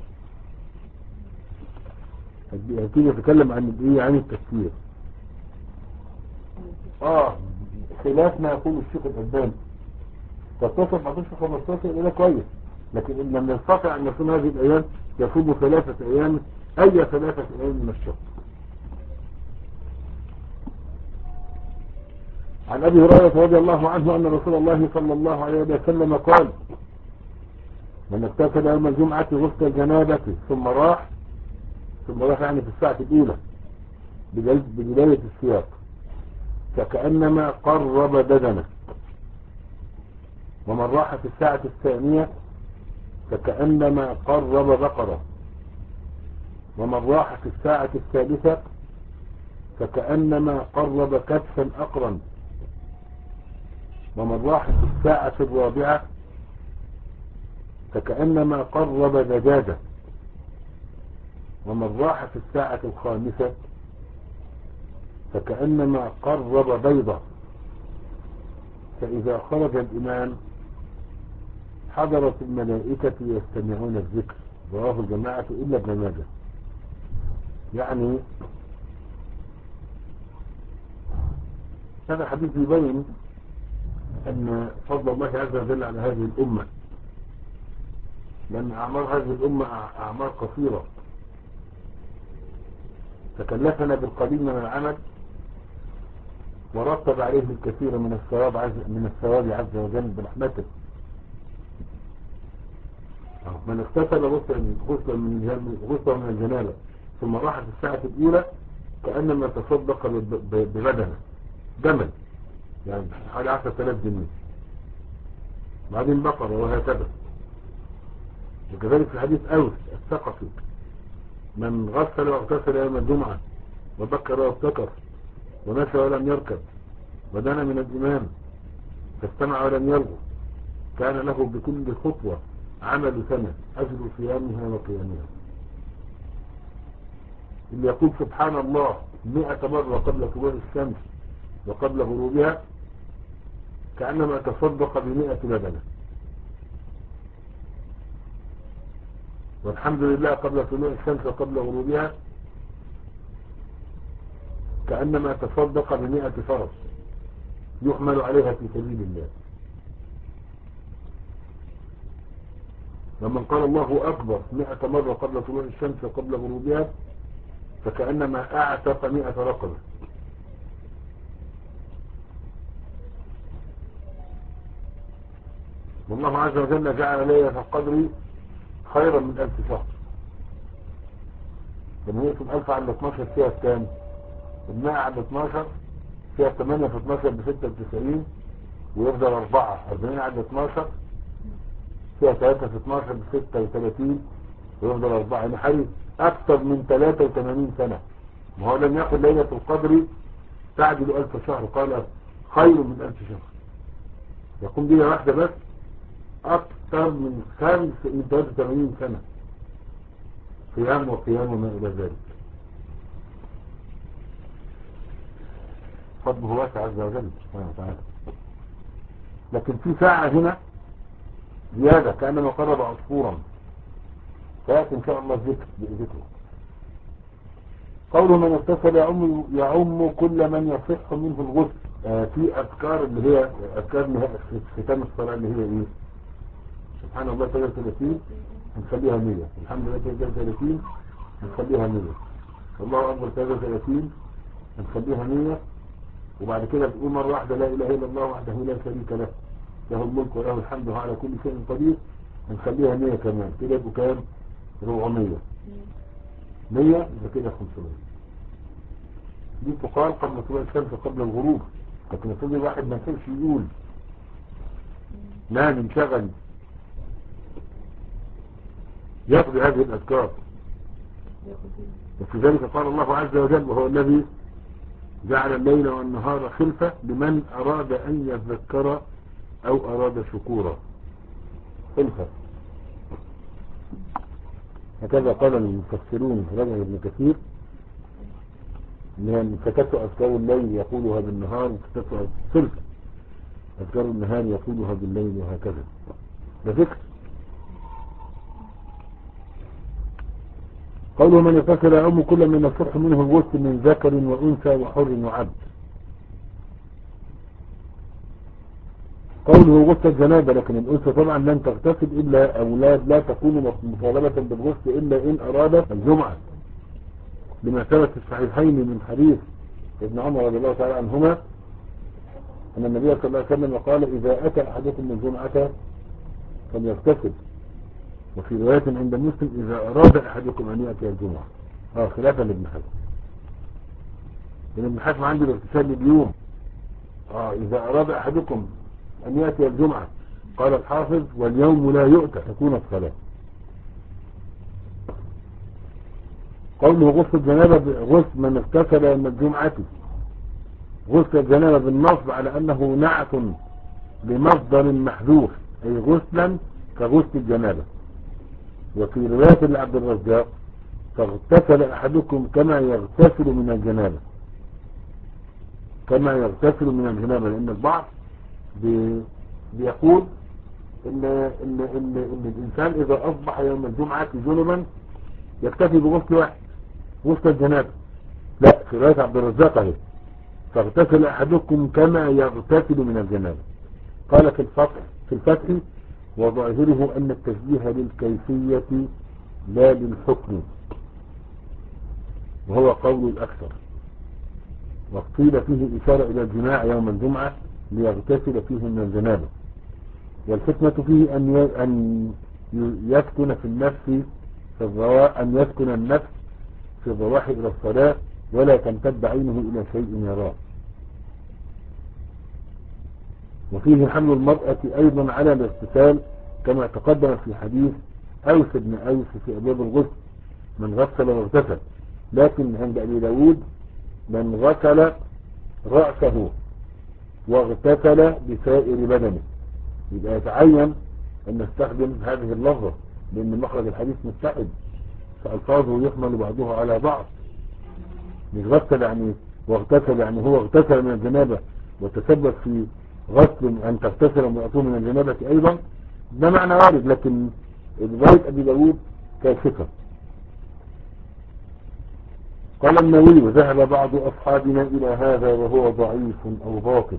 هتيجي تتكلم عن ايه؟ عن التفكير. اه خلاف ما يقول الشيخ الألباني. تتصل ما تشوف خمستاشر إلى كويس، لكن إن لم يستطع أن يصوم هذه الأيام يصوم ثلاثة أيام، أي ثلاثة أيام من الشهر. عن أبي هريرة رضي الله عنه أن رسول الله صلى الله عليه وسلم قال: من اغتسل يوم الجمعة غسل الجنابة ثم راح ثم راح يعني في الساعة الأولى بداية السياق فكأنما قرب بدنه، ومن راح في الساعة الثانية فكأنما قرب بقرة، ومن راح في الساعة الثالثة فكأنما قرب كبشا أقرا، ومن راح في الساعة الرابعة فكأنما قرب دجاجة، ومن راح في الساعة الخامسة فكأنما قرب بيضة. فإذا خرج الإمام حضرت الملائكة يستمعون الذكر. رواه الجماعة إلا ابن ماجه. يعني هذا حديث يبين أن فضل الله عز وجل على هذه الأمة، لأن أعمار هذه الأمة أعمار قصيرة، تكلفنا بالقليل من العمل ورتب عليه الكثير من الثواب عز من الثواب عز وجل برحمته. من اغتسل غسلا من غسلا من الجنابة ثم راح في الساعة الأولى كأنما تصدق ببدنه جمل، يعني حوالي عشرة آلاف جنيه، بعدين بقرة، وهكذا. وكذلك في حديث أوس الثقفي: من غسل واغتسل يوم الجمعة وبكر وابتكر ومشى ولم يركب ودنا من الإمام فاستمع ولم يلغو كان له بكل خطوة عمل سنة أجر صيامها وقيامها. اللي يقول سبحان الله مئة مرة قبل طلوع الشمس وقبل غروبها كأنما تصدق بمئة لبنة، والحمد لله قبل طلوع الشمس وقبل غروبها كأنما تصدق بمئة فرس يحمل عليها في سبيل الله. ومن قال الله أكبر مئة مرة قبل طلوع الشمس وقبل غروبها فكأنما أعتق مئة رقبة. والله عز وجل جعل ليلة القدر خيرا من ألف شهر. لما يقسم ألف على اثناشر فيها كام؟ المائة على اثناشر فيها ثمانية في اثناشر بستة وتسعين، ويفضل أربعة. أربعين على اثناشر فيها ثلاثة في اثناشر بستة وثلاثين، ويفضل أربعة. يعني حوالي أكثر من ثلاثة وثمانين سنة. ما هو لم يقل ليلة القدر تعدل ألف شهر، قال خير من ألف شهر. يقوم بها واحدة بس أكثر من خمس من ثلاثة وثمانين سنة صيام وقيام وما إلى ذلك. فضله واسع عز وجل سبحانه وتعالى. لكن في ساعة هنا زيادة كأنما قرب عصفورا، فيأتي إن شاء الله ذكر بذكره. قوله من اغتسل يعم يعم كل من يصح منه الغسل. آه في أذكار اللي هي أذكار ختام الصلاة اللي هي إيه؟ سبحان الله ثلاثة وثلاثين هنخليها مية، الحمد لله ثلاثة وثلاثين هنخليها مية، الله أكبر ثلاثة وثلاثين هنخليها مية، وبعد كده بتقول مرة واحدة لا إله إلا الله وحده لا شريك له له الملك وله الحمد على كل شيء قدير، هنخليها مية كمان، كده يبقوا كام؟ أربعمية. مية يبقى كده خمسمية. دي تقال قبل طلوع الشمس وقبل الغروب، لكن يفضل الواحد ما ينفعش يقول نام انشغل يقضي هذه الأذكار. وفي ذلك قال الله عز وجل وهو الذي جعل الليل والنهار خلفة لمن أراد أن يذكر أو أراد شكورا. خلفة هكذا قال المفسرون رجل ابن كثير من فتت أذكار الليل يقولها بالنهار وفتت خلفة أذكار النهار يقولها بالليل وهكذا. ده ذكر. قوله من يغتسل يعم كل من الصبح منه الغسل من ذكر وأنثى وحر وعبد. قوله غسل الجنابة لكن الأنثى طبعا لن تغتسل إلا أولاد لا تكون مطالبة بالغسل إلا إن أراد الجمعة لما ثبت في الصحيحين من حديث ابن عمر رضي الله تعالى عنهما أن النبي صلى الله عليه وسلم قال إذا أتى أحدكم الجمعة فليغتسل. وفي رواية عند مسلم إذا أراد أحدكم أن يأتي الجمعة. آه خلافا لابن حزم. ابن حزم عنده الاغتسال اليوم. آه إذا أراد أحدكم أن يأتي الجمعة قال الحافظ واليوم لا يؤتى تكون الصلاة. قوله غسل الجنابة غسل من اغتسل يوم الجمعة. غسل الجنابة بالنصب على أنه نعت لمصدر محذوف أي غسلا كغسل الجنابة. وفي رواية لعبد الرزاق فاغتسل أحدكم كما يغتسل من الجنابة كما يغتسل من الجنابة لأن البعض بي بيقول إن, إن, إن, إن الإنسان إذا أصبح يوم الجمعة جنبا يكتفي بغسل واحد غسل الجنابة. لا في رواية عبد الرزاق اهي فاغتسل أحدكم كما يغتسل من الجنابة. قال في الفتح في الفتح وظاهره أن التشبيه للكيفية لا للحكم وهو قول الأكثر. وقيل فيه إشارة إلى الجماع يوم الجمعة ليغتسل فيه من الجنابة. والحكمة فيه أن أن يسكن في النفس في الرواء أن يسكن النفس في الرواح إلى الصلاة ولا تمتد عينه إلى شيء يراه. وفيه حمل المرأة أيضا على الاغتسال كما تقدم في حديث أوس بن أوس في أبواب الغسل من غسل واغتسل. لكن عند أبي داود من غسل رأسه واغتسل بسائر بدنه. يبقى يتعين أن نستخدم هذه اللفظة لأن مخرج الحديث متحد فألفاظه يحمل بعضها على بعض. مش غسل يعني واغتسل يعني هو اغتسل من الجنابة وتسبب في غسل أن تغتسل امرأته من الجنابة أيضا ده معنى وارد لكن رواية أبي داود كاشفة. قال النووي وذهب بعض أصحابنا إلى هذا وهو ضعيف أو باطل.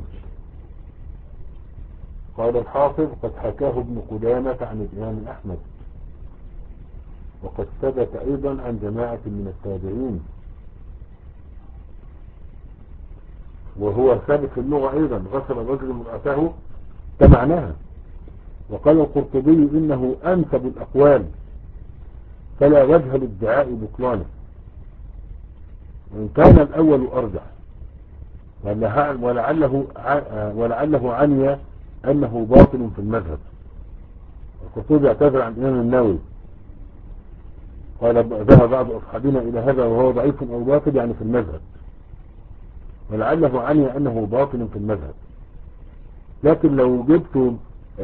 قال الحافظ قد حكاه ابن قدامة عن الإمام أحمد وقد ثبت أيضا عن جماعة من التابعين وهو ثابت في اللغة أيضا غسل الرجل امرأته كمعناها. وقال القرطبي إنه أنسب الأقوال فلا وجه لادعاء بطلانه وإن كان الأول أرجح ولعله ولعله عني أنه باطل في المذهب. القرطبي اعتذر عن الإمام النووي قال ذهب بعض أصحابنا إلى هذا وهو ضعيف أو باطل يعني في المذهب ولعله عني أنه باطل في المذهب. لكن لو جبت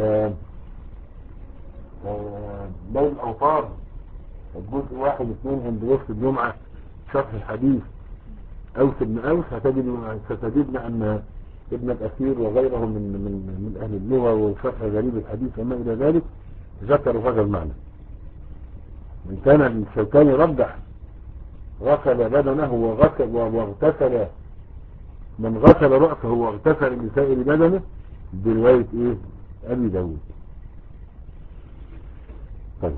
بين الأوطار الجزء واحد اثنين عند وقت الجمعة شرح الحديث أوس بن أوس ستجدنا أن ابن الأثير وغيره من من من أهل اللغة وشرح غريب الحديث وما إلى ذلك ذكروا هذا المعنى. من كان الشوكاني رجح غسل بدنه وغسل واغتسل من غسل رأسه واغتسل بسائر بدنه برواية إيه أبي داود. طيب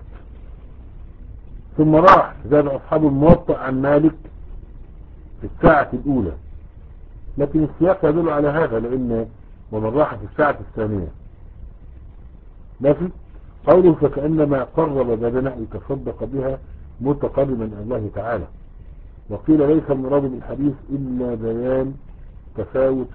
ثم راح زاد أصحاب الموطأ عن مالك في الساعة الأولى لكن السياق يدل على هذا لأن ومن راح في الساعة الثانية لكن قوله فكأنما قرب بدنه تصدق بها متقربا إلى الله تعالى. وقيل ليس المراد بالحديث إلا بيان تفاوت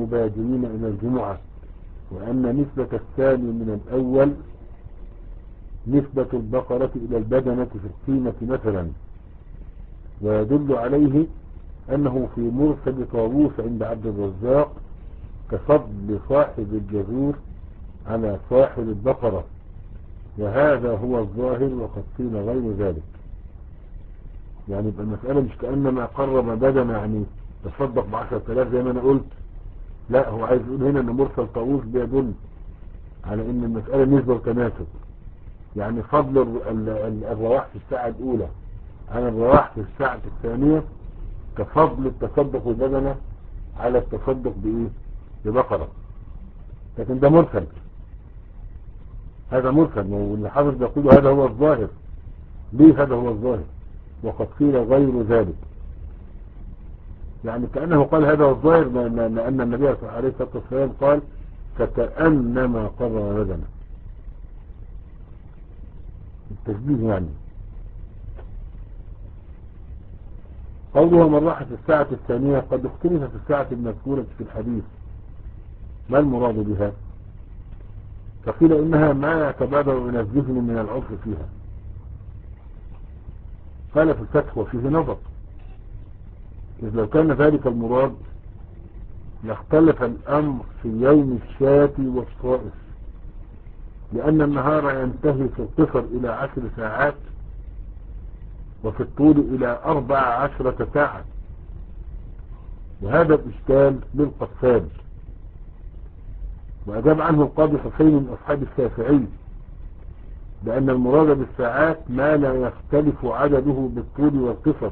المبادرين إلى الجمعة وأن نسبة الثاني من الأول نسبة البقرة إلى البدنة في القيمة مثلا، ويدل عليه أنه في مرسل طاووس عند عبد الرزاق كفضل صاحب الجزور على صاحب البقرة، وهذا هو الظاهر وقد قيل غير ذلك. يعني يبقى المسألة مش كأنما قرب بدنة يعني تصدق بعشرة آلاف زي ما أنا قلت، لا، هو عايز يقول هنا أن مرسل طاووس بيدل على أن المسألة نسبة وتناسب، يعني فضل الرواح في الساعة الأولى على الرواح في الساعة الثانية كفضل التصدق بالبدنة على التصدق بإيه؟ ببقرة. لكن ده مرسل، هذا مرسل، واللي حافظ يقول هذا هو الظاهر. ليه هذا هو الظاهر وقد قيل غير ذلك؟ يعني كأنه قال هذا هو الظاهر لأن النبي عليه الصلاة والسلام قال فكأنما قرر بدنه، التشبيه يعني. قوله من راح في الساعة الثانية قد اختلف في الساعة المذكورة في الحديث ما المراد بها، فقيل إنها ما يتبادر إلى الذهن من العرف فيها. قال في الفتح وفيه نظر، إذ لو كان ذلك المراد لاختلف الأمر في يوم الشاة والصائف، لأن النهار ينتهي في القصر إلى عشر ساعات وفي الطول إلى أربع عشرة ساعة، وهذا الإشكال للقفال. وأجاب عنه القاضي حسين من أصحاب الشافعي بأن المراد بالساعات ما لا يختلف عدده بالطول والقصر،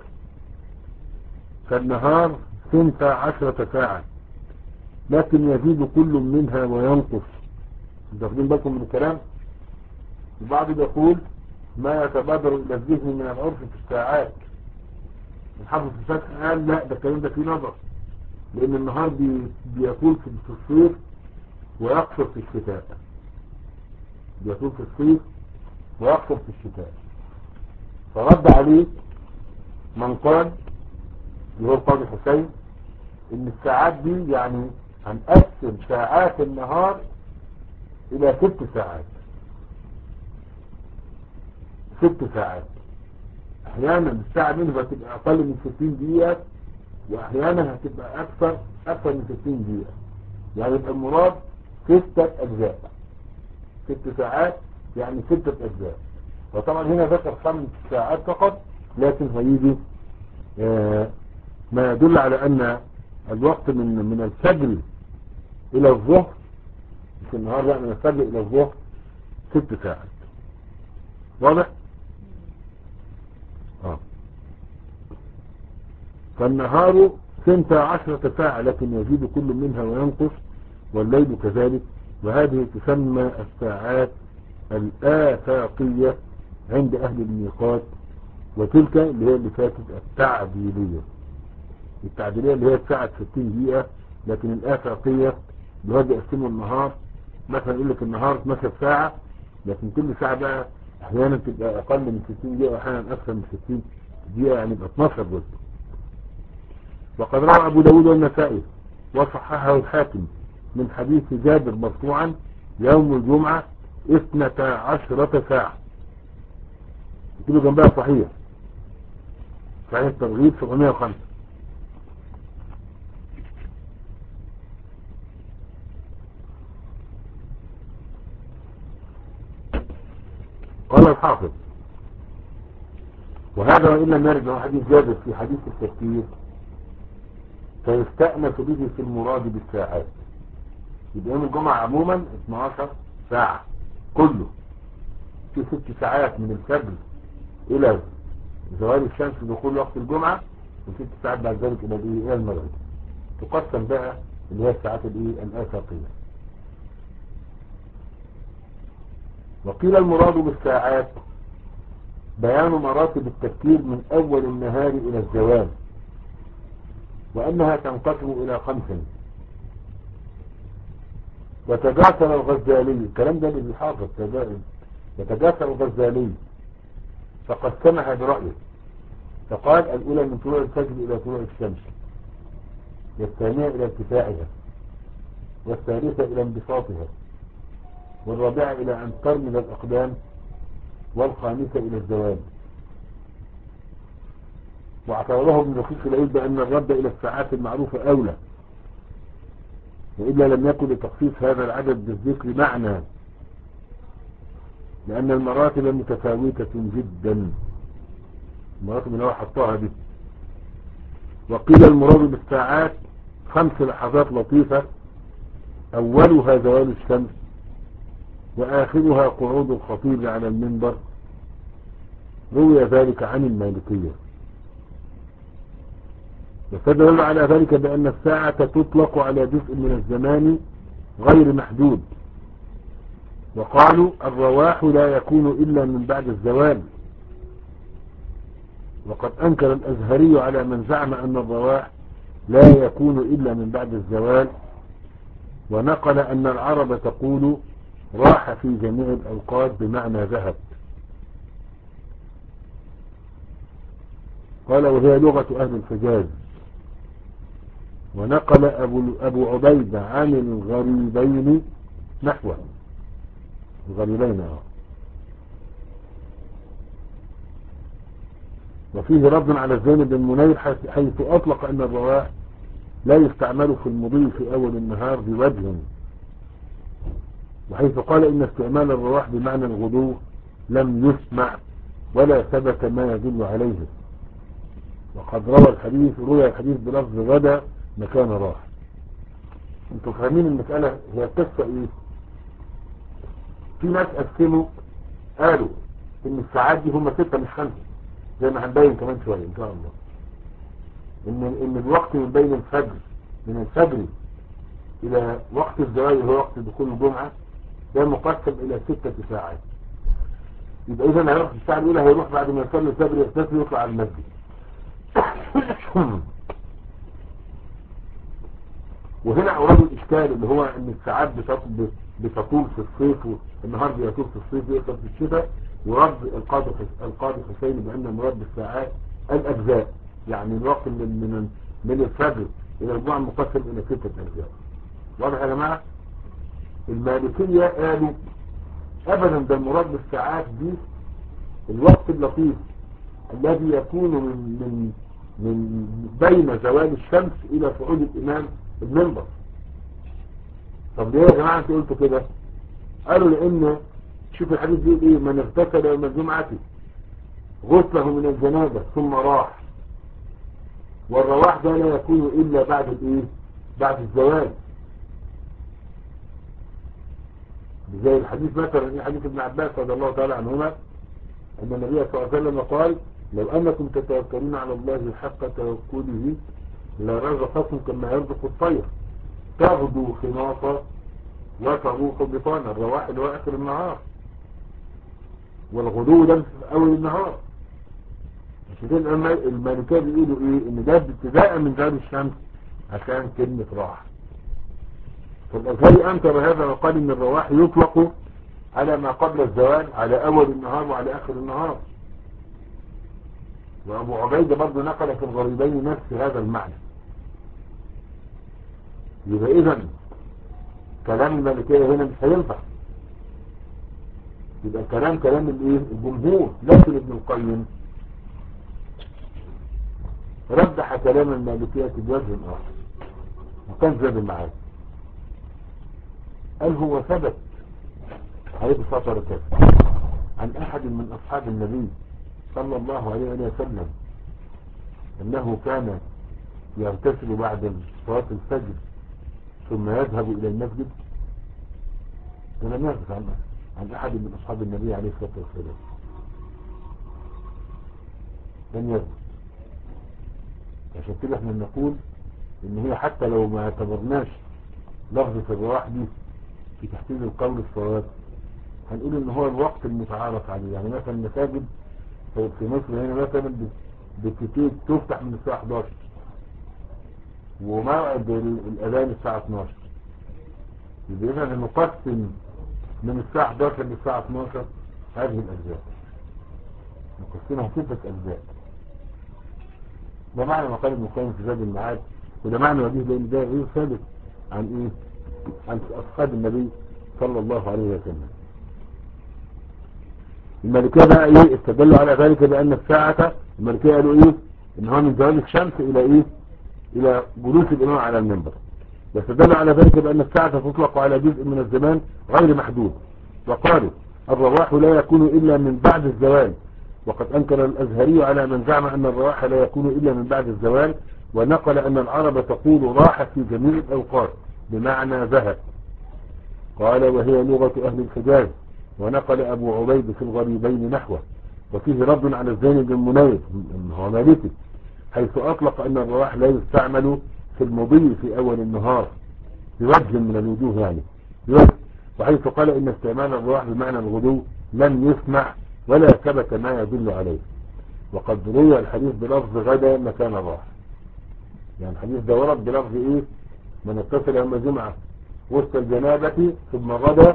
فالنهار ثنتا عشرة ساعة لكن يزيد كل منها وينقص. تاخدين بالكم من الكلام؟ البعض يقول ما يتبادر إلى الذهن من العرف في الساعات. الحافظ في الفتح قال لا، ده الكلام ده فيه نظر، لأن النهار بي بيطول في الصيف ويقصر في الشتاء، بيطول في الصيف ويقصر في الشتاء. فرد عليه من قال اللي هو القاضي حسين ان الساعات دي يعني هنقسم ساعات النهار الى ست ساعات، ست ساعات احيانا الساعة منها هتبقى اقل من ستين دقيقة، واحيانا هتبقى اكثر اكثر من ستين دقيقة، يعني يبقى المراد ستة اجزاء، ست ساعات يعني ستة اجزاء. وطبعا هنا ذكر خمس ساعات فقط، لكن هيجي آه ما يدل على ان الوقت من من الفجر الى الظهر، مش النهار، لا، من الفجر الى الظهر ست ساعات. واضح؟ اه فالنهار ثنتا عشرة ساعة لكن يزيد كل منها وينقص، والليل كذلك، وهذه تسمى الساعات الآفاقية عند أهل الميقات، وتلك اللي هي اللي فاتت التعديلية. التعديلية اللي هي الساعة ستين دقيقة، لكن الآفاقية اللي هو بيقسموا النهار، مثلا يقول لك النهار اثناشر ساعة، لكن كل ساعة بقى أحيانا تبقى أقل من ستين دقيقة وأحيانا أكثر من ستين دقيقة، يعني يبقى اثناشر جزء. وقد روى أبو داود والنسائي وصححه الحاكم من حديث جابر مرفوعا يوم الجمعة اثنتا عشرة ساعة، يقولوا جنبها صحيح، صحيح الترغيب سبعمائة وخمسة. قال الحافظ وهذا وإن لم يرد عن حديث جابر في حديث التفكير فيستأنس به في المراد بالساعات. يبقى يوم الجمعة عموما اثناشر ساعة كله، في ست ساعات من الفجر إلى زوال الشمس دخول وقت الجمعة، وست ساعات بعد ذلك إلى إلى المغرب. تقسم بقى اللي هي الساعات الإيه الآفاقية. وقيل المراد بالساعات بيان مراتب التفكير من أول النهار إلى الزوال، وأنها تنقسم إلى خمس. وتجاسر الغزالي، الكلام ده اللي حافظ وتجاسر الغزالي فقسمها برأيه، فقال الأولى من طلوع الفجر إلى طلوع الشمس، والثانية إلى ارتفاعها، والثالثة إلى انبساطها، والرابعة إلى أن ترمل الأقدام، والخامسة إلى الزوال. واعتبره ابن دقيق العيد بأن الرد إلى الساعات المعروفة أولى، وإلا لم يكن لتخصيص هذا العدد بالذكر معنى، لأن المراتب متفاوتة جدا، المراتب اللي هو حطها دي. وقيل المراد بالساعات خمس لحظات لطيفة، أولها زوال الشمس، وآخرها قعود الخطيب على المنبر. روي ذلك عن المالكية، وستدل على ذلك بأن الساعة تطلق على جزء من الزمان غير محدود، وقالوا الرواح لا يكون إلا من بعد الزوال. وقد أنكر الأزهري على من زعم أن الرواح لا يكون إلا من بعد الزوال، ونقل أن العرب تقول راح في جميع الأوقات بمعنى ذهب. قال وهي لغة أهل الحجاز. ونقل أبو, أبو عبيدة عن الغريبين نحوه، الغريبين اه. وفيه رد على الزين بن منير حيث أطلق أن الرواح لا يستعمل في المضي في أول النهار بوجه، وحيث قال إن استعمال الرواح بمعنى الغدو لم يسمع ولا ثبت ما يدل عليه. وقد روى الحديث روى الحديث بلفظ غدا مكان راح. انتوا فاهمين المسألة هي قصة ايه؟ في ناس قسموا قالوا ان الساعات دي هم ستة مش خمسة، زي ما هنبين كمان شوية ان شاء الله، ان ان الوقت من بين الفجر من الفجر الى وقت الزواج هو وقت دخول الجمعة، ده مقسم الى ستة ساعات. يبقى اذا هيروح في الساعة الاولى، هيروح بعد ما يصلي الفجر يغتسل ويطلع على المسجد. وهنا أوراد الإشكال اللي هو أن الساعات بتطول في الصيف والنهار بيطول في الصيف ويقصر في الشتاء. ورد القاضي القاضي حسين بأن المراد بالساعات الأجزاء، يعني الوقت من من من الفجر إلى الجمعة مقسم إلى ستة أجزاء. واضح يا جماعة؟ المالكية قالوا أبدا ده المراد بالساعات دي الوقت اللطيف الذي يكون من من من بين زوال الشمس إلى صعود الإمام المنبر. طب ليه يا جماعة انتوا قلتوا كده؟ قالوا لأن شوف الحديث بيقول ايه: من اغتسل يوم الجمعة غسله من الجنابة ثم راح، والرواح ده لا يكون إلا بعد الايه؟ بعد الزوال. زي الحديث مثلا ايه حديث ابن عباس رضي الله تعالى عنهما أن النبي صلى الله عليه وسلم قال: لو أنكم تتوكلون على الله حق توكله لرزقكم كما يرزق الطير تغدو خناصة وتروح بطانا. الرواح اللي هو آخر النهار، والغدو ده في أول النهار. عشان كده المالكية بيقولوا إيه؟ إن ده ابتداء من زوال الشمس عشان كلمة راح. فالأزهري أنكر هذا وقال إن الرواح يطلق على ما قبل الزوال، على أول النهار وعلى آخر النهار. وأبو عبيدة برضه نقل في الغريبين نفس هذا المعنى. يبقى إذن كلام المالكية هنا مش هينفع، يبقى الكلام كلام الايه؟ الجمهور. لكن ابن القيم رجح كلام المالكية بوجه آخر وكان زاد معاه. قال هو ثبت عليه الصلاة والسلام عن أحد من أصحاب النبي صلى الله عليه وسلم أنه كان يغتسل بعد صلاة الفجر ثم يذهب إلى المسجد. ولم يثبت عن عن أحد من أصحاب النبي عليه الصلاة والسلام، لم يثبت. عشان كده احنا نقول ان هي حتى لو ما اعتبرناش لفظة الرواح دي في تحديد القول الصواب، هنقول ان هو الوقت المتعارف عليه. يعني مثلا المساجد في مصر هنا مثلا بالكتير تفتح من الساعة احداشر وموعد الأذان الساعة اتناشر، يبقى إذا نقسم من الساعة احداشر للساعة اتناشر هذه الأجزاء، نقسمها ستة أجزاء. ده معنى مقال ابن القيم في زاد المعاد، وده معنى وجيه لأن ده غير ثابت عن إيه؟ عن أصحاب النبي صلى الله عليه وسلم. المالكية بقى ايه استدلوا على ذلك بأن الساعة، المالكية قالوا ايه ان هو من زوال الشمس الى ايه الى جلوس الامام على المنبر، واستدلوا على ذلك بأن الساعة تطلق على جزء من الزمان غير محدود، وقالوا الرواح لا يكون إلا من بعد الزوال، وقد أنكر الأزهري على من زعم أن الرواح لا يكون إلا من بعد الزوال، ونقل أن العرب تقول راح في جميع الأوقات بمعنى ذهب، قال وهي لغة أهل الحجاز. ونقل أبو عبيد في الغريبين نحوه، وفيه رد على الزين بن منير هو مالكي، حيث أطلق أن الرواح لا يستعمل في المضي في أول النهار بوجه من الوجوه، يعني بوجه، وحيث قال إن استعمال الرواح بمعنى الغدو لم يسمع ولا ثبت ما يدل عليه. وقد روى الحديث بلفظ غدا مكان الراح، يعني الحديث ده ورد بلفظ ايه من اتصل يوم الجمعة وسط الجنابة ثم غدا،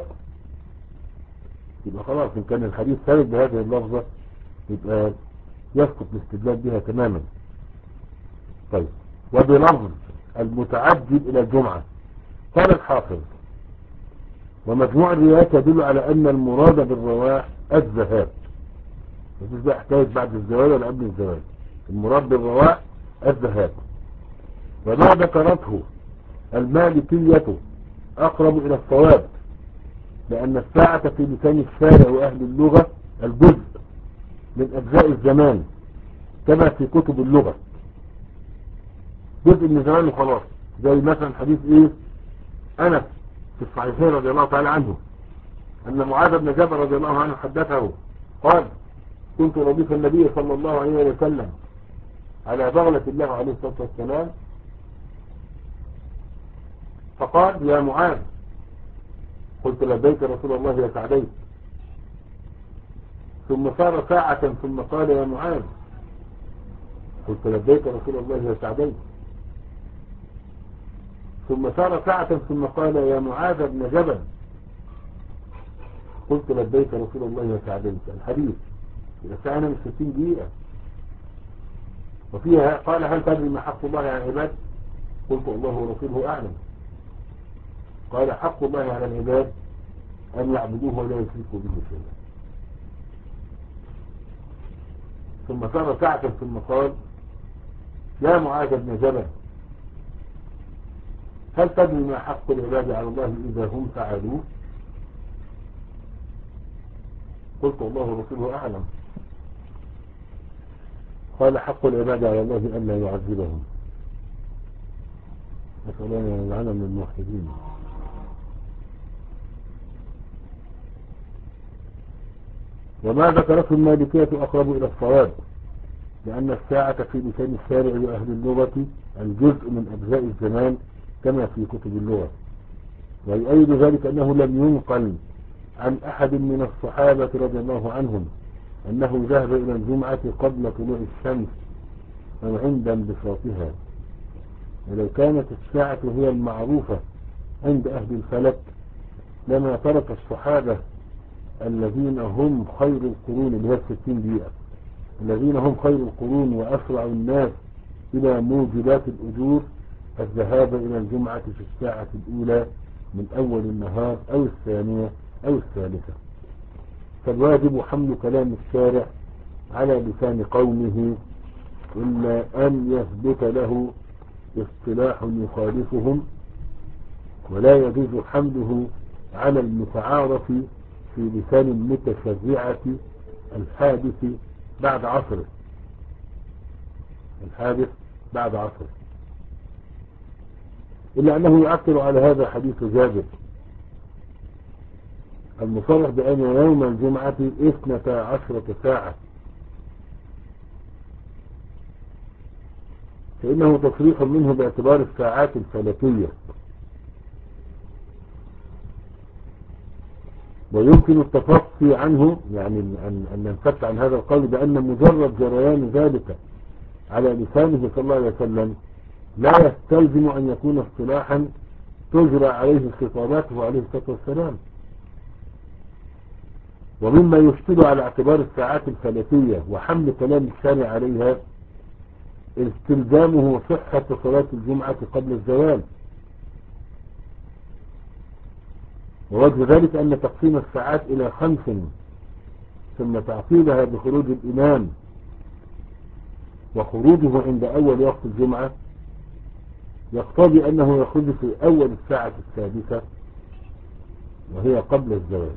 يبقى خلاص ان كان الحديث ثابت بهذه اللفظة يبقى يسقط الاستدلال بها تماما. طيب وبلفظ المتعجل الى الجمعة، قال الحافظ ومجموع الروايات يدل على ان المراد بالرواح الذهاب، مفيش بقى حكاية بعد الزوال ولا قبل الزوال، المراد بالرواح الذهاب. وما ذكرته المالكية أقرب إلى الصواب، لأن الساعة في لسان الشارع وأهل اللغة الجزء من أجزاء الزمان كما في كتب اللغة، جزء من زمان وخلاص، زي مثلا حديث إيه أنس في الصحيحين رضي الله تعالى عنه أن معاذ بن جبل رضي الله عنه حدثه قال كنت رديف النبي صلى الله عليه وسلم على بغلة الله عليه الصلاة والسلام، فقال يا معاذ، قلت لبيك رسول الله يا سعديك، ثم صار ساعة ثم قال يا معاذ، قلت لبيك رسول الله يا سعديك، ثم صار ساعة ثم قال يا معاذ بن جبل، قلت لبيك رسول الله يا سعديك. الحديث الساعة من ستين دقيقة، وفيها قال هل تدري ما حق الله على العباد، قلت الله ورسوله أعلم، قال حق الله على العباد أن يعبدوه ولا يشركوا به شيئا، ثم صار ساعة ثم قال يا معاذ بن جبل هل تدري ما حق العباد على الله إذا هم فعلوه، قلت الله ورسوله أعلم، قال حق العباد على الله أن لا يعذبهم، نسأل الله أن يجعلنا من الموحدين. وما ذكرته المالكية أقرب إلى الصواب، لأن الساعة في لسان الشارع وأهل اللغة الجزء من أجزاء الزمان كما في كتب اللغة. ويؤيد ذلك أنه لم ينقل عن أحد من الصحابة رضي الله عنهم أنه ذهب إلى الجمعة قبل طلوع الشمس أو عند انبساطها، ولو كانت الساعة هي المعروفة عند أهل الفلك لما ترك الصحابة الذين هم خير القرون، اللي هي الستين دقيقة، الذين هم خير القرون وأسرع الناس إلى موجبات الأجور الذهاب إلى الجمعة في الساعة الأولى من أول النهار أو الثانية أو الثالثة. فالواجب حمل كلام الشارع على لسان قومه إلا أن يثبت له اصطلاح يخالفهم، ولا يجوز حمله على المتعارف في لسان المتشرعة الحادث بعد عصره، الحادث بعد عصره، إلا أنه يعكر على هذا حديث جابر المصرح بأن يوم الجمعة اثنتا عشرة ساعة، فإنه تصريح منه باعتبار الساعات الفلكية. ويمكن التفصي عنه، يعني أن ننفك عن هذا القول بأن مجرد جريان ذلك على لسانه صلى الله عليه وسلم لا يستلزم أن يكون اصطلاحا تجرى عليه خطاباته عليه الصلاة والسلام. ومما يشكل على اعتبار الساعات الفلكية وحمل كلام الشارع عليها استلزامه صحة صلاة الجمعة قبل الزوال، ووجه ذلك أن تقسيم الساعات إلى خمس في ثم تعقيبها بخروج الإمام وخروجه عند أول وقت الجمعة يقتضي أنه يخرج في أول الساعة السادسة وهي قبل الزوال.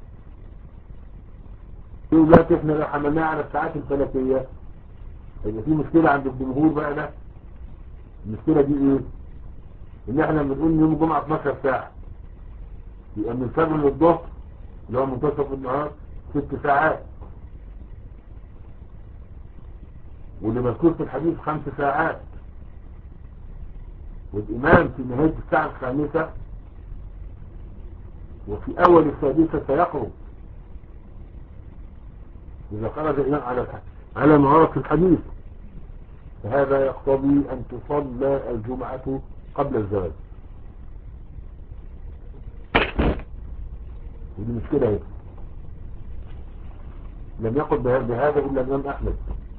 دلوقتي احنا لو حملناها على الساعات الفلكية هيبقى في مشكلة عند الجمهور بقى. ده المشكلة دي ايه؟ ان احنا بنقول يوم الجمعة اتناشر ساعة، يبقى من الفجر للظهر اللي هو منتصف النهار ست ساعات، واللي مذكور في الحديث خمس ساعات، والإمام في نهاية الساعة الخامسة وفي أول السادسة سيخرج إذا خرج الإمام على على ما ورد في الحديث. فهذا يقتضي أن تصلى الجمعة قبل الزواج، ودي مشكلة هيك. لم يقل بهذا إلا الإمام أحمد.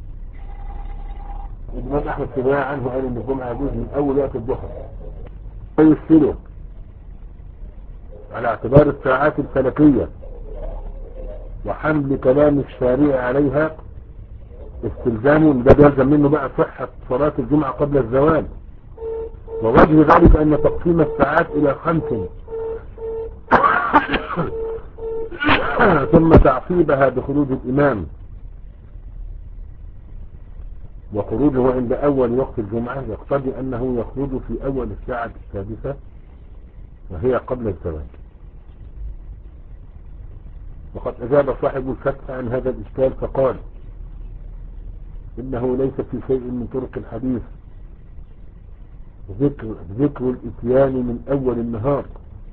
الإمام أحمد في رواية عنه قال إن الجمعة يجوز من أول وقت الضحى ويسره على اعتبار الساعات الفلكية وحمل كلام الشارع عليها استلزام. ده يلزم منه بقى صحة صلاة الجمعة قبل الزوال. ووجه ذلك أن تقسيم الساعات إلى خمس ثم تعقيبها بخروج الإمام وخروجه عند أول وقت الجمعة يقتضي أنه يخرج في أول الساعة السادسة وهي قبل الزواج. وقد أجاب صاحب الفتح عن هذا الإشكال فقال إنه ليس في شيء من طرق الحديث ذكر, ذكر الإتيان من أول النهار،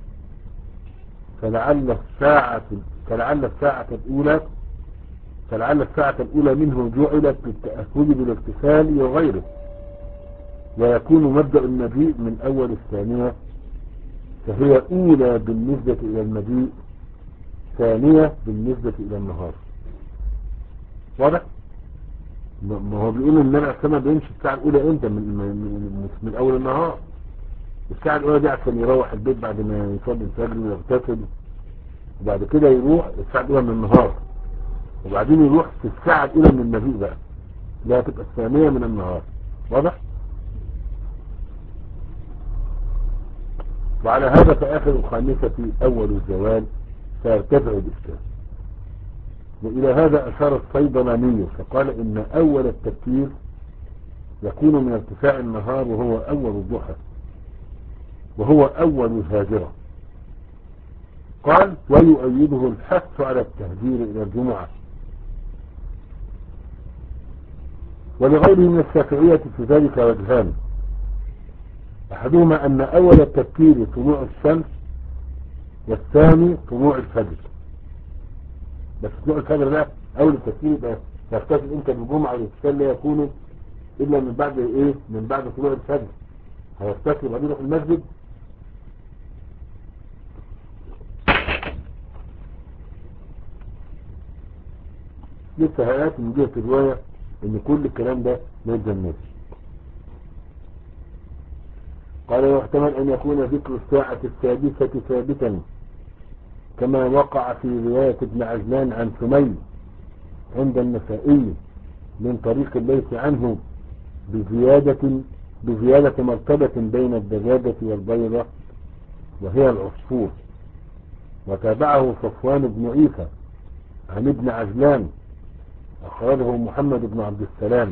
فلعل الساعة فلعل الساعة الأولى فلعل الساعة الأولى منه جعلت للتأهل بالاغتسال وغيره، ويكون مبدأ المجيء من أول الثانية، فهي أولى بالنسبة إلى المجيء، ثانية بالنسبة إلى النهار. واضح؟ ما هو بيقول ان انا السماء بيمشي الساعة الاولى امتى؟ من, من, من اول النهار. الساعة الاولى دي عشان يروح البيت بعد ما يصلي الفجر ويغتسل، وبعد كده يروح الساعة الاولى من النهار، وبعدين يروح في الساعة الاولى من المجيء بقى، لا تبقى الثانية من النهار. واضح؟ وعلى هذا فآخر الخامسة في اول الزوال سيرتفع الإشكال. وإلى هذا أشار الصيدلاني فقال إن أول التفكير يكون من ارتفاع النهار وهو أول الضحى وهو أول الهاجرة. قال ويؤيده الحث على التهجير إلى الجمعة. ولغيره من الشافعية في ذلك وجهان، أحدهما أن أول التفكير طلوع الشمس، والثاني طلوع الفجر. بس طلوع الفجر ده أول التفكير يبقى يغتسل امتى بالجمعة، والاغتسال لا يكون إلا من بعد إيه؟ من بعد طلوع الفجر. هيغتسل وبعدين يروح المسجد. لسه هيئات من جهة الرواية ان كل الكلام ده ما يتجنبش. قال ويحتمل ان يكون ذكر الساعة السادسة ثابتا كما وقع في رواية ابن عجلان عن سمي عند النسائي من طريق الليث عنه بزيادة بزيادة مرتبة بين الدجاجة والبيضة وهي العصفور. وتابعه صفوان بن عيسى عن ابن عجلان أخرجه محمد بن عبد السلام،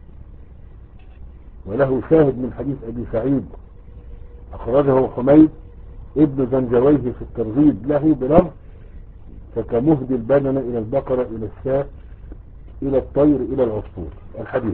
وله شاهد من حديث أبي سعيد أخرجه حميد ابن زنجويه في الترغيب له بلفظ فكمهد البدن إلى البقرة إلى الشاة إلى الطير إلى العصفور الحديث.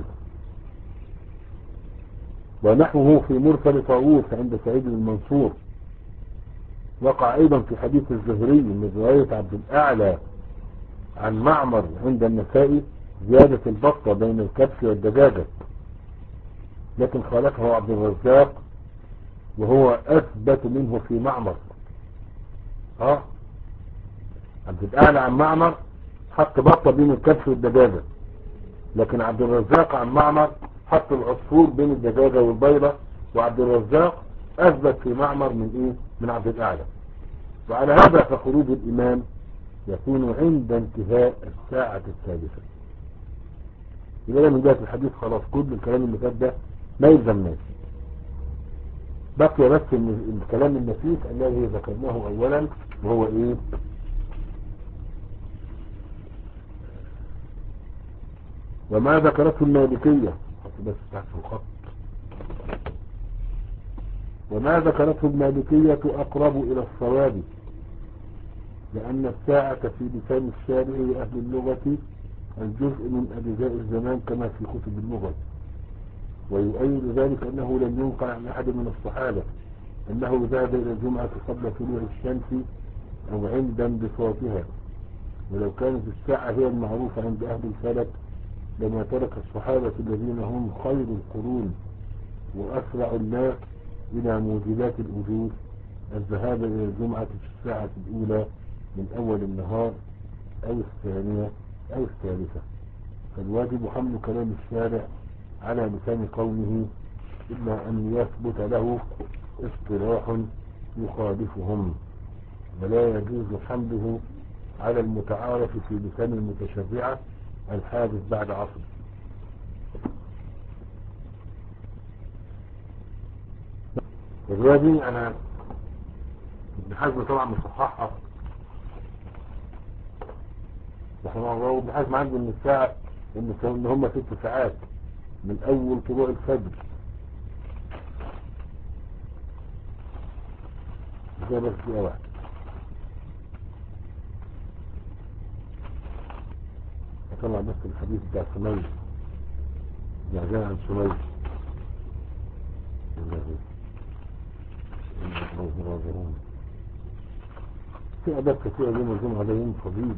ونحوه في مرسل طاووس عند سعيد المنصور. وقع أيضا في حديث الزهري من رواية عبد الأعلى عن معمر عند النسائي زيادة البطة بين الكبش والدجاجة، لكن خالفه عبد الرزاق وهو أثبت منه في معمر. اه عبد الأعلى عن معمر حط بطة بين الكبش والدجاجة، لكن عبد الرزاق عن معمر حط العصفور بين الدجاجة والبيضة، وعبد الرزاق أثبت في معمر من إيه؟ من عبد الأعلى. وعلى هذا فخروج الإمام يكون عند انتهاء الساعة السادسة. يبقى من جهة الحديث خلاص كل الكلام اللي فات ده ما يلزمناش، بقي بس ان الكلام النفيس الذي ذكرناه اولا وهو ايه؟ وما ذكرته المالكية، بس تحت الخط، وما ذكرته المالكية أقرب إلى الصواب، لأن الساعة في لسان الشارع وأهل اللغة الجزء من أجزاء الزمان كما في كتب اللغة. ويؤيد ذلك أنه لم ينقل عن أحد من الصحابة أنه ذهب إلى الجمعة قبل طلوع الشمس أو عند انبساطها، ولو كانت الساعة هي المعروفة عند أهل الفلك لما ترك الصحابة الذين هم خير القرون وأسرع الناس إلى موجبات الأجور الذهاب إلى الجمعة في الساعة الأولى من أول النهار أو الثانية أو الثالثة. فالواجب حمل كلام الشارع على لسان قومه إلا أن يثبت له اصطلاح يخالفهم، ولا يجوز حمله على المتعارف في لسان المتشرعة الحادث بعد عصر. الرواية دي أنا ابن حزم طبعا مصححها رحمه الله، وابن حزم عنده ان الساعة ان هم ست ساعات من اول طلوع الفجر، زي بس دقيقة واحدة أطلع بس الحديث بتاع سميس جاء عن سميس في أداب كثيرة يوم الجمعة ده يوم فضيل.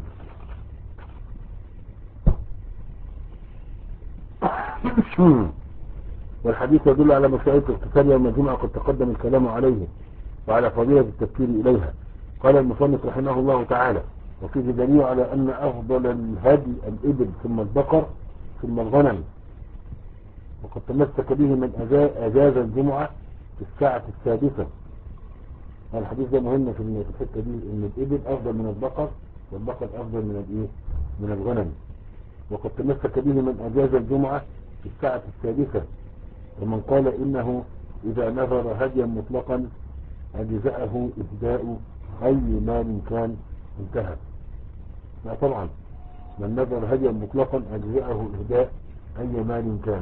والحديث يدل على مشروعية الاغتسال يوم الجمعة قد تقدم الكلام عليه وعلى فضيلة التفكير إليها. قال المصنف رحمه الله تعالى: وفيه دليل على أن أفضل الهدي الإبل ثم البقر ثم الغنم، وقد تمسك به من أجاز الجمعة في الساعة السادسة. الحديث ده مهم في الحتة دي، ان الإبل أفضل من البقر والبقر أفضل من الإيه؟ من الغنم. وقد تمسك به من أجاز الجمعة في الساعة السادسة، ومن قال إنه إذا نذر هديا مطلقا أجزأه إهداء أي مال كان انتهى. لا طبعا، من نذر هديا مطلقا أجزأه إهداء أي مال كان.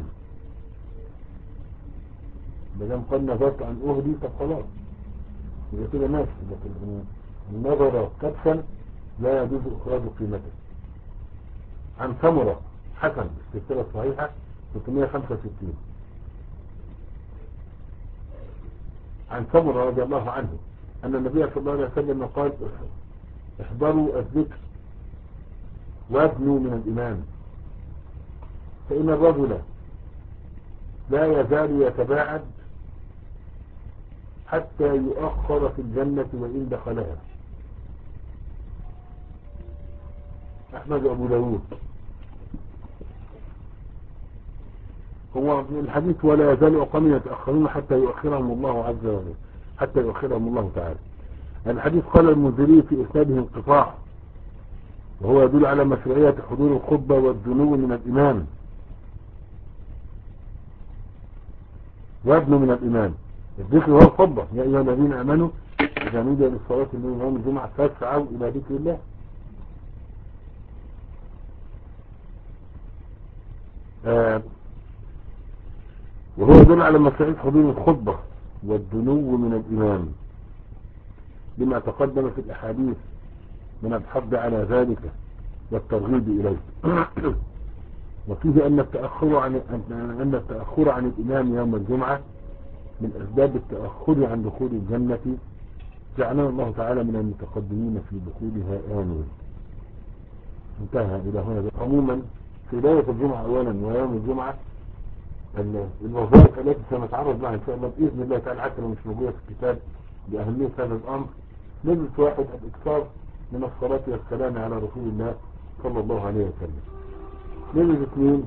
بدل قال نذرت أن أهدي طب خلاص يبقى كده ماشي، لكن النظر كبسا لا يجوز إخراج قيمته. عن ثمرة حسن السلسلة الصحيحة ستمائة وخمسة وستين عن ثمرة رضي الله عنه أن النبي صلى الله عليه وسلم قال: احضروا الذكر وابنوا من الإمام، فإن الرجل لا يزال يتباعد حتى يؤخر في الجنة وإن دخلها. أحمد أبو داود. هو الحديث: ولا يزال أقوام يتأخرون حتى يؤخرهم الله عز وجل، حتى يؤخرهم الله تعالى. الحديث قال المنذري في إسناده انقطاع، وهو يدل على مشروعية حضور الخطبة والدنو من الإمام وابن من الإمام. الذكر هو الخطبة: يا أيها الذين آمنوا إذا نودي للصلاة من يوم الجمعة فاسعوا إلى ذكر الله. آه وهو يدل على مشروعية حضور الخطبة والدنو من الإمام لما تقدم في الأحاديث من الحض على ذلك والترغيب إليه. وفيه أن التأخر عن أن التأخر عن الإمام يوم الجمعة من أسباب التأخر عن دخول الجنة، جعلنا الله تعالى من المتقدمين في دخولها آمين. انتهى إلى هنا. عموما في ليلة الجمعة أولا ويوم الجمعة الوظائف التي سنتعرض لها إن شاء الله بإذن الله تعالى حتى لو مش موجودة في الكتاب بأهمية هذا الأمر. نجلس واحد: الإكثار من الصلاة والسلام على رسول الله صلى الله عليه وسلم. نجلس اثنين: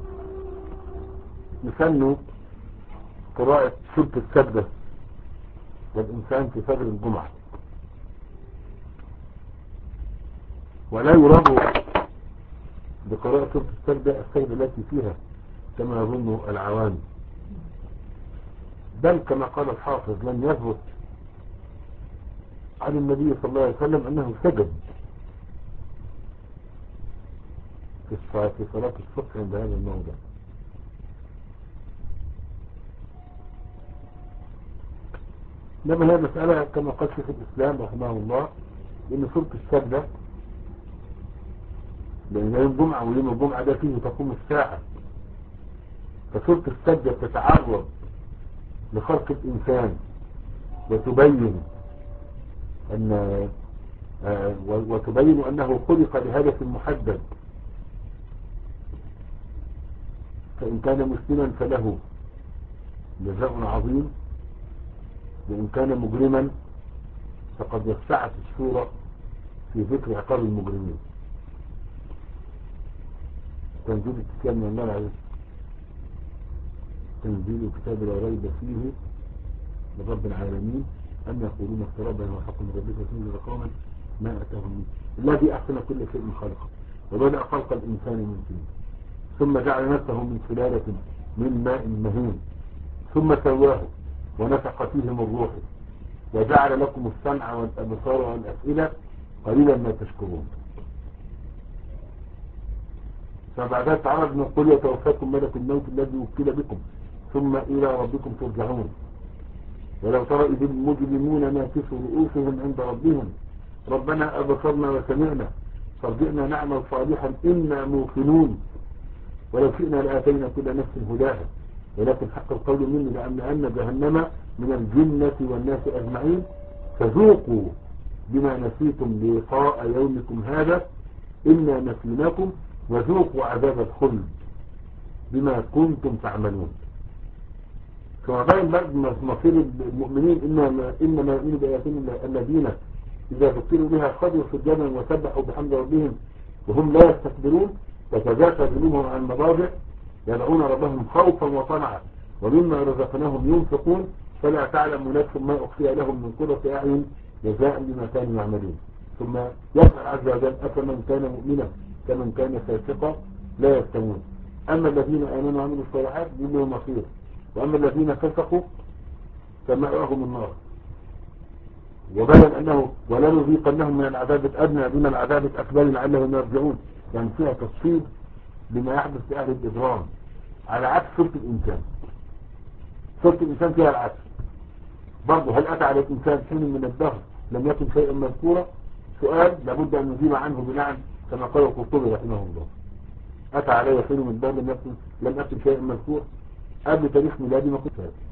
نسنوا قراءة سورة السجدة والإنسان في فجر الجمعة. ولا يراد بقراءة سورة السجدة السجدة التي فيها كما يظن العوام، بل كما قال الحافظ لم يثبت عن النبي صلى الله عليه وسلم أنه سجد في في صلاة الصبح عند هذا الموضع. لما هي مسألة كما قال شيخ الإسلام رحمه الله إن سورة السجدة لأن يوم الجمعة ويوم الجمعة ده فيه تقوم الساعة، فسورة السجدة تتعرض لخلق الإنسان وتبين أن آه وتبين أنه خلق لهدف محدد، فإن كان مسلما فله جزاء عظيم، وإن كان مجرما فقد وسعت السورة في ذكر عقاب المجرمين. تنزيل الكتاب من الله العزيز، تنزيل الكتاب لا ريب فيه من رب العالمين، أم يقولون افترى هو حق من ربك وتنزل قوما ما أتاهم منه الذي أحسن كل شيء خلقه وبدأ خلق الإنسان من طين ثم جعل نفسه من سلالة من ماء مهين ثم سواه ونفخ فيه من روحه وجعل لكم السمع والأبصار والأفئدة قليلا ما تشكرون. فبعدها تعرض من قل يتوفاكم ملك الموت الذي وكل بكم ثم إلى ربكم ترجعون. ولو ترى إذ المجرمون ناكسوا رؤوسهم عند ربهم ربنا أبصرنا وسمعنا فارجعنا نعمل صالحا إنا موقنون ولو شئنا لآتينا كل نفس هداها ولكن حق القول مني لأن جهنم من الجنة والناس أجمعين فذوقوا بما نسيتم لقاء يومكم هذا إنا نسيناكم وذوقوا عذاب الخلد بما كنتم تعملون. كما بين بعد مصير المؤمنين إنما إنما يؤمنوا بآياتنا الذين إذا ذكروا بها خرجوا سجدا وسبحوا بحمد ربهم وهم لا يستكبرون تتجافى جنوبهم عن المضاجع يدعون ربهم خوفا وطمعا ومما رزقناهم ينفقون فلا تعلم نفس ما أخفي لهم من قرة أعين جزاء بما كانوا يعملون. ثم يسأل عز وجل أفمن كان مؤمنا كمن كان فاسقا لا يستوون أما الذين آمنوا وعملوا الصالحات لهم مصير وأما الذين فسقوا فمأواهم النار. وبين أنه ولا نذيقنهم من العذاب الأدنى دون العذاب الأكبر لعلهم يرجعون، يعني فيها تصفير لما يحدث لأهل الإجرام على عكس سورة الإنسان. سورة الإنسان فيها العكس برضه. هل أتى على الإنسان حين من الدهر لم يكن شيئا مذكورا؟ سؤال لابد أن نجيب عنه بنعم كما قال القرطبي رحمه الله. أتى علي حين من الدهر لم يكن لم يكن شيئا مذكورا قبل تاريخ ميلادي ما كنت فاهم.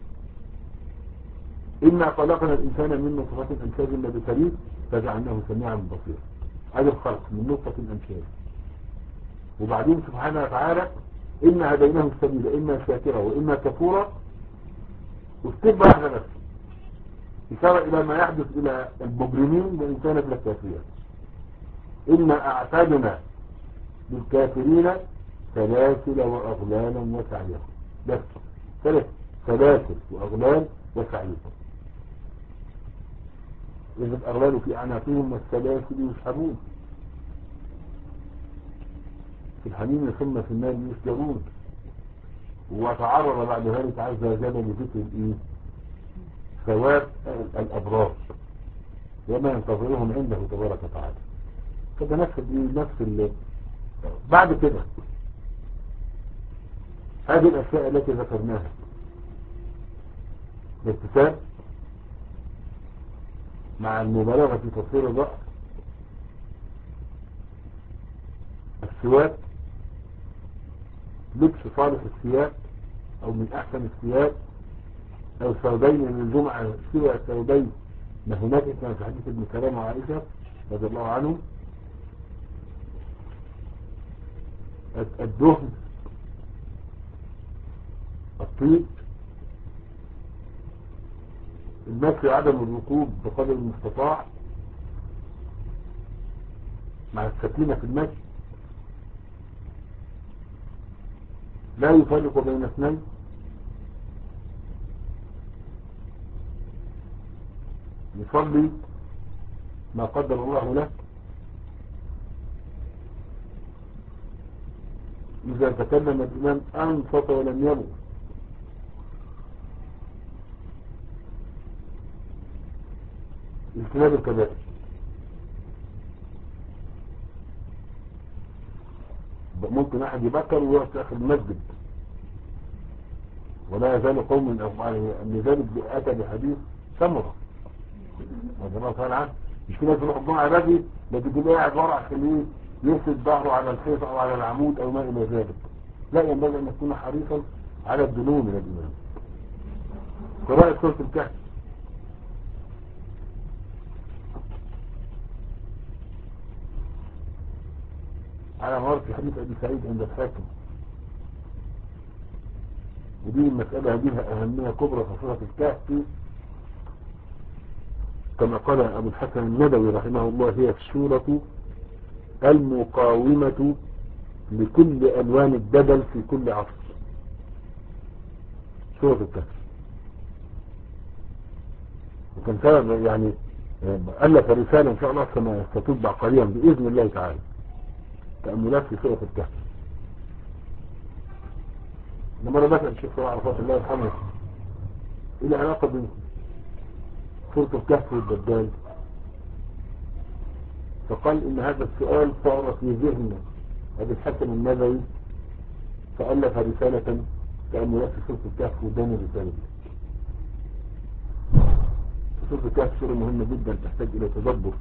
إنا خلقنا الإنسان من نطفة أمشاج نبتليه فجعلناه سميعا بصيرا. هذا الخلق من نطفة أمشاج. وبعدين سبحانه وتعالى إنا هديناه السبيل إما شاكرا وإما كفورا واستبع واحدة بس إشارة إلى ما يحدث إلى المجرمين وإن كانت للكافرين. إنا أعتدنا للكافرين سلاسل وأغلالا وسعيرا بس ثلاث سلاسل وأغلال وسعيرا. إذا الأغلال في أعناقهم والسلاسل يسحبون في الحميم ثم في النار يسجرون. وتعرض بعد ذلك عز وجل لذكر الإيه؟ ثواب الأبرار وما ينتظرهم عنده تبارك وتعالى. كده نفس الإيه؟ نفس ال بعد كده هذه الأشياء التي ذكرناها باختصار مع المبالغة في تصوير الرأس السواك لبس صالح الثياب أو من أحسن الثياب أو ثوبين من الجمعة سوى ثوبين ما هناك كان في حديث ابن سلام وعائشة رضي الله عنهم. الدهن الطيب المشي عدم الركوب بقدر المستطاع مع السكينة في المشي لا يفرق بين اثنين يصلي ما قدر الله له إذا تكلم الإمام أنصت ولم يبق. اجتناب الكبائر. ممكن أحد يبكر ويقعد في آخر المسجد، ولا يزال قوم من أفعاله. لذلك أتى بحديث سمرة رضي الله تعالى عنه، مش كده تروح الجمعة بدري لكن تبقى قاعد ورا عشان يسد ظهره على الحيط أو على العمود أو ما إلى ذلك. لا، ينبغي أن تكون حريصا على الدنو من الإمام. قراءة سورة الكهف على مرة في حديث أبي سعيد عند الحاكم، ودي المسألة لها أهمية كبرى في سورة الكهف، كما قال أبو الحسن الندوي رحمه الله: هي السورة المقاومة لكل ألوان الدبل في كل عصر. سورة الكهف. وكان سبب يعني ألف رسالة إن شاء الله كما ستتبع قريبا بإذن الله تعالى، تأملات في سورة الكهف. لما بسأل الشيخ صلاح عرفات الله يرحمه إيه العلاقة بين سورة الكهف والدجال، فقال إن هذا السؤال صار في ذهن أبي الحسن الندوي، فألف رسالة تأملات في سورة الكهف وداني الرسالة دي. سورة الكهف سورة مهمة جدا تحتاج إلى تدبر.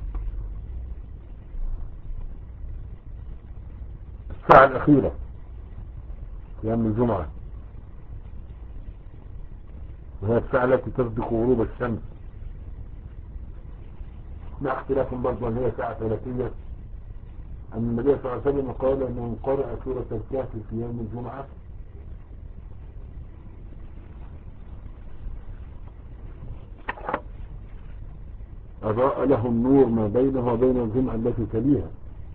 الساعة الأخيرة في يوم الجمعة، وهي الساعة التي تصدق غروب الشمس، مع اختلاف برضه أن هي ساعة ثلاثية. أن النبي صلى الله عليه وسلم قال أنه من قرأ سورة الكهف في يوم الجمعة أضاء له النور ما بينه وبين الجمعة التي تليها.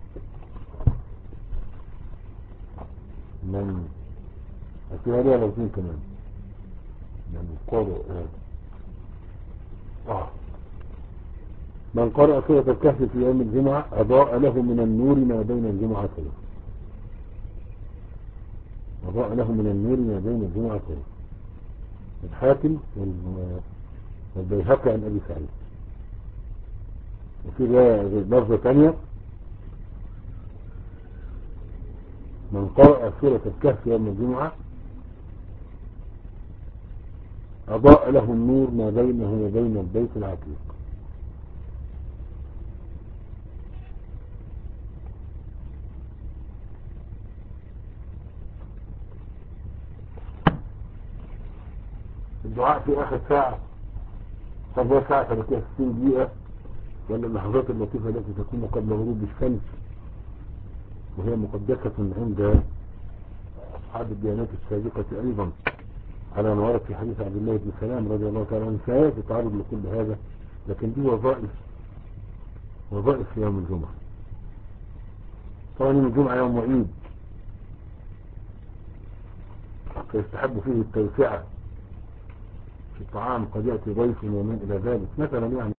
من أتواليها لوزين كمان من قرأ آه. من قرأ سورة الكهف في يوم الجمعة أضاء له من النور ما بين الجمعتين. أضاء له من النور ما بين الجمعتين. الحاكم والبيهقي عن أبي سعيد. وفي لفظة ثانية: من قرأ سورة الكهف يوم الجمعة أضاء له النور ما بينه وبين البيت العتيق. الدعاء في آخر ساعة، صار ساعة ثلاثين دقيقة، ولا اللحظات اللطيفة التي تكون قبل غروب الشمس، وهي مقدسة عند أصحاب الديانات السابقة أيضا، على ما ورد في حديث عبد الله بن سلام رضي الله تعالى عنه. سيأتي تعرض لكل هذا، لكن دي وظائف وظائف في يوم الجمعة. طبعا يوم الجمعة يوم عيد، فيستحب فيه التوسعة في الطعام، قد يأتي ضيف وما إلى ذلك مثلا يعني.